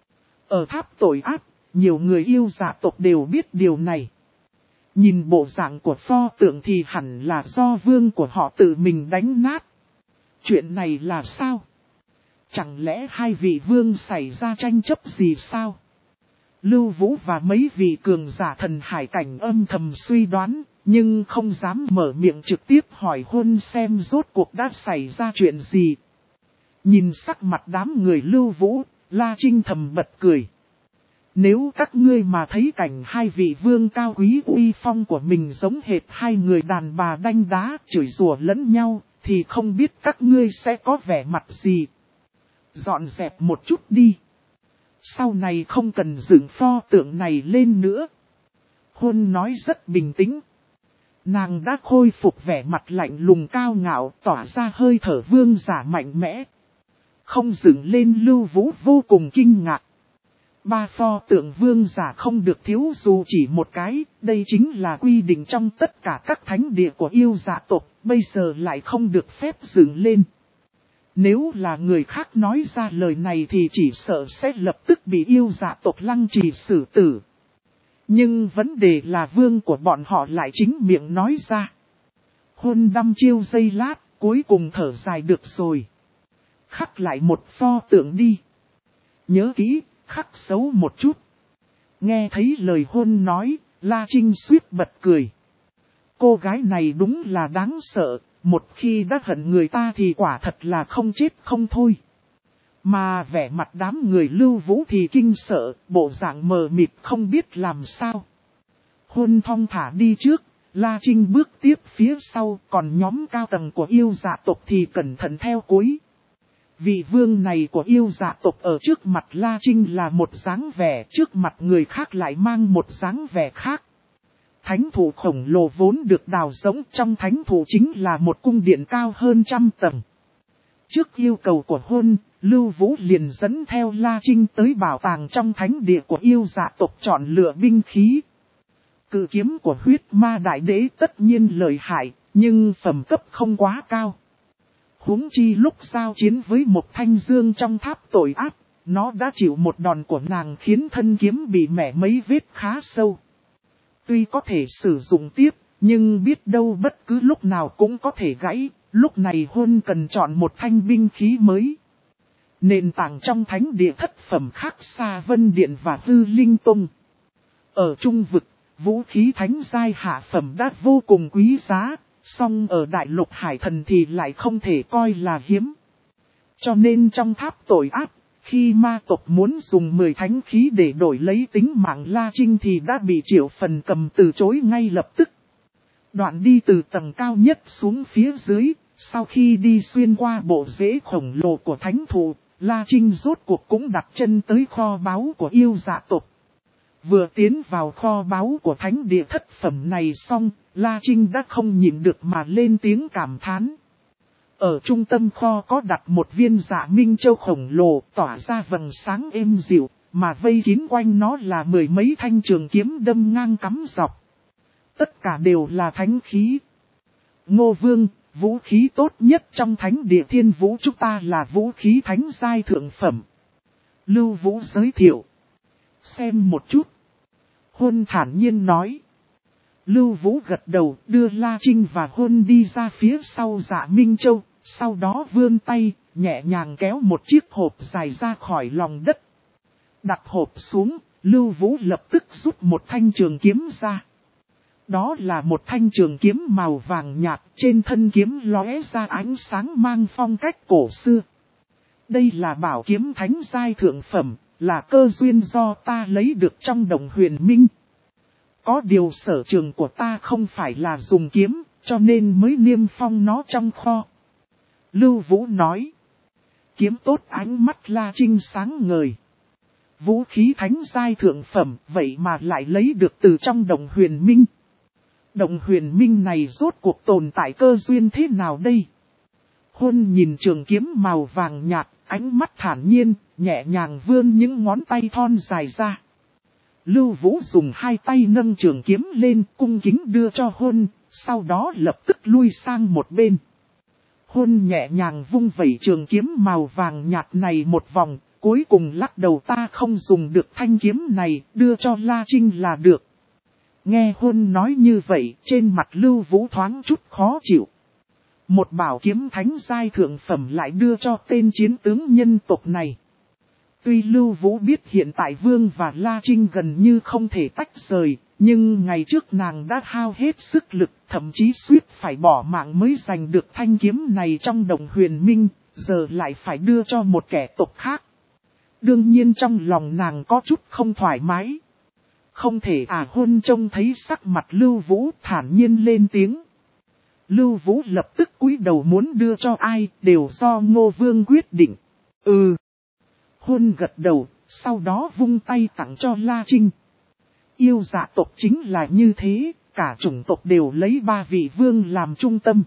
Ở tháp tội ác, nhiều người yêu dạ tộc đều biết điều này. Nhìn bộ dạng của pho tượng thì hẳn là do vương của họ tự mình đánh nát. Chuyện này là sao? Chẳng lẽ hai vị vương xảy ra tranh chấp gì sao? Lưu Vũ và mấy vị cường giả thần hải cảnh âm thầm suy đoán, nhưng không dám mở miệng trực tiếp hỏi Huân xem rốt cuộc đã xảy ra chuyện gì. Nhìn sắc mặt đám người Lưu Vũ, La Trinh thầm bật cười. Nếu các ngươi mà thấy cảnh hai vị vương cao quý uy phong của mình giống hệt hai người đàn bà đanh đá chửi rủa lẫn nhau, thì không biết các ngươi sẽ có vẻ mặt gì. Dọn dẹp một chút đi. Sau này không cần dựng pho tượng này lên nữa. Huân nói rất bình tĩnh. Nàng đã khôi phục vẻ mặt lạnh lùng cao ngạo, tỏa ra hơi thở vương giả mạnh mẽ. Không dựng lên, Lưu Vũ vô cùng kinh ngạc. Ba pho tượng vương giả không được thiếu dù chỉ một cái, đây chính là quy định trong tất cả các thánh địa của yêu dạ tộc, bây giờ lại không được phép dựng lên. Nếu là người khác nói ra lời này thì chỉ sợ sẽ lập tức bị yêu dạ tộc lăng trì xử tử. Nhưng vấn đề là vương của bọn họ lại chính miệng nói ra. Huân đăm chiêu giây lát, cuối cùng thở dài được rồi. Khắc lại một pho tượng đi. Nhớ kỹ, khắc xấu một chút. Nghe thấy lời Huân nói, La Trinh suýt bật cười. Cô gái này đúng là đáng sợ, một khi đã hận người ta thì quả thật là không chết không thôi. Mà vẻ mặt đám người Lưu Vũ thì kinh sợ, bộ dạng mờ mịt không biết làm sao. Huân thong thả đi trước, La Trinh bước tiếp phía sau, còn nhóm cao tầng của yêu dạ tộc thì cẩn thận theo cuối. Vị vương này của yêu dạ tộc ở trước mặt La Trinh là một dáng vẻ, trước mặt người khác lại mang một dáng vẻ khác. Thánh thủ khổng lồ vốn được đào rỗng, trong thánh thủ chính là một cung điện cao hơn trăm tầng. Trước yêu cầu của Huân, Lưu Vũ liền dẫn theo La Trinh tới bảo tàng trong thánh địa của yêu dạ tộc chọn lựa binh khí. Cự kiếm của huyết ma đại đế tất nhiên lợi hại, nhưng phẩm cấp không quá cao. Huống chi lúc giao chiến với một thanh dương trong tháp tội ác, nó đã chịu một đòn của nàng khiến thân kiếm bị mẻ mấy vết khá sâu. Tuy có thể sử dụng tiếp, nhưng biết đâu bất cứ lúc nào cũng có thể gãy, lúc này Huân cần chọn một thanh binh khí mới. Nền tảng trong thánh địa thất phẩm khác xa Vân Điện và Hư Linh Tông. Ở trung vực, vũ khí thánh giai hạ phẩm đã vô cùng quý giá, song ở đại lục hải thần thì lại không thể coi là hiếm. Cho nên trong tháp tội ác, khi ma tộc muốn dùng mười thánh khí để đổi lấy tính mạng La Trinh thì đã bị Triệu Phần Cầm từ chối ngay lập tức. Đoạn đi từ tầng cao nhất xuống phía dưới, sau khi đi xuyên qua bộ rễ khổng lồ của thánh thụ, La Trinh rốt cuộc cũng đặt chân tới kho báu của yêu dạ tộc. Vừa tiến vào kho báu của thánh địa thất phẩm này xong, La Trinh đã không nhịn được mà lên tiếng cảm thán. Ở trung tâm kho có đặt một viên dạ minh châu khổng lồ tỏa ra vầng sáng êm dịu, mà vây kín quanh nó là mười mấy thanh trường kiếm đâm ngang cắm dọc. Tất cả đều là thánh khí. Ngô Vương, vũ khí tốt nhất trong thánh địa thiên vũ chúng ta là vũ khí thánh giai thượng phẩm. Lưu Vũ giới thiệu. Xem một chút. Huân thản nhiên nói. Lưu Vũ gật đầu đưa La Trinh và Huân đi ra phía sau dạ Minh Châu, sau đó vươn tay, nhẹ nhàng kéo một chiếc hộp dài ra khỏi lòng đất. Đặt hộp xuống, Lưu Vũ lập tức rút một thanh trường kiếm ra. Đó là một thanh trường kiếm màu vàng nhạt, trên thân kiếm lóe ra ánh sáng mang phong cách cổ xưa. Đây là bảo kiếm thánh giai thượng phẩm, là cơ duyên do ta lấy được trong Đồng Huyền Minh. Có điều sở trường của ta không phải là dùng kiếm, cho nên mới niêm phong nó trong kho. Lưu Vũ nói. Kiếm tốt, ánh mắt La Trinh sáng ngời. Vũ khí thánh giai thượng phẩm, vậy mà lại lấy được từ trong Đồng Huyền Minh. Đồng Huyền Minh này rốt cuộc tồn tại cơ duyên thế nào đây? Huân nhìn trường kiếm màu vàng nhạt, ánh mắt thản nhiên, nhẹ nhàng vươn những ngón tay thon dài ra. Lưu Vũ dùng hai tay nâng trường kiếm lên, cung kính đưa cho Huân, sau đó lập tức lui sang một bên. Huân nhẹ nhàng vung vẩy trường kiếm màu vàng nhạt này một vòng, cuối cùng lắc đầu, ta không dùng được thanh kiếm này, đưa cho La Trinh là được. Nghe Huân nói như vậy, trên mặt Lưu Vũ thoáng chút khó chịu. Một bảo kiếm thánh giai thượng phẩm lại đưa cho tên chiến tướng nhân tộc này. Tuy Lưu Vũ biết hiện tại Vương và La Trinh gần như không thể tách rời, Nhưng ngày trước nàng đã hao hết sức lực, thậm chí suýt phải bỏ mạng mới giành được thanh kiếm này trong Động Huyền Minh, giờ lại phải đưa cho một kẻ tộc khác. Đương nhiên trong lòng nàng có chút không thoải mái. Không thể à Huân trông thấy sắc mặt Lưu Vũ thản nhiên lên tiếng. Lưu Vũ lập tức cúi đầu muốn đưa cho ai, đều do Ngô Vương quyết định. Ừ. Huân gật đầu, sau đó vung tay tặng cho La Trinh. Yêu dạ tộc chính là như thế, cả chủng tộc đều lấy ba vị vương làm trung tâm.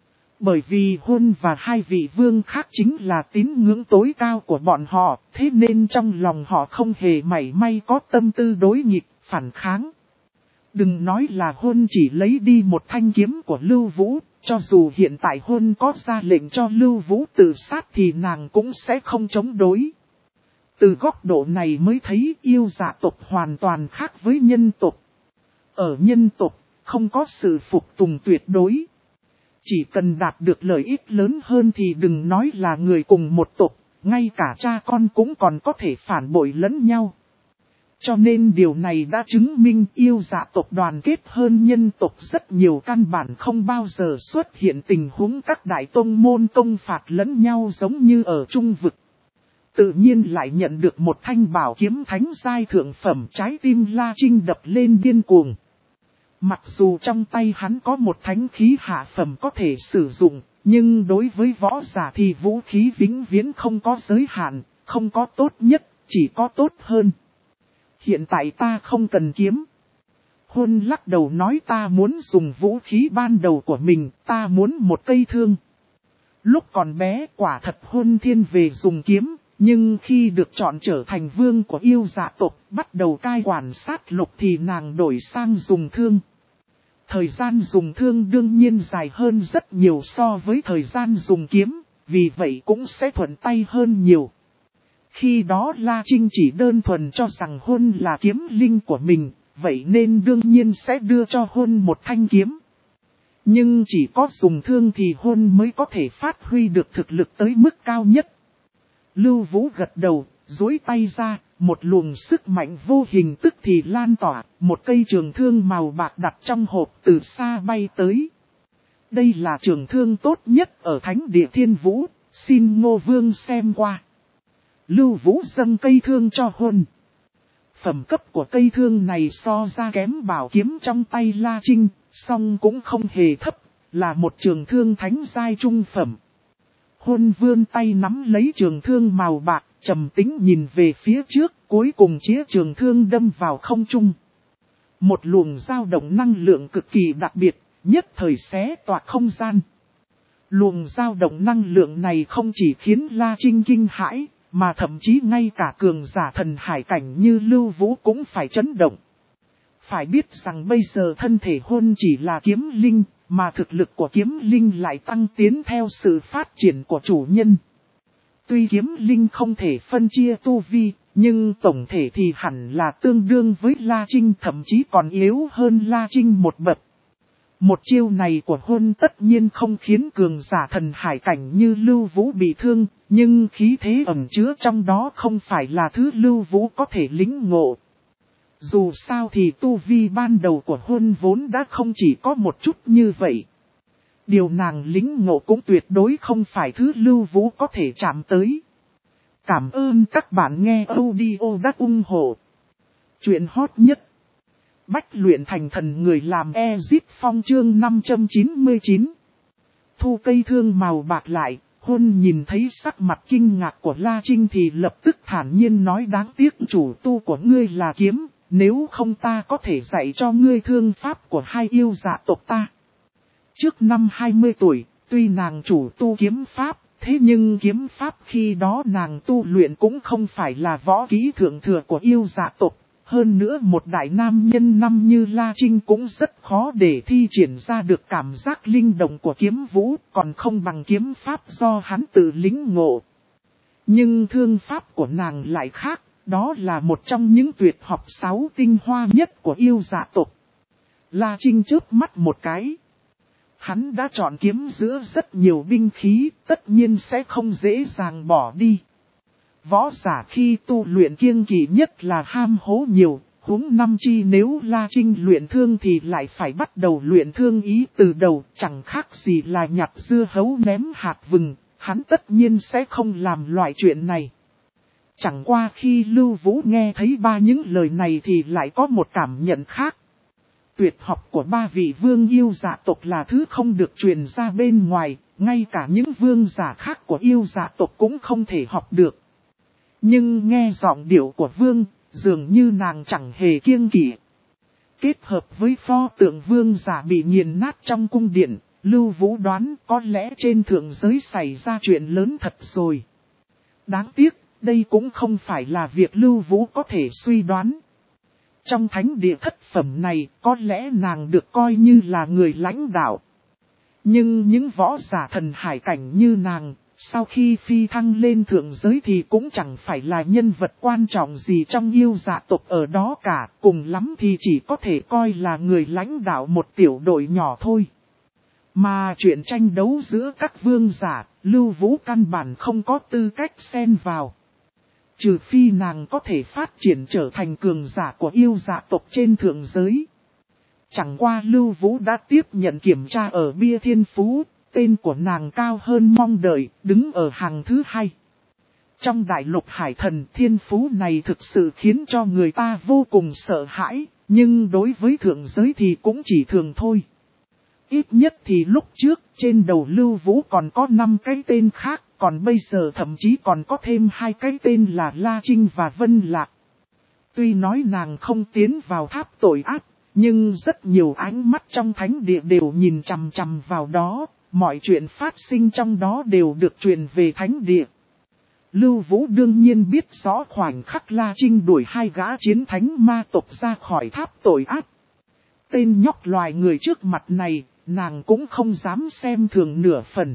Bởi vì Huân và hai vị vương khác chính là tín ngưỡng tối cao của bọn họ, thế nên trong lòng họ không hề mảy may có tâm tư đối nghịch, phản kháng. Đừng nói là Huân chỉ lấy đi một thanh kiếm của Lưu Vũ, cho dù hiện tại Huân có ra lệnh cho Lưu Vũ tự sát thì nàng cũng sẽ không chống đối. Từ góc độ này mới thấy yêu dạ tộc hoàn toàn khác với nhân tộc. Ở nhân tộc, không có sự phục tùng tuyệt đối. Chỉ cần đạt được lợi ích lớn hơn thì đừng nói là người cùng một tộc, ngay cả cha con cũng còn có thể phản bội lẫn nhau. Cho nên điều này đã chứng minh yêu dạ tộc đoàn kết hơn nhân tộc rất nhiều, căn bản không bao giờ xuất hiện tình huống các đại tông môn công phạt lẫn nhau giống như ở Trung Vực. Tự nhiên lại nhận được một thanh bảo kiếm thánh giai thượng phẩm, trái tim La Trinh đập lên điên cuồng. Mặc dù trong tay hắn có một thánh khí hạ phẩm có thể sử dụng, nhưng đối với võ giả thì vũ khí vĩnh viễn không có giới hạn, không có tốt nhất, chỉ có tốt hơn. Hiện tại ta không cần kiếm. Huân lắc đầu nói ta muốn dùng vũ khí ban đầu của mình, ta muốn một cây thương. Lúc còn bé quả thật Huân thiên về dùng kiếm, nhưng khi được chọn trở thành vương của yêu dạ tộc, bắt đầu cai quản sát lục thì nàng đổi sang dùng thương. Thời gian dùng thương đương nhiên dài hơn rất nhiều so với thời gian dùng kiếm, vì vậy cũng sẽ thuận tay hơn nhiều. Khi đó La Trinh chỉ đơn thuần cho rằng Huân là kiếm linh của mình, vậy nên đương nhiên sẽ đưa cho Huân một thanh kiếm. Nhưng chỉ có dùng thương thì Huân mới có thể phát huy được thực lực tới mức cao nhất. Lưu Vũ gật đầu, duỗi tay ra, một luồng sức mạnh vô hình tức thì lan tỏa, một cây trường thương màu bạc đặt trong hộp từ xa bay tới. Đây là trường thương tốt nhất ở Thánh Địa Thiên Vũ, xin Ngô Vương xem qua. Lưu Vũ dâng cây thương cho Huân. Phẩm cấp của cây thương này so ra kém bảo kiếm trong tay La Trinh, song cũng không hề thấp, là một trường thương thánh giai trung phẩm. Huân vươn tay nắm lấy trường thương màu bạc, trầm tĩnh nhìn về phía trước, cuối cùng chĩa trường thương đâm vào không trung. Một luồng dao động năng lượng cực kỳ đặc biệt, nhất thời xé toạc không gian. Luồng dao động năng lượng này không chỉ khiến La Trinh kinh hãi, mà thậm chí ngay cả cường giả thần hải cảnh như Lưu Vũ cũng phải chấn động. Phải biết rằng bây giờ thân thể Huân chỉ là kiếm linh, mà thực lực của kiếm linh lại tăng tiến theo sự phát triển của chủ nhân. Tuy kiếm linh không thể phân chia tu vi, nhưng tổng thể thì hẳn là tương đương với La Trinh, thậm chí còn yếu hơn La Trinh một bậc. Một chiêu này của Huân tất nhiên không khiến cường giả thần hải cảnh như Lưu Vũ bị thương, nhưng khí thế ẩn chứa trong đó không phải là thứ Lưu Vũ có thể lĩnh ngộ. Dù sao thì tu vi ban đầu của Huân vốn đã không chỉ có một chút như vậy. Điều nàng lĩnh ngộ cũng tuyệt đối không phải thứ Lưu Vũ có thể chạm tới. Cảm ơn các bạn nghe audio đã ủng hộ. Chuyện hot nhất. Bách luyện thành thần người làm Ezip Phong chương năm trăm chín mươi chín. Thu cây thương màu bạc lại, Huân nhìn thấy sắc mặt kinh ngạc của La Trinh thì lập tức thản nhiên nói đáng tiếc chủ tu của ngươi là kiếm, nếu không ta có thể dạy cho ngươi thương pháp của hai yêu dạ tộc ta. Trước năm hai mươi tuổi, tuy nàng chủ tu kiếm pháp, thế nhưng kiếm pháp khi đó nàng tu luyện cũng không phải là võ kỹ thượng thừa của yêu dạ tộc. Hơn nữa một đại nam nhân năm như La Trinh cũng rất khó để thi triển ra được cảm giác linh động của kiếm vũ, còn không bằng kiếm pháp do hắn tự lĩnh ngộ. Nhưng thương pháp của nàng lại khác, đó là một trong những tuyệt học sáu tinh hoa nhất của yêu dạ tộc. La Trinh chớp mắt một cái. Hắn đã chọn kiếm giữa rất nhiều binh khí, tất nhiên sẽ không dễ dàng bỏ đi. Võ giả khi tu luyện kiêng kỵ nhất là ham hố nhiều, Huống năm chi nếu La Trinh luyện thương thì lại phải bắt đầu luyện thương ý từ đầu, chẳng khác gì là nhặt dưa hấu ném hạt vừng, hắn tất nhiên sẽ không làm loại chuyện này. Chẳng qua khi Lưu Vũ nghe thấy ba những lời này thì lại có một cảm nhận khác. Tuyệt học của ba vị vương yêu dạ tộc là thứ không được truyền ra bên ngoài, ngay cả những vương giả khác của yêu dạ tộc cũng không thể học được. Nhưng nghe giọng điệu của vương, dường như nàng chẳng hề kiêng kỵ. Kết hợp với pho tượng vương giả bị nghiền nát trong cung điện, Lưu Vũ đoán có lẽ trên thượng giới xảy ra chuyện lớn thật rồi. Đáng tiếc, đây cũng không phải là việc Lưu Vũ có thể suy đoán. Trong thánh địa thất phẩm này, có lẽ nàng được coi như là người lãnh đạo. Nhưng những võ giả thần hải cảnh như nàng, sau khi phi thăng lên thượng giới thì cũng chẳng phải là nhân vật quan trọng gì trong yêu dạ tộc ở đó cả, cùng lắm thì chỉ có thể coi là người lãnh đạo một tiểu đội nhỏ thôi. Mà chuyện tranh đấu giữa các vương giả, Lưu Vũ căn bản không có tư cách xen vào. Trừ phi nàng có thể phát triển trở thành cường giả của yêu dạ tộc trên thượng giới. Chẳng qua Lưu Vũ đã tiếp nhận kiểm tra ở bia thiên phú, tên của nàng cao hơn mong đợi, đứng ở hàng thứ hai. Trong đại lục hải thần, thiên phú này thực sự khiến cho người ta vô cùng sợ hãi, nhưng đối với thượng giới thì cũng chỉ thường thôi. Ít nhất thì lúc trước, trên đầu Lưu Vũ còn có năm cái tên khác, còn bây giờ thậm chí còn có thêm hai cái tên là La Trinh và Vân Lạc. Tuy nói nàng không tiến vào tháp tội ác, nhưng rất nhiều ánh mắt trong thánh địa đều nhìn chằm chằm vào đó, mọi chuyện phát sinh trong đó đều được truyền về thánh địa. Lưu Vũ đương nhiên biết rõ khoảnh khắc La Trinh đuổi hai gã chiến thánh ma tộc ra khỏi tháp tội ác. Tên nhóc loài người trước mặt này, nàng cũng không dám xem thường nửa phần.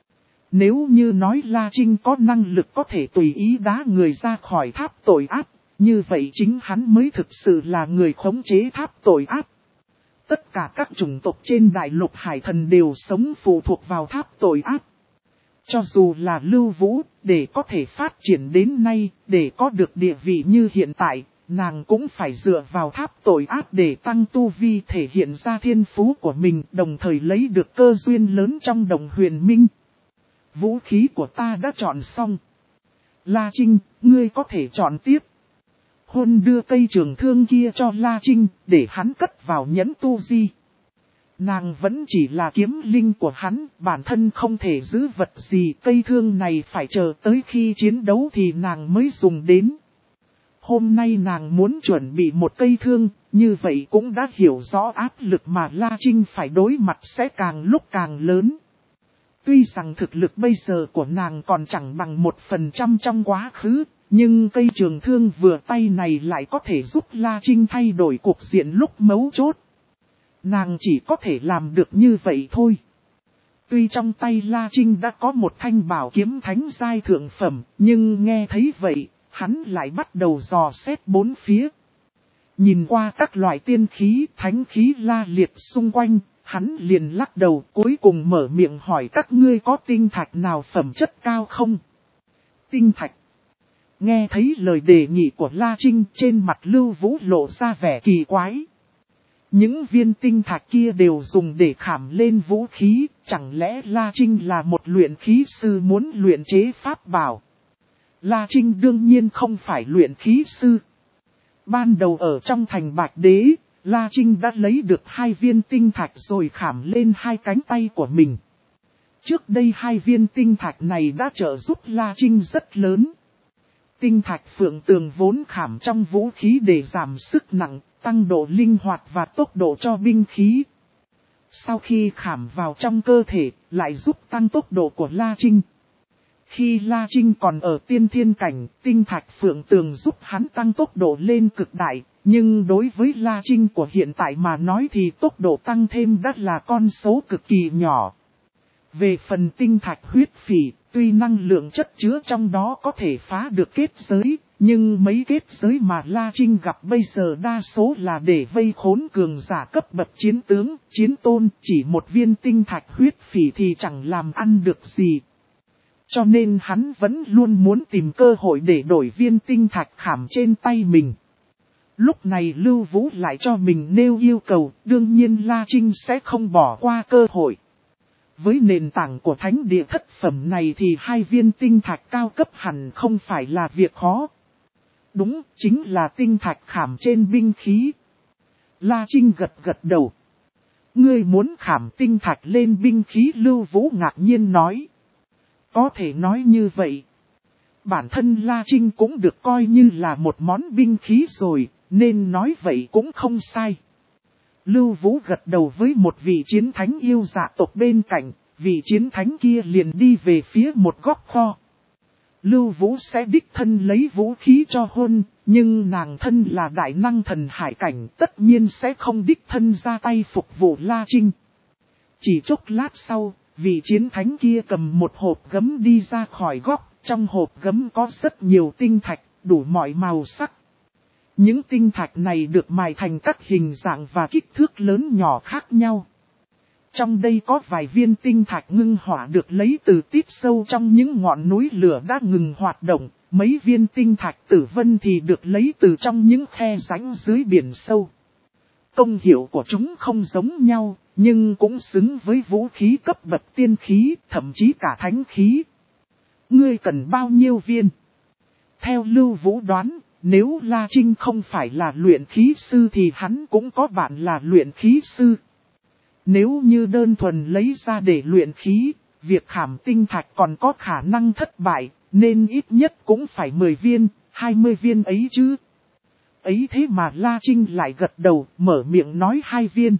Nếu như nói La Trinh có năng lực có thể tùy ý đá người ra khỏi tháp tội ác, như vậy chính hắn mới thực sự là người khống chế tháp tội ác. Tất cả các chủng tộc trên đại lục hải thần đều sống phụ thuộc vào tháp tội ác. Cho dù là Lưu Vũ, để có thể phát triển đến nay, để có được địa vị như hiện tại, nàng cũng phải dựa vào tháp tội ác để tăng tu vi thể hiện ra thiên phú của mình, đồng thời lấy được cơ duyên lớn trong đồng huyền minh. Vũ khí của ta đã chọn xong. La Trinh, ngươi có thể chọn tiếp. Hôn đưa cây trường thương kia cho La Trinh, để hắn cất vào nhẫn tu di. Nàng vẫn chỉ là kiếm linh của hắn, bản thân không thể giữ vật gì. Cây thương này phải chờ tới khi chiến đấu thì nàng mới dùng đến. Hôm nay nàng muốn chuẩn bị một cây thương, như vậy cũng đã hiểu rõ áp lực mà La Trinh phải đối mặt sẽ càng lúc càng lớn. Tuy rằng thực lực bây giờ của nàng còn chẳng bằng một phần trăm trong quá khứ, nhưng cây trường thương vừa tay này lại có thể giúp La Trinh thay đổi cuộc diện lúc mấu chốt. Nàng chỉ có thể làm được như vậy thôi. Tuy trong tay La Trinh đã có một thanh bảo kiếm thánh giai thượng phẩm, nhưng nghe thấy vậy, hắn lại bắt đầu dò xét bốn phía. Nhìn qua các loại tiên khí, thánh khí la liệt xung quanh, hắn liền lắc đầu cuối cùng mở miệng hỏi các ngươi có tinh thạch nào phẩm chất cao không? Tinh thạch. Nghe thấy lời đề nghị của La Trinh trên mặt Lưu Vũ lộ ra vẻ kỳ quái. Những viên tinh thạch kia đều dùng để khảm lên vũ khí, chẳng lẽ La Trinh là một luyện khí sư muốn luyện chế pháp bảo? La Trinh đương nhiên không phải luyện khí sư. Ban đầu ở trong thành Bạch Đế, La Trinh đã lấy được hai viên tinh thạch rồi khảm lên hai cánh tay của mình. Trước đây hai viên tinh thạch này đã trợ giúp La Trinh rất lớn. Tinh thạch phượng tường vốn khảm trong vũ khí để giảm sức nặng, tăng độ linh hoạt và tốc độ cho binh khí. Sau khi khảm vào trong cơ thể, lại giúp tăng tốc độ của La Trinh. Khi La Trinh còn ở tiên thiên cảnh, tinh thạch phượng tường giúp hắn tăng tốc độ lên cực đại, nhưng đối với La Trinh của hiện tại mà nói thì tốc độ tăng thêm đã là con số cực kỳ nhỏ. Về phần tinh thạch huyết phỉ, tuy năng lượng chất chứa trong đó có thể phá được kết giới, nhưng mấy kết giới mà La Trinh gặp bây giờ đa số là để vây khốn cường giả cấp bậc chiến tướng, chiến tôn, chỉ một viên tinh thạch huyết phỉ thì chẳng làm ăn được gì. Cho nên hắn vẫn luôn muốn tìm cơ hội để đổi viên tinh thạch khảm trên tay mình. Lúc này Lưu Vũ lại cho mình nêu yêu cầu, đương nhiên La Trinh sẽ không bỏ qua cơ hội. Với nền tảng của thánh địa thất phẩm này thì hai viên tinh thạch cao cấp hẳn không phải là việc khó. Đúng, chính là tinh thạch khảm trên binh khí. La Trinh gật gật đầu. Ngươi muốn khảm tinh thạch lên binh khí, Lưu Vũ ngạc nhiên nói. Có thể nói như vậy. Bản thân La Trinh cũng được coi như là một món binh khí rồi, nên nói vậy cũng không sai. Lưu Vũ gật đầu với một vị chiến thánh yêu dạ tộc bên cạnh, vị chiến thánh kia liền đi về phía một góc kho. Lưu Vũ sẽ đích thân lấy vũ khí cho hôn, nhưng nàng thân là đại năng thần hải cảnh tất nhiên sẽ không đích thân ra tay phục vụ La Trinh. Chỉ chốc lát sau, vị chiến thánh kia cầm một hộp gấm đi ra khỏi góc, trong hộp gấm có rất nhiều tinh thạch, đủ mọi màu sắc. Những tinh thạch này được mài thành các hình dạng và kích thước lớn nhỏ khác nhau. Trong đây có vài viên tinh thạch ngưng hỏa được lấy từ tít sâu trong những ngọn núi lửa đã ngừng hoạt động, mấy viên tinh thạch tử vân thì được lấy từ trong những khe rãnh dưới biển sâu. Công hiệu của chúng không giống nhau, nhưng cũng xứng với vũ khí cấp bậc tiên khí, thậm chí cả thánh khí. Ngươi cần bao nhiêu viên? Theo Lưu Vũ đoán, nếu La Trinh không phải là luyện khí sư thì hắn cũng có bạn là luyện khí sư. Nếu như đơn thuần lấy ra để luyện khí, việc khảm tinh thạch còn có khả năng thất bại, nên ít nhất cũng phải mười viên, hai mươi viên ấy chứ. Ấy thế mà La Trinh lại gật đầu, mở miệng nói hai viên.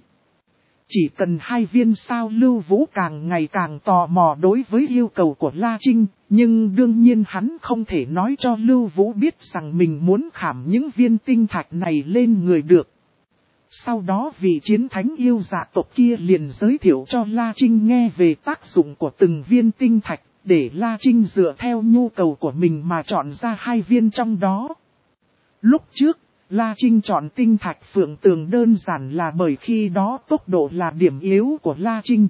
Chỉ cần hai viên sao? Lưu Vũ càng ngày càng tò mò đối với yêu cầu của La Trinh, nhưng đương nhiên hắn không thể nói cho Lưu Vũ biết rằng mình muốn khảm những viên tinh thạch này lên người được. Sau đó vị chiến thánh yêu dạ tộc kia liền giới thiệu cho La Trinh nghe về tác dụng của từng viên tinh thạch, để La Trinh dựa theo nhu cầu của mình mà chọn ra hai viên trong đó. Lúc trước, La Trinh chọn tinh thạch phượng tường đơn giản là bởi khi đó tốc độ là điểm yếu của La Trinh.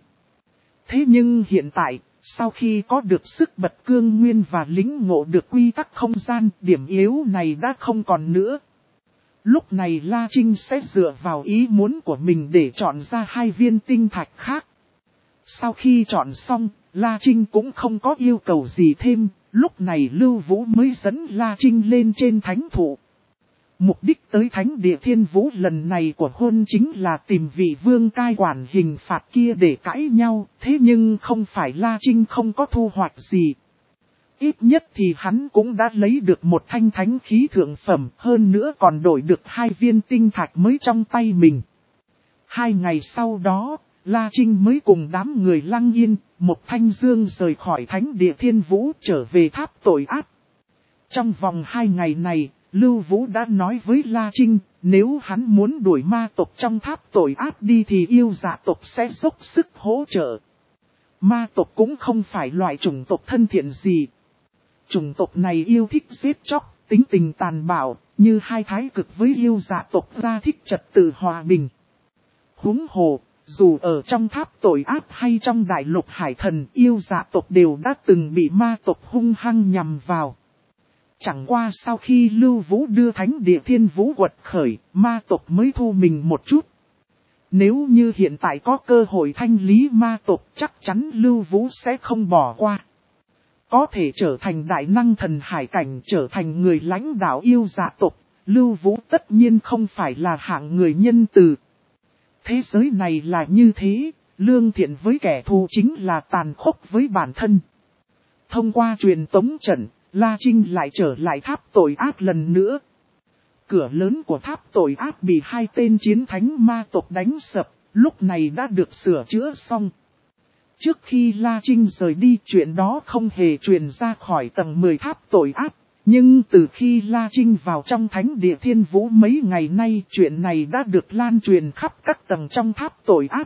Thế nhưng hiện tại, sau khi có được sức bật cương nguyên và lĩnh ngộ được quy tắc không gian, điểm yếu này đã không còn nữa. Lúc này La Trinh sẽ dựa vào ý muốn của mình để chọn ra hai viên tinh thạch khác. Sau khi chọn xong, La Trinh cũng không có yêu cầu gì thêm, lúc này Lưu Vũ mới dẫn La Trinh lên trên thánh thụ. Mục đích tới thánh địa Thiên Vũ lần này của hôn chính là tìm vị vương cai quản hình phạt kia để cãi nhau, thế nhưng không phải La Trinh không có thu hoạch gì. Ít nhất thì hắn cũng đã lấy được một thanh thánh khí thượng phẩm, hơn nữa còn đổi được hai viên tinh thạch mới trong tay mình. Hai ngày sau đó, La Trinh mới cùng đám người Lăng Yên, một thanh dương rời khỏi thánh địa Thiên Vũ trở về tháp tội ác. Trong vòng hai ngày này, Lưu Vũ đã nói với La Trinh, nếu hắn muốn đuổi ma tộc trong tháp tội ác đi thì yêu dạ tộc sẽ dốc sức hỗ trợ. Ma tộc cũng không phải loại chủng tộc thân thiện gì. Chủng tộc này yêu thích giết chóc, tính tình tàn bạo, như hai thái cực với yêu dạ tộc ra thích trật tự hòa bình. Huống hồ, dù ở trong tháp tội ác hay trong đại lục hải thần, yêu dạ tộc đều đã từng bị ma tộc hung hăng nhằm vào. Chẳng qua sau khi Lưu Vũ đưa thánh địa Thiên Vũ quật khởi, ma tộc mới thu mình một chút. Nếu như hiện tại có cơ hội thanh lý ma tộc, chắc chắn Lưu Vũ sẽ không bỏ qua. Có thể trở thành đại năng thần hải cảnh, trở thành người lãnh đạo yêu dạ tộc, Lưu Vũ tất nhiên không phải là hạng người nhân từ. Thế giới này là như thế, lương thiện với kẻ thù chính là tàn khốc với bản thân. Thông qua truyền tống trận, La Trinh lại trở lại tháp tội ác lần nữa. Cửa lớn của tháp tội ác bị hai tên chiến thánh ma tộc đánh sập, lúc này đã được sửa chữa xong. Trước khi La Trinh rời đi, chuyện đó không hề truyền ra khỏi tầng mười tháp tội ác. Nhưng từ khi La Trinh vào trong thánh địa Thiên Vũ mấy ngày nay, chuyện này đã được lan truyền khắp các tầng trong tháp tội ác.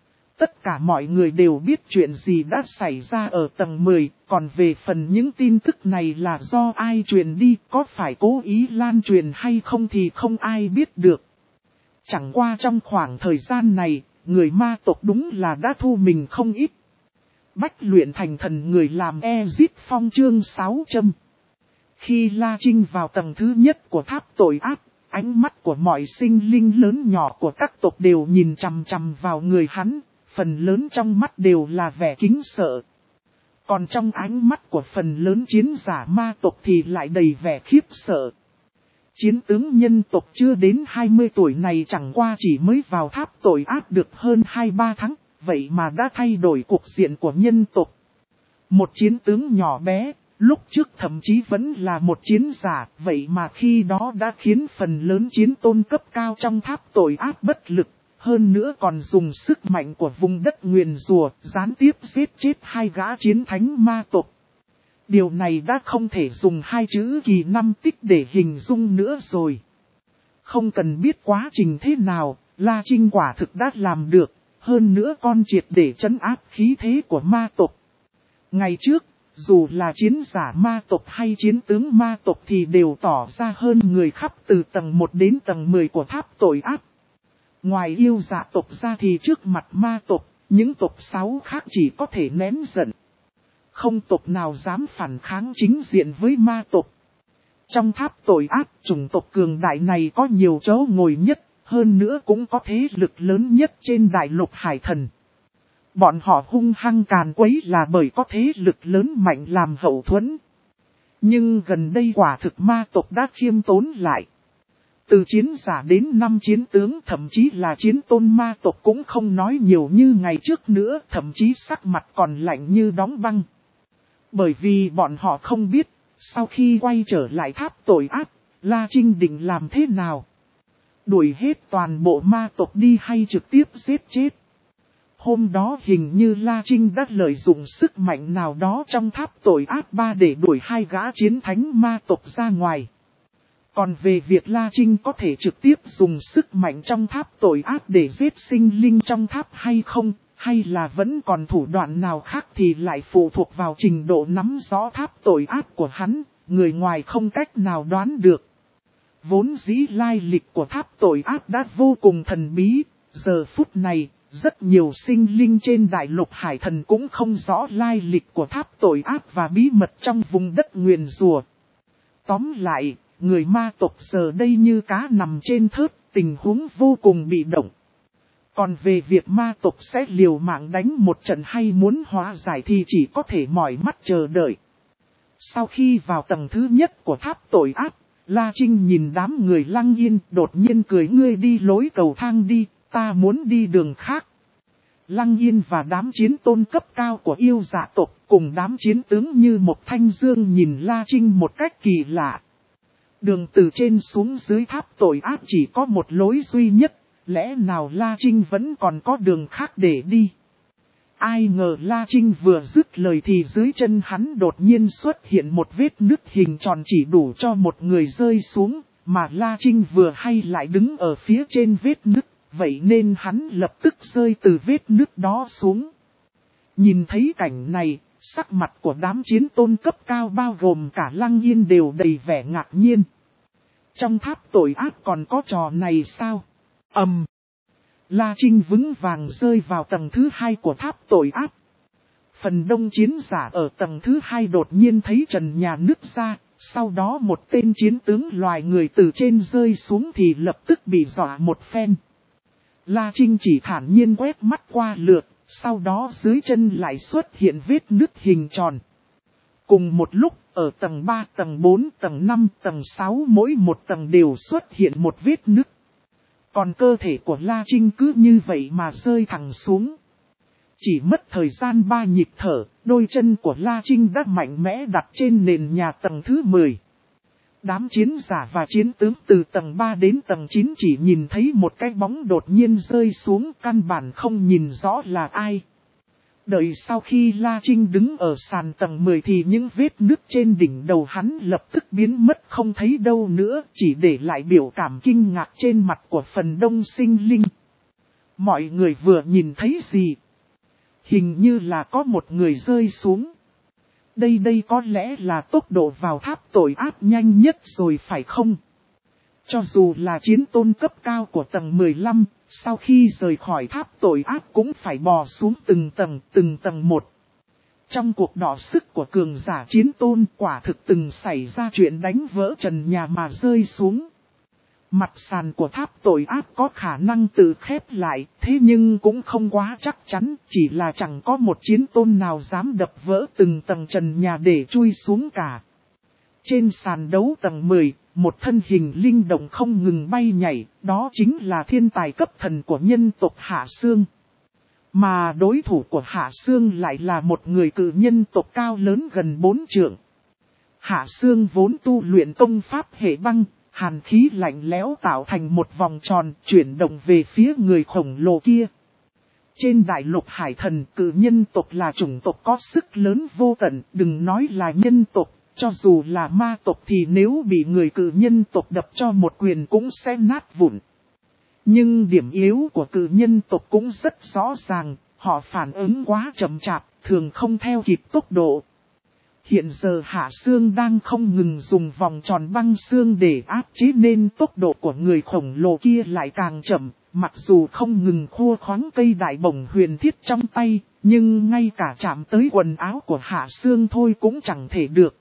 Tất cả mọi người đều biết chuyện gì đã xảy ra ở tầng mười, còn về phần những tin tức này là do ai truyền đi, có phải cố ý lan truyền hay không thì không ai biết được. Chẳng qua trong khoảng thời gian này, người ma tộc đúng là đã thu mình không ít. Bách luyện thành thần người làm Exit Phong chương sáu trăm. Khi La Trinh vào tầng thứ nhất của tháp tội ác, Ánh mắt của mọi sinh linh lớn nhỏ của các tộc đều nhìn chằm chằm vào người hắn, phần lớn trong mắt đều là vẻ kính sợ. Còn trong ánh mắt của phần lớn chiến giả ma tộc thì lại đầy vẻ khiếp sợ. Chiến tướng nhân tộc chưa đến hai mươi tuổi này chẳng qua chỉ mới vào tháp tội ác được hơn hai ba tháng, vậy mà đã thay đổi cuộc diện của nhân tộc. Một chiến tướng nhỏ bé, lúc trước thậm chí vẫn là một chiến giả, vậy mà khi đó đã khiến phần lớn chiến tôn cấp cao trong tháp tội ác bất lực, hơn nữa còn dùng sức mạnh của vùng đất nguyền rùa, gián tiếp giết chết hai gã chiến thánh ma tộc. Điều này đã không thể dùng hai chữ kỳ năm tích để hình dung nữa rồi. Không cần biết quá trình thế nào, La Trinh quả thực đã làm được, hơn nữa con triệt để trấn áp khí thế của ma tộc. Ngày trước, dù là chiến giả ma tộc hay chiến tướng ma tộc thì đều tỏ ra hơn người khắp từ tầng một đến tầng mười của tháp tội ác. Ngoài yêu dạ tộc ra thì trước mặt ma tộc, những tộc sáu khác chỉ có thể nén giận. Không tộc nào dám phản kháng chính diện với ma tộc. Trong tháp tội ác, chủng tộc cường đại này có nhiều chỗ ngồi nhất, hơn nữa cũng có thế lực lớn nhất trên đại lục hải thần. Bọn họ hung hăng càn quấy là bởi có thế lực lớn mạnh làm hậu thuẫn. Nhưng gần đây quả thực ma tộc đã khiêm tốn lại. Từ chiến giả đến năm chiến tướng thậm chí là chiến tôn ma tộc cũng không nói nhiều như ngày trước nữa, thậm chí sắc mặt còn lạnh như đóng băng. Bởi vì bọn họ không biết, sau khi quay trở lại tháp tội ác, La Trinh định làm thế nào? Đuổi hết toàn bộ ma tộc đi hay trực tiếp giết chết? Hôm đó hình như La Trinh đã lợi dụng sức mạnh nào đó trong tháp tội ác ba để đuổi hai gã chiến thánh ma tộc ra ngoài. Còn về việc La Trinh có thể trực tiếp dùng sức mạnh trong tháp tội ác để giết sinh linh trong tháp hay không, hay là vẫn còn thủ đoạn nào khác thì lại phụ thuộc vào trình độ nắm rõ tháp tội ác của hắn, người ngoài không cách nào đoán được. Vốn dĩ lai lịch của tháp tội ác đã vô cùng thần bí, giờ phút này, rất nhiều sinh linh trên đại lục hải thần cũng không rõ lai lịch của tháp tội ác và bí mật trong vùng đất nguyền rùa. Tóm lại, người ma tộc giờ đây như cá nằm trên thớt, tình huống vô cùng bị động. Còn về việc ma tộc sẽ liều mạng đánh một trận hay muốn hóa giải thì chỉ có thể mỏi mắt chờ đợi. Sau khi vào tầng thứ nhất của tháp tội ác, La Trinh nhìn đám người Lăng Yên đột nhiên cười, ngươi đi lối cầu thang đi, ta muốn đi đường khác. Lăng Yên và đám chiến tôn cấp cao của yêu dạ tộc cùng đám chiến tướng như một thanh dương nhìn La Trinh một cách kỳ lạ. Đường từ trên xuống dưới tháp tội ác chỉ có một lối duy nhất, lẽ nào La Trinh vẫn còn có đường khác để đi? Ai ngờ La Trinh vừa dứt lời thì dưới chân hắn đột nhiên xuất hiện một vết nứt hình tròn chỉ đủ cho một người rơi xuống, mà La Trinh vừa hay lại đứng ở phía trên vết nứt, vậy nên hắn lập tức rơi từ vết nứt đó xuống. Nhìn thấy cảnh này, sắc mặt của đám chiến tôn cấp cao bao gồm cả Lăng Yên đều đầy vẻ ngạc nhiên. Trong tháp tội ác còn có trò này sao? Ầm! Um. La Trinh vững vàng rơi vào tầng thứ hai của tháp tội ác. Phần đông chiến giả ở tầng thứ hai đột nhiên thấy trần nhà nứt ra, sau đó một tên chiến tướng loài người từ trên rơi xuống thì lập tức bị dọa một phen. La Trinh chỉ thản nhiên quét mắt qua lượt, sau đó dưới chân lại xuất hiện vết nứt hình tròn. Cùng một lúc, ở tầng ba, tầng bốn, tầng năm, tầng sáu mỗi một tầng đều xuất hiện một vết nứt. Còn cơ thể của La Trinh cứ như vậy mà rơi thẳng xuống. Chỉ mất thời gian ba nhịp thở, đôi chân của La Trinh đã mạnh mẽ đặt trên nền nhà tầng thứ mười. Đám chiến giả và chiến tướng từ tầng ba đến tầng chín chỉ nhìn thấy một cái bóng đột nhiên rơi xuống, căn bản không nhìn rõ là ai. Đợi sau khi La Trinh đứng ở sàn tầng mười thì những vết nứt trên đỉnh đầu hắn lập tức biến mất không thấy đâu nữa, chỉ để lại biểu cảm kinh ngạc trên mặt của phần đông sinh linh. Mọi người vừa nhìn thấy gì? Hình như là có một người rơi xuống. Đây đây có lẽ là tốc độ vào tháp tội ác nhanh nhất rồi phải không? Cho dù là chiến tôn cấp cao của tầng mười lăm, sau khi rời khỏi tháp tội ác cũng phải bò xuống từng tầng, từng tầng một. Trong cuộc đọ sức của cường giả chiến tôn quả thực từng xảy ra chuyện đánh vỡ trần nhà mà rơi xuống. Mặt sàn của tháp tội ác có khả năng tự khép lại, thế nhưng cũng không quá chắc chắn, chỉ là chẳng có một chiến tôn nào dám đập vỡ từng tầng trần nhà để chui xuống cả. Trên sàn đấu tầng mười, một thân hình linh động không ngừng bay nhảy, đó chính là thiên tài cấp thần của nhân tộc Hạ Xương. Mà đối thủ của Hạ Xương lại là một người cự nhân tộc cao lớn gần bốn trượng. Hạ Xương vốn tu luyện công pháp hệ băng, hàn khí lạnh lẽo tạo thành một vòng tròn chuyển động về phía người khổng lồ kia. Trên đại lục hải thần, cự nhân tộc là chủng tộc có sức lớn vô tận, đừng nói là nhân tộc, cho dù là ma tộc thì nếu bị người cự nhân tộc đập cho một quyền cũng sẽ nát vụn. Nhưng điểm yếu của cự nhân tộc cũng rất rõ ràng, họ phản ứng quá chậm chạp, thường không theo kịp tốc độ. Hiện giờ Hạ Xương đang không ngừng dùng vòng tròn băng xương để áp chế nên tốc độ của người khổng lồ kia lại càng chậm, mặc dù không ngừng khua khoáng cây đại bổng huyền thiết trong tay, nhưng ngay cả chạm tới quần áo của Hạ Xương thôi cũng chẳng thể được.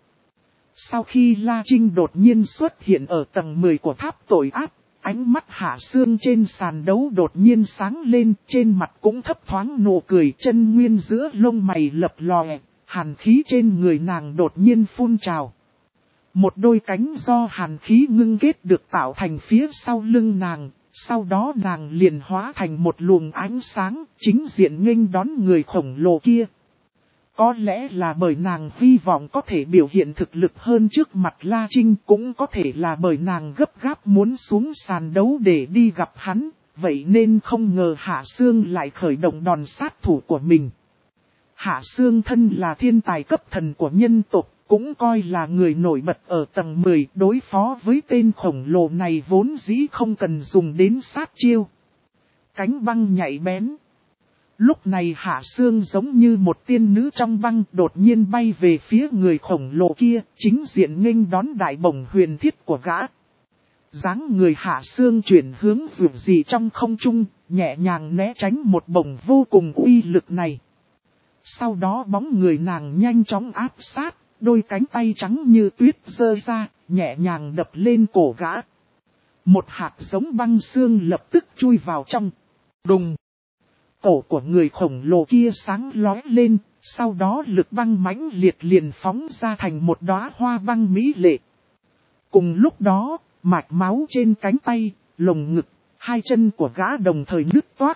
Sau khi La Trinh đột nhiên xuất hiện ở tầng mười của tháp tội ác, ánh mắt Hạ Xương trên sàn đấu đột nhiên sáng lên, trên mặt cũng thấp thoáng nụ cười, chân nguyên giữa lông mày lập lòe, hàn khí trên người nàng đột nhiên phun trào. Một đôi cánh do hàn khí ngưng kết được tạo thành phía sau lưng nàng, sau đó nàng liền hóa thành một luồng ánh sáng, chính diện nghênh đón người khổng lồ kia. Có lẽ là bởi nàng hy vọng có thể biểu hiện thực lực hơn trước mặt La Trinh, cũng có thể là bởi nàng gấp gáp muốn xuống sàn đấu để đi gặp hắn, vậy nên không ngờ Hạ Xương lại khởi động đòn sát thủ của mình. Hạ Xương thân là thiên tài cấp thần của nhân tộc, cũng coi là người nổi bật ở tầng mười, đối phó với tên khổng lồ này vốn dĩ không cần dùng đến sát chiêu. Cánh băng nhạy bén. Lúc này Hạ Xương giống như một tiên nữ trong băng đột nhiên bay về phía người khổng lồ kia, chính diện nghênh đón đại bổng huyền thiết của gã. Dáng người Hạ Xương chuyển hướng dù gì trong không trung, nhẹ nhàng né tránh một bổng vô cùng uy lực này. Sau đó bóng người nàng nhanh chóng áp sát, đôi cánh tay trắng như tuyết giơ ra, nhẹ nhàng đập lên cổ gã. Một hạt giống băng xương lập tức chui vào trong. Đùng! Cổ của người khổng lồ kia sáng lóe lên, sau đó lực băng mãnh liệt liền phóng ra thành một đóa hoa băng mỹ lệ. Cùng lúc đó, mạch máu trên cánh tay, lồng ngực, hai chân của gã đồng thời nứt toác.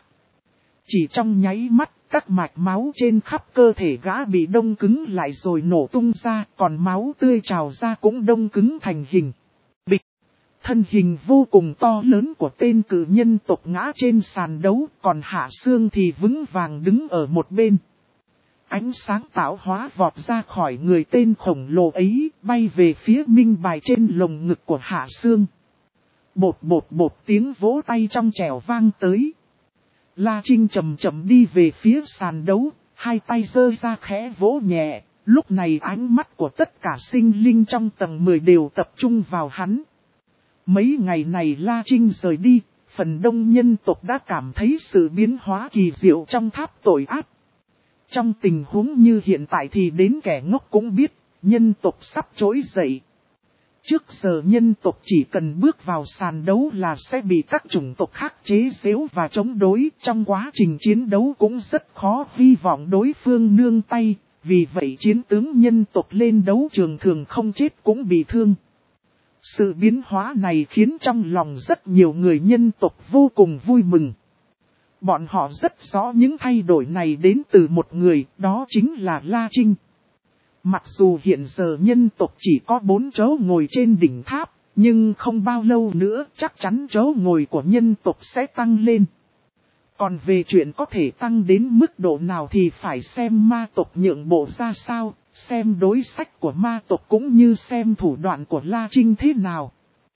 Chỉ trong nháy mắt, các mạch máu trên khắp cơ thể gã bị đông cứng lại rồi nổ tung ra, còn máu tươi trào ra cũng đông cứng thành hình. Bịch! Thân hình vô cùng to lớn của tên cự nhân tộc ngã trên sàn đấu, còn Hạ Xương thì vững vàng đứng ở một bên. Ánh sáng tạo hóa vọt ra khỏi người tên khổng lồ ấy, bay về phía minh bài trên lồng ngực của Hạ Xương. Bột bột bột tiếng vỗ tay trong trẻo vang tới. La Trinh chậm chậm đi về phía sàn đấu, hai tay giơ ra khẽ vỗ nhẹ, lúc này ánh mắt của tất cả sinh linh trong tầng mười đều tập trung vào hắn. Mấy ngày này La Trinh rời đi, phần đông nhân tộc đã cảm thấy sự biến hóa kỳ diệu trong tháp tội ác. Trong tình huống như hiện tại thì đến kẻ ngốc cũng biết, nhân tộc sắp trỗi dậy. Trước giờ nhân tộc chỉ cần bước vào sàn đấu là sẽ bị các chủng tộc khác chế giễu và chống đối. Trong quá trình chiến đấu cũng rất khó hy vọng đối phương nương tay, vì vậy chiến tướng nhân tộc lên đấu trường thường không chết cũng bị thương. Sự biến hóa này khiến trong lòng rất nhiều người nhân tộc vô cùng vui mừng. Bọn họ rất rõ những thay đổi này đến từ một người, đó chính là La Trinh. Mặc dù hiện giờ nhân tộc chỉ có bốn chỗ ngồi trên đỉnh tháp, nhưng không bao lâu nữa chắc chắn chỗ ngồi của nhân tộc sẽ tăng lên. Còn về chuyện có thể tăng đến mức độ nào thì phải xem ma tộc nhượng bộ ra sao, xem đối sách của ma tộc cũng như xem thủ đoạn của La Trinh thế nào.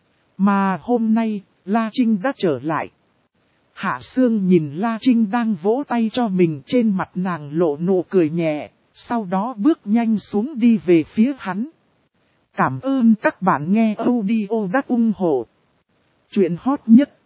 Mà hôm nay, La Trinh đã trở lại. Hạ Xương nhìn La Trinh đang vỗ tay cho mình, trên mặt nàng lộ nụ cười nhẹ, sau đó bước nhanh xuống đi về phía hắn. Cảm ơn các bạn nghe audio đã ủng hộ chuyện hot nhất